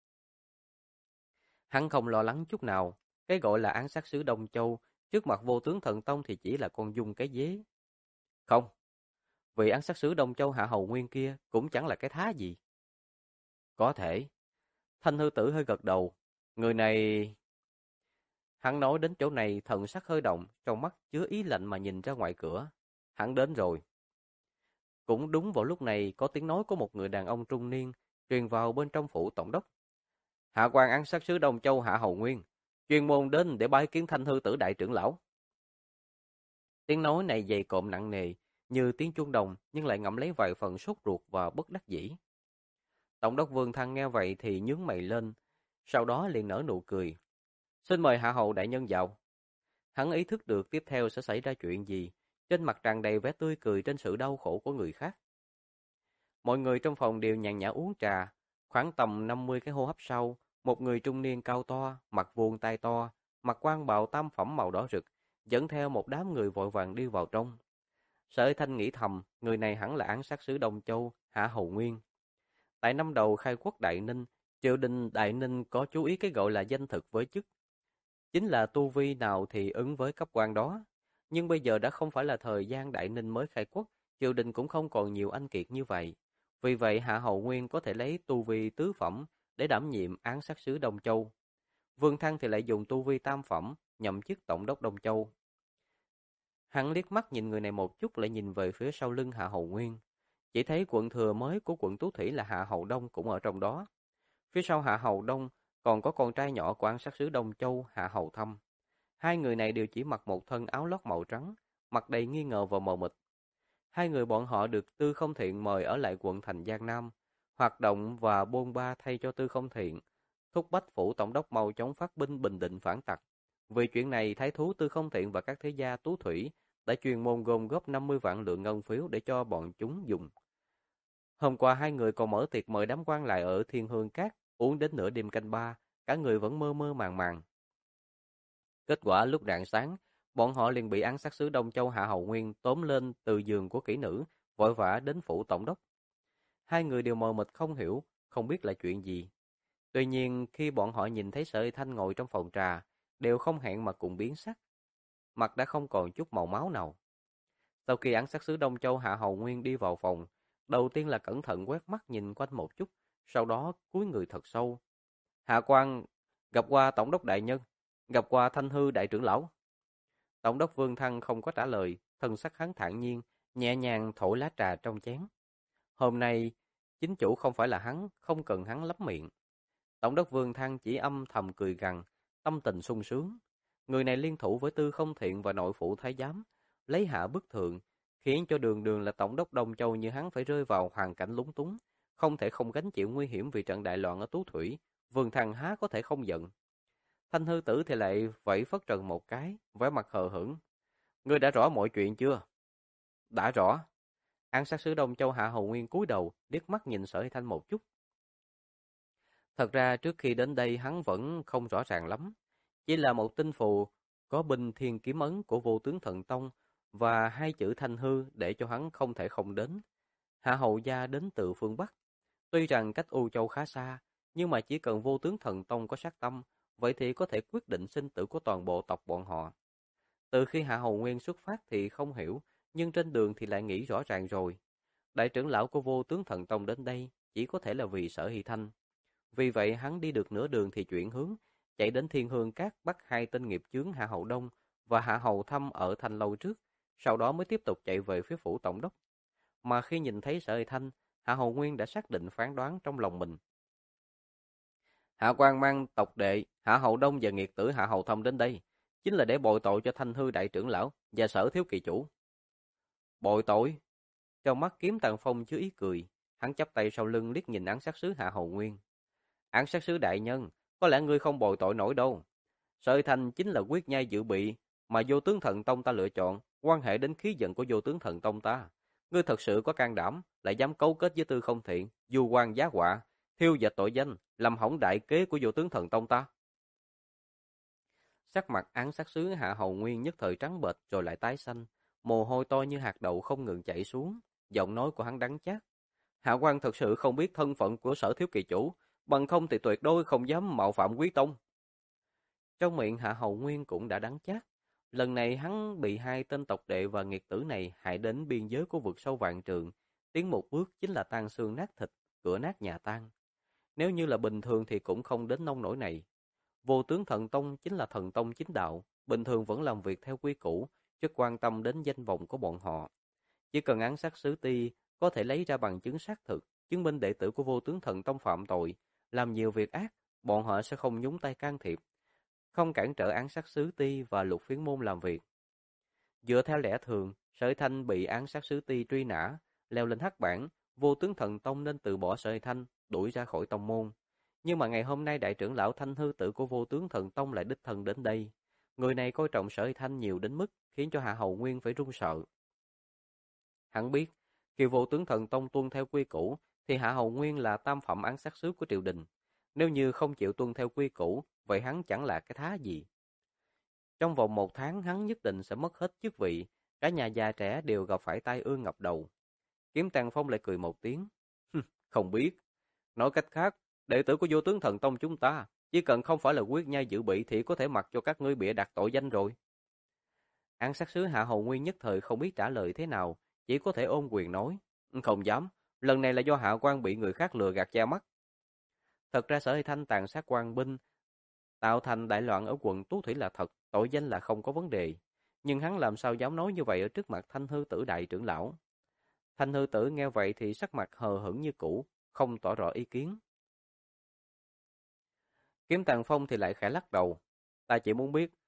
Hắn không lo lắng chút nào. Cái gọi là án sát sứ Đông Châu, trước mặt Vô Tướng Thần Tông thì chỉ là con dung cái dế. Không, vị án sát sứ Đông Châu Hạ Hầu Nguyên kia cũng chẳng là cái thá gì. Có thể. Thanh Hư Tử hơi gật đầu. Người này... Hắn nói đến chỗ này thần sắc hơi động, trong mắt chứa ý lạnh mà nhìn ra ngoài cửa. Hắn đến rồi. Cũng đúng vào lúc này có tiếng nói của một người đàn ông trung niên truyền vào bên trong phủ tổng đốc. Hạ quan án sát sứ Đông Châu Hạ Hầu Nguyên, chuyên môn đến để bái kiến Thanh Hư Tử đại trưởng lão. Tiếng nói này dày cộm nặng nề, như tiếng chuông đồng nhưng lại ngậm lấy vài phần sốt ruột và bất đắc dĩ. Tổng đốc Vương Thăng nghe vậy thì nhướng mày lên, sau đó liền nở nụ cười. Xin mời Hạ Hầu đại nhân vào. Hắn ý thức được tiếp theo sẽ xảy ra chuyện gì, trên mặt tràn đầy vẻ tươi cười trên sự đau khổ của người khác. Mọi người trong phòng đều nhàn nhã uống trà, khoảng tầm 50 cái hô hấp sau, một người trung niên cao to, mặt vuông tai to, mặc quan bào tam phẩm màu đỏ rực, dẫn theo một đám người vội vàng đi vào trong. Sở Thanh nghĩ thầm, người này hẳn là án sát sứ Đông Châu, Hạ Hầu Nguyên. Tại năm đầu khai quốc Đại Ninh, triều đình Đại Ninh có chú ý cái gọi là danh thực với chức. Chính là tu vi nào thì ứng với cấp quan đó. Nhưng bây giờ đã không phải là thời gian Đại Ninh mới khai quốc, triều đình cũng không còn nhiều anh kiệt như vậy. Vì vậy Hạ Hầu Nguyên có thể lấy tu vi tứ phẩm để đảm nhiệm án sát sứ Đông Châu. Vương Thăng thì lại dùng tu vi tam phẩm, nhậm chức tổng đốc Đông Châu. Hắn liếc mắt nhìn người này một chút lại nhìn về phía sau lưng Hạ Hầu Nguyên. Chỉ thấy quận thừa mới của quận Tú Thủy là Hạ Hầu Đông cũng ở trong đó. Phía sau Hạ Hầu Đông còn có con trai nhỏ của án sát sứ Đông Châu Hạ Hầu Thâm. Hai người này đều chỉ mặc một thân áo lót màu trắng, mặt đầy nghi ngờ và mờ mịt. Hai người bọn họ được Tư Không Thiện mời ở lại quận thành Giang Nam, hoạt động và bôn ba thay cho Tư Không Thiện, thúc bách phủ tổng đốc mau chóng phát binh bình định phản tặc. Vì chuyện này, thái thú Tư Không Thiện và các thế gia tú thủy đã chuyên môn gom góp 50 vạn lượng ngân phiếu để cho bọn chúng dùng. Hôm qua hai người còn mở tiệc mời đám quan lại ở Thiên Hương Cát, uống đến nửa đêm canh ba, cả người vẫn mơ mơ màng màng. Kết quả lúc rạng sáng, bọn họ liền bị án sát sứ Đông Châu Hạ Hầu Nguyên tóm lên từ giường của kỹ nữ, vội vã đến phủ tổng đốc. Hai người đều mờ mịt không hiểu, không biết là chuyện gì. Tuy nhiên, khi bọn họ nhìn thấy Sở Y Thanh ngồi trong phòng trà, đều không hẹn mà cùng biến sắc. Mặt đã không còn chút màu máu nào. Sau khi án sát sứ Đông Châu Hạ Hầu Nguyên đi vào phòng, đầu tiên là cẩn thận quét mắt nhìn quanh một chút, sau đó cúi người thật sâu. Hạ quan gặp qua tổng đốc đại nhân, gặp qua Thanh Hư đại trưởng lão. Tổng đốc Vương Thăng không có trả lời, thân sắc hắn thản nhiên, nhẹ nhàng thổi lá trà trong chén. Hôm nay, chính chủ không phải là hắn, không cần hắn lắm miệng. Tổng đốc Vương Thăng chỉ âm thầm cười gằn, tâm tình sung sướng. Người này liên thủ với Tư Không Thiện và nội phụ thái giám, lấy hạ bức thượng, khiến cho đường đường là tổng đốc Đông Châu như hắn phải rơi vào hoàn cảnh lúng túng, không thể không gánh chịu nguy hiểm vì trận đại loạn ở Tú Thủy. Vương Thăng há có thể không giận. Thanh Hư Tử thì lại vẫy phất trần một cái, vẻ mặt hờ hững. Ngươi đã rõ mọi chuyện chưa? Đã rõ. Án sát sứ Đông Châu Hạ Hầu Nguyên cúi đầu, liếc mắt nhìn Sở Hy Thanh một chút. Thật ra trước khi đến đây hắn vẫn không rõ ràng lắm. Chỉ là một tinh phù có binh thiên kiếm ấn của vô tướng thần tông và hai chữ Thanh Hư để cho hắn không thể không đến. Hạ Hầu gia đến từ phương Bắc. Tuy rằng cách U Châu khá xa, nhưng mà chỉ cần vô tướng thần tông có sát tâm, vậy thì có thể quyết định sinh tử của toàn bộ tộc bọn họ. Từ khi Hạ Hầu Nguyên xuất phát thì không hiểu, nhưng trên đường thì lại nghĩ rõ ràng rồi. Đại trưởng lão của vô tướng thần tông đến đây chỉ có thể là vì Sở Hy Thanh. Vì vậy hắn đi được nửa đường thì chuyển hướng, chạy đến Thiên Hương Cát bắt hai tên nghiệp chướng Hạ Hầu Đông và Hạ Hầu Thâm ở Thanh Lâu trước, sau đó mới tiếp tục chạy về phía phủ tổng đốc. Mà khi nhìn thấy Sở Hy Thanh, Hạ Hầu Nguyên đã xác định phán đoán trong lòng mình. Hạ quan mang tộc đệ Hạ Hầu Đông và nghiệt tử Hạ Hầu Thâm đến đây, chính là để bồi tội cho Thanh Hư đại trưởng lão và Sở thiếu kỳ chủ. Bồi tội? Trong mắt Kiếm Tàng Phong chứa ý cười, hắn chắp tay sau lưng liếc nhìn án sát sứ Hạ Hầu Nguyên. Án sát sứ đại nhân, có lẽ ngươi không bồi tội nổi đâu. Sở Thanh chính là quyết nhai dự bị mà vô tướng thần tông ta lựa chọn, quan hệ đến khí vận của vô tướng thần tông ta. Ngươi thật sự có can đảm, lại dám cấu kết với Tư Không Thiện, du quan giá họa, thiêu dệt tội danh, làm hỏng đại kế của vô tướng thần tông ta. Sắc mặt án sát sứ Hạ Hầu Nguyên nhất thời trắng bệch rồi lại tái xanh, mồ hôi to như hạt đậu không ngừng chảy xuống, giọng nói của hắn đắng chát. Hạ quan thật sự không biết thân phận của Sở thiếu kỳ chủ, bằng không thì tuyệt đối không dám mạo phạm quý tông. Trong miệng Hạ Hầu Nguyên cũng đã đắng chát. Lần này hắn bị hai tên tộc đệ và nghiệt tử này hại đến biên giới của vực sâu vạn trường, tiến một bước chính là tan xương nát thịt, cửa nát nhà tan. Nếu như là bình thường thì cũng không đến nông nỗi này. Vô tướng thần tông chính là thần tông chính đạo, bình thường vẫn làm việc theo quy củ, chứ quan tâm đến danh vọng của bọn họ. Chỉ cần án sát sứ ti có thể lấy ra bằng chứng xác thực, chứng minh đệ tử của vô tướng thần tông phạm tội, làm nhiều việc ác, bọn họ sẽ không nhúng tay can thiệp, không cản trở án sát sứ ti và lục phiến môn làm việc. Dựa theo lẽ thường, Sở Thanh bị án sát sứ ti truy nã, leo lên hắc bảng, vô tướng thần tông nên từ bỏ Sở Thanh, đuổi ra khỏi tông môn. Nhưng mà ngày hôm nay đại trưởng lão Thanh Hư Tử của vô tướng thần tông lại đích thân đến đây. Người này coi trọng Sở Thanh nhiều đến mức khiến cho Hạ Hầu Nguyên phải run sợ. Hắn biết, khi vô tướng thần tông tuân theo quy củ, thì Hạ Hầu Nguyên là tam phẩm án sát sứ của triều đình. Nếu như không chịu tuân theo quy củ, vậy hắn chẳng là cái thá gì. Trong vòng 1 tháng hắn nhất định sẽ mất hết chức vị, cả nhà già trẻ đều gặp phải tai ương ngập đầu. Kiếm Tàng Phong lại cười một tiếng. Không biết. Nói cách khác, đệ tử của vô tướng thần tông chúng ta, chỉ cần không phải là quyết nhai dự bị thì có thể mặc cho các ngươi bịa đặt tội danh rồi. Án sát sứ Hạ Hầu Nguyên nhất thời không biết trả lời thế nào, chỉ có thể ôm quyền nói. Không dám, lần này là do hạ quan bị người khác lừa gạt che mắt. Thật ra Sở Hy Thanh tàn sát quan binh, tạo thành đại loạn ở quận Tú Thủy là thật, tội danh là không có vấn đề. Nhưng hắn làm sao dám nói như vậy ở trước mặt Thanh Hư Tử đại trưởng lão. Thanh Hư Tử nghe vậy thì sắc mặt hờ hững như cũ, không tỏ rõ ý kiến. Kiếm Tàng Phong thì lại khẽ lắc đầu. Ta chỉ muốn biết,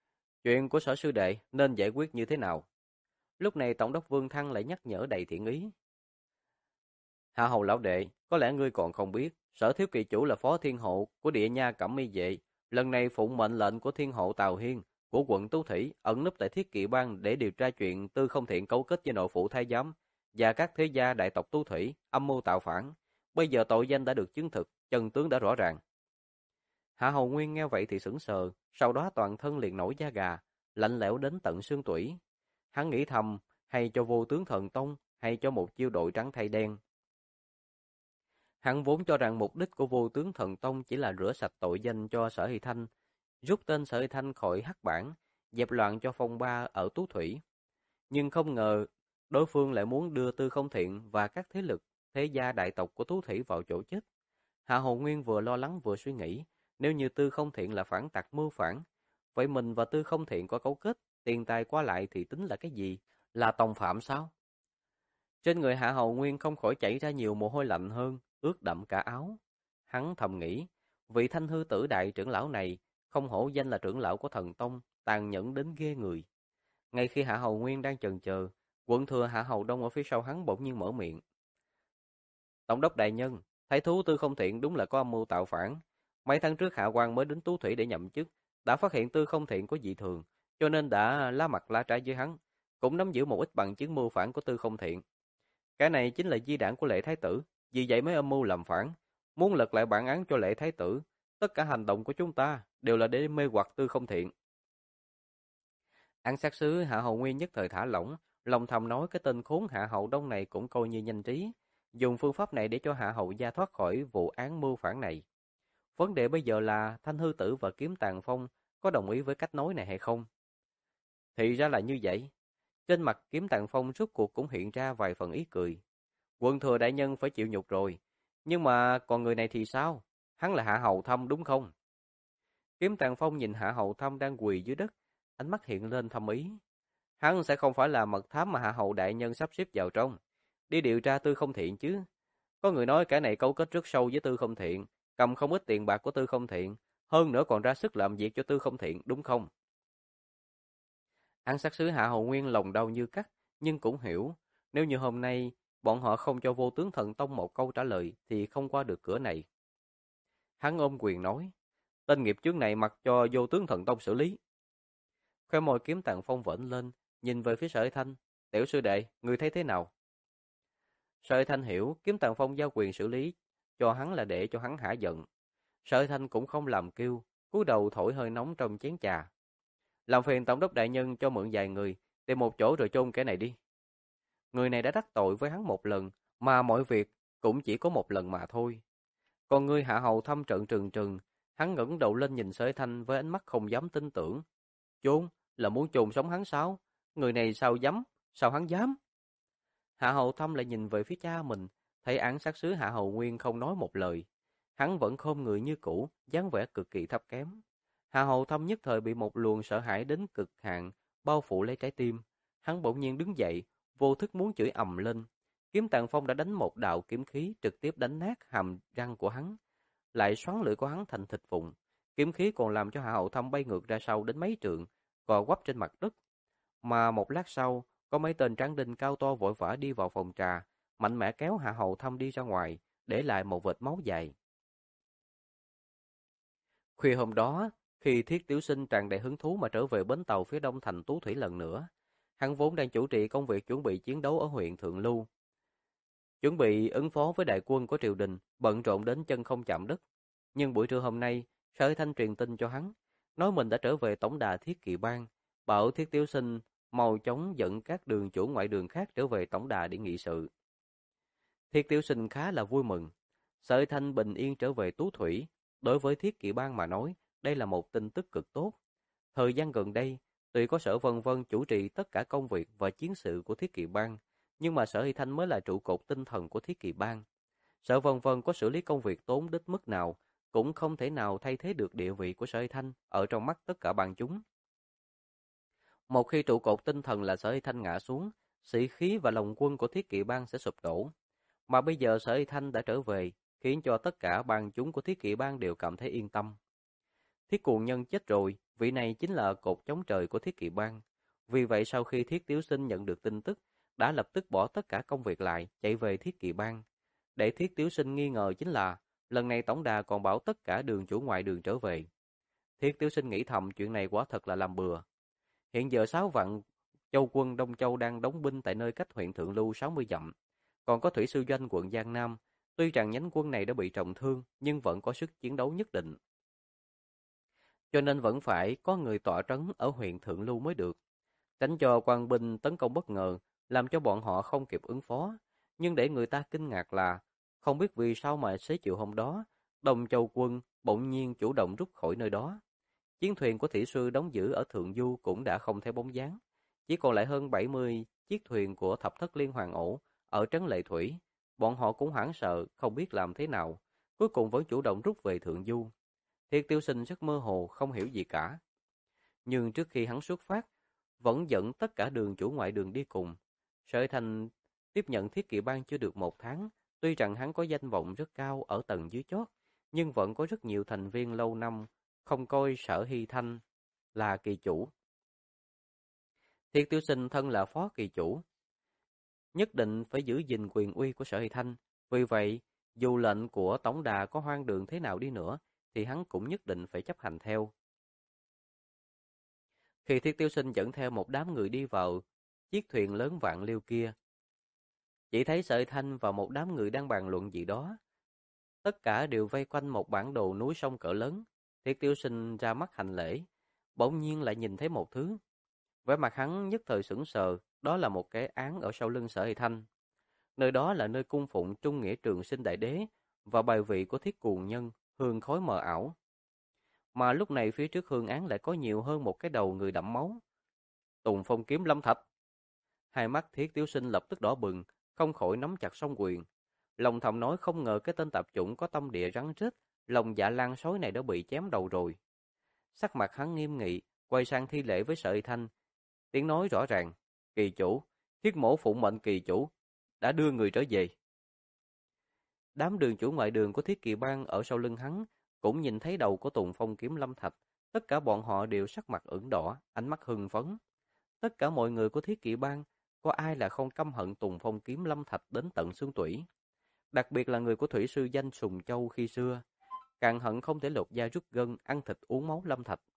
Chuyện của Sở sư đệ nên giải quyết như thế nào? Lúc này Tổng đốc Vương Thăng lại nhắc nhở đầy thiện ý. Hạ hầu lão đệ, có lẽ ngươi còn không biết, Sở thiếu kỳ chủ là phó thiên hộ của địa nha Cẩm Mi Vệ, lần này phụng mệnh lệnh của thiên hộ Tào Hiên của quận Tú Thủy ẩn núp tại Thiết Kỵ Bang để điều tra chuyện Tư Không Thiện cấu kết với nội phụ thái giám và các thế gia đại tộc Tú Thủy âm mưu tạo phản. Bây giờ tội danh đã được chứng thực, chân tướng đã rõ ràng. Hạ hầu Nguyên nghe vậy thì sững sờ, sau đó toàn thân liền nổi da gà, lạnh lẽo đến tận xương tủy. Hắn nghĩ thầm, hay cho vô tướng thần tông, hay cho một chiêu đội trắng thay đen. Hắn vốn cho rằng mục đích của vô tướng thần tông chỉ là rửa sạch tội danh cho Sở Hy Thanh, rút tên Sở Hy Thanh khỏi hắc bảng, dẹp loạn cho phong ba ở Tú Thủy. Nhưng không ngờ, đối phương lại muốn đưa Tư Không Thiện và các thế lực, thế gia đại tộc của Tú Thủy vào chỗ chết. Hạ Hầu Nguyên vừa lo lắng vừa suy nghĩ, nếu như Tư Không Thiện là phản tặc mưu phản, vậy mình và Tư Không Thiện có cấu kết, tiền tài qua lại thì tính là cái gì? Là tòng phạm sao? Trên người Hạ Hầu Nguyên không khỏi chảy ra nhiều mồ hôi lạnh hơn, ướt đẫm cả áo. Hắn thầm nghĩ, vị Thanh hư tử đại trưởng lão này không hổ danh là trưởng lão của thần tông, tàn nhẫn đến ghê người. Ngay khi Hạ Hầu Nguyên đang chần chờ, quận thừa Hạ Hầu Đông ở phía sau hắn bỗng nhiên mở miệng. Tổng đốc đại nhân, thái thú Tư Không Thiện đúng là có âm mưu tạo phản. Mấy tháng trước Hạ quan mới đến Tú Thủy để nhậm chức, đã phát hiện Tư Không Thiện có dị thường, cho nên đã lá mặt lá trái với hắn, cũng nắm giữ một ít bằng chứng mưu phản của Tư Không Thiện. Cái này chính là di đảng của Lệ Thái tử, vì vậy mới âm mưu làm phản, muốn lật lại bản án cho Lệ Thái tử. Tất cả hành động của chúng ta đều là để mê hoặc Tư Không Thiện. Án sát sứ Hạ Hầu Nguyên nhất thời thả lỏng, lòng thầm nói cái tên khốn Hạ Hầu Đông này cũng coi như nhanh trí, dùng phương pháp này để cho Hạ Hầu gia thoát khỏi vụ án mưu phản này. Vấn đề bây giờ là Thanh Hư Tử và Kiếm Tàn Phong có đồng ý với cách nói này hay không? Thì ra là như vậy. Trên mặt Kiếm Tàn Phong rốt cuộc cũng hiện ra vài phần ý cười. Quân thừa đại nhân phải chịu nhục rồi. Nhưng mà còn người này thì sao? Hắn là Hạ Hầu Thâm đúng không? Kiếm Tàn Phong nhìn Hạ Hầu Thâm đang quỳ dưới đất, ánh mắt hiện lên thâm ý. Hắn sẽ không phải là mật thám mà Hạ Hầu đại nhân sắp xếp vào trong, đi điều tra Tư Không Thiện chứ. Có người nói kẻ này cấu kết rất sâu với Tư Không Thiện, cầm không ít tiền bạc của Tư Không Thiện, hơn nữa còn ra sức làm việc cho Tư Không Thiện, đúng không? Án sát sứ Hạ Hầu Nguyên lòng đau như cắt, nhưng cũng hiểu, nếu như hôm nay bọn họ không cho vô tướng thần tông một câu trả lời thì không qua được cửa này. Hắn ôm quyền nói, tên nghiệp chướng này mặc cho vô tướng thần tông xử lý. Khóe môi Kiếm Tàn Phong vểnh lên, nhìn về phía Sở Thanh, tiểu sư đệ, người thấy thế nào? Sở Thanh hiểu Kiếm Tàn Phong giao quyền xử lý cho hắn là để cho hắn hả giận. Sở Thanh cũng không làm kêu, cúi đầu thổi hơi nóng trong chén trà. Làm phiền tổng đốc đại nhân cho mượn vài người, tìm một chỗ rồi chôn kẻ này đi. Người này đã đắc tội với hắn một lần, mà mọi việc cũng chỉ có một lần mà thôi. Còn ngươi Hạ Hầu Thâm trợn trừng trừng, hắn ngẩng đầu lên nhìn Sở Thanh với ánh mắt không dám tin tưởng. Chôn là muốn chôn sống hắn sao? Người này sao dám? Sao hắn dám? Hạ Hầu Thâm lại nhìn về phía cha mình, thấy án sát sứ Hạ Hầu Nguyên không nói một lời. Hắn vẫn khom người như cũ, dáng vẻ cực kỳ thấp kém. Hạ Hầu Thâm nhất thời bị một luồng sợ hãi đến cực hạn bao phủ lấy trái tim. Hắn bỗng nhiên đứng dậy, vô thức muốn chửi ầm lên. Kiếm Tàn Phong đã đánh một đạo kiếm khí trực tiếp đánh nát hàm răng của hắn, lại xoắn lưỡi của hắn thành thịt vụn. Kiếm khí còn làm cho Hạ Hầu Thâm bay ngược ra sau đến mấy trượng, gò quắp trên mặt đất. Mà một lát sau, có mấy tên tráng đinh cao to vội vã đi vào phòng trà, mạnh mẽ kéo Hạ Hầu Thâm đi ra ngoài, để lại một vệt máu dài. Khuya hôm đó, khi Thiết Tiểu Sinh tràn đầy hứng thú mà trở về bến tàu phía đông thành Tú Thủy lần nữa, hắn vốn đang chủ trì công việc chuẩn bị chiến đấu ở huyện Thượng Lưu, chuẩn bị ứng phó với đại quân của triều đình, bận rộn đến chân không chạm đất. Nhưng buổi trưa hôm nay, Sở Thanh truyền tin cho hắn, nói mình đã trở về tổng đà Thiết Kỵ Bang, bảo Thiết Tiểu Sinh mau chóng dẫn các đường chủ ngoại đường khác trở về tổng đà để nghị sự. Thiết Tiểu Sinh khá là vui mừng. Sở Thanh bình yên trở về Tú Thủy, đối với Thiết Kỵ Bang mà nói, đây là một tin tức cực tốt. Thời gian gần đây, tuy có Sở Vân Vân chủ trì tất cả công việc và chiến sự của Thiết Kỵ Bang, nhưng mà Sở Hy Thanh mới là trụ cột tinh thần của Thiết Kỵ Bang. Sở Vân Vân có xử lý công việc tốn đích mức nào, cũng không thể nào thay thế được địa vị của Sở Hy Thanh ở trong mắt tất cả bang chúng. Một khi trụ cột tinh thần là Sở Hy Thanh ngã xuống, sĩ khí và lòng quân của Thiết Kỵ Bang sẽ sụp đổ. Mà bây giờ Sở Hy Thanh đã trở về, khiến cho tất cả bang chúng của Thiết Kỵ Bang đều cảm thấy yên tâm. Thiết Cuồng Nhân chết rồi, vị này chính là cột chống trời của Thiết Kỵ Bang. Vì vậy sau khi Thiết Tiếu Sinh nhận được tin tức, đã lập tức bỏ tất cả công việc lại, chạy về Thiết Kỵ Bang. Để Thiết Tiếu Sinh nghi ngờ chính là, lần này tổng đà còn bảo tất cả đường chủ ngoại đường trở về. Thiết Tiếu Sinh nghĩ thầm chuyện này quả thật là làm bừa. Hiện giờ 6 vạn châu quân Đông Châu đang đóng binh tại nơi cách huyện Thượng Lưu 60 dặm. Còn có thủy sư doanh quận Giang Nam, tuy rằng nhánh quân này đã bị trọng thương, nhưng vẫn có sức chiến đấu nhất định. Cho nên vẫn phải có người tọa trấn ở huyện Thượng Lưu mới được, tránh cho quan binh tấn công bất ngờ, làm cho bọn họ không kịp ứng phó. Nhưng để người ta kinh ngạc là, không biết vì sao mà xế chiều hôm đó, Đông Châu quân bỗng nhiên chủ động rút khỏi nơi đó. Chiến thuyền của thủy sư đóng giữ ở Thượng Du cũng đã không thấy bóng dáng, chỉ còn lại hơn 70 chiếc thuyền của thập thất liên hoàn ổ ở trấn Lệ Thủy. Bọn họ cũng hoảng sợ, không biết làm thế nào, cuối cùng vẫn chủ động rút về Thượng Du. Thiệt Tiêu Sinh rất mơ hồ, không hiểu gì cả. Nhưng trước khi hắn xuất phát, vẫn dẫn tất cả đường chủ ngoại đường đi cùng. Sở Thành tiếp nhận Thiết Kỵ Bang chưa được 1 tháng, tuy rằng hắn có danh vọng rất cao ở tầng dưới chót, nhưng vẫn có rất nhiều thành viên lâu năm không coi Sở Hy Thanh là kỳ chủ. Thiết Tiêu Sinh thân là phó kỳ chủ, nhất định phải giữ gìn quyền uy của Sở Hy Thanh. Vì vậy, dù lệnh của tổng đà có hoang đường thế nào đi nữa, thì hắn cũng nhất định phải chấp hành theo. Khi Thiết Tiêu Sinh dẫn theo một đám người đi vào chiếc thuyền lớn vạn liêu kia, chỉ thấy Sở Hy Thanh và một đám người đang bàn luận gì đó. Tất cả đều vây quanh một bản đồ núi sông cỡ lớn. Thiết Tiêu Sinh ra mắt hành lễ, bỗng nhiên lại nhìn thấy một thứ. Vẻ mặt hắn nhất thời sững sờ, đó là một cái án ở sau lưng Sở Hy Thanh. Nơi đó là nơi cung phụng Trung Nghĩa Trường Sinh Đại Đế và bài vị của Thiết Cuồng Nhân, hương khói mờ ảo. Mà lúc này phía trước hương án lại có nhiều hơn một cái đầu người đẫm máu. Tùng Phong Kiếm Lâm Thạch. Hai mắt Thiết Tiểu Sinh lập tức đỏ bừng, không khỏi nắm chặt song quyền. Lòng thầm nói không ngờ cái tên tạp chủng có tâm địa rắn rết, lòng dạ lan sói này đã bị chém đầu rồi. Sắc mặt hắn nghiêm nghị, quay sang thi lễ với Sở Hy Thanh. Tiếng nói rõ ràng, kỳ chủ, Thiết mổ phụng mệnh kỳ chủ, đã đưa người trở về. Đám đường chủ ngoại đường của Thiết Kỵ Bang ở sau lưng hắn cũng nhìn thấy đầu của Tùng Phong Kiếm Lâm Thạch, tất cả bọn họ đều sắc mặt ửng đỏ, ánh mắt hưng phấn. Tất cả mọi người của Thiết Kỵ Bang, có ai là không căm hận Tùng Phong Kiếm Lâm Thạch đến tận xương tủy. Đặc biệt là người của thủy sư danh Sùng Châu khi xưa, càng hận không thể lột da rút gân, ăn thịt uống máu Lâm Thạch.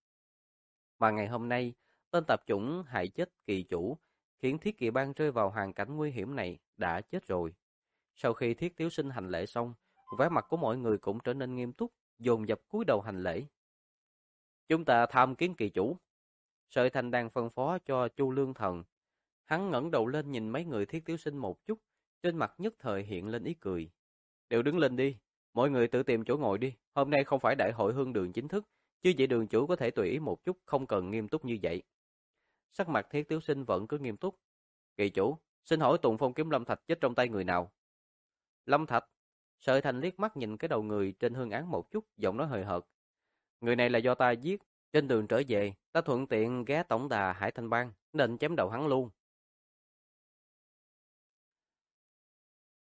Mà ngày hôm nay, tên tạp chủng hại chết kỳ chủ, khiến Thiết Kỵ Bang rơi vào hoàn cảnh nguy hiểm này, đã chết rồi. Sau khi Thiết Tiếu Sinh hành lễ xong, vẻ mặt của mọi người cũng trở nên nghiêm túc, dồn dập cúi đầu hành lễ. Chúng ta tham kiến kỳ chủ. Sợi Thành đang phân phó cho Chu Lương Thần. Hắn ngẩng đầu lên nhìn mấy người Thiết Tiếu Sinh một chút, trên mặt nhất thời hiện lên ý cười. Đều đứng lên đi, mọi người tự tìm chỗ ngồi đi. Hôm nay không phải đại hội hương đường chính thức, chứ vậy đường chủ có thể tùy ý một chút, không cần nghiêm túc như vậy. Sắc mặt Thiết Tiếu Sinh vẫn cứ nghiêm túc. Kỳ chủ, xin hỏi Tùng Phong Kiếm Lâm Thạch chết trong tay người nào? Lâm Thạch. Sợi Thành liếc mắt nhìn cái đầu người trên hương án một chút, giọng nói hời hợt. Người này là do ta giết, trên đường trở về, ta thuận tiện ghé tổng đà Hải Thanh Bang, nên chém đầu hắn luôn.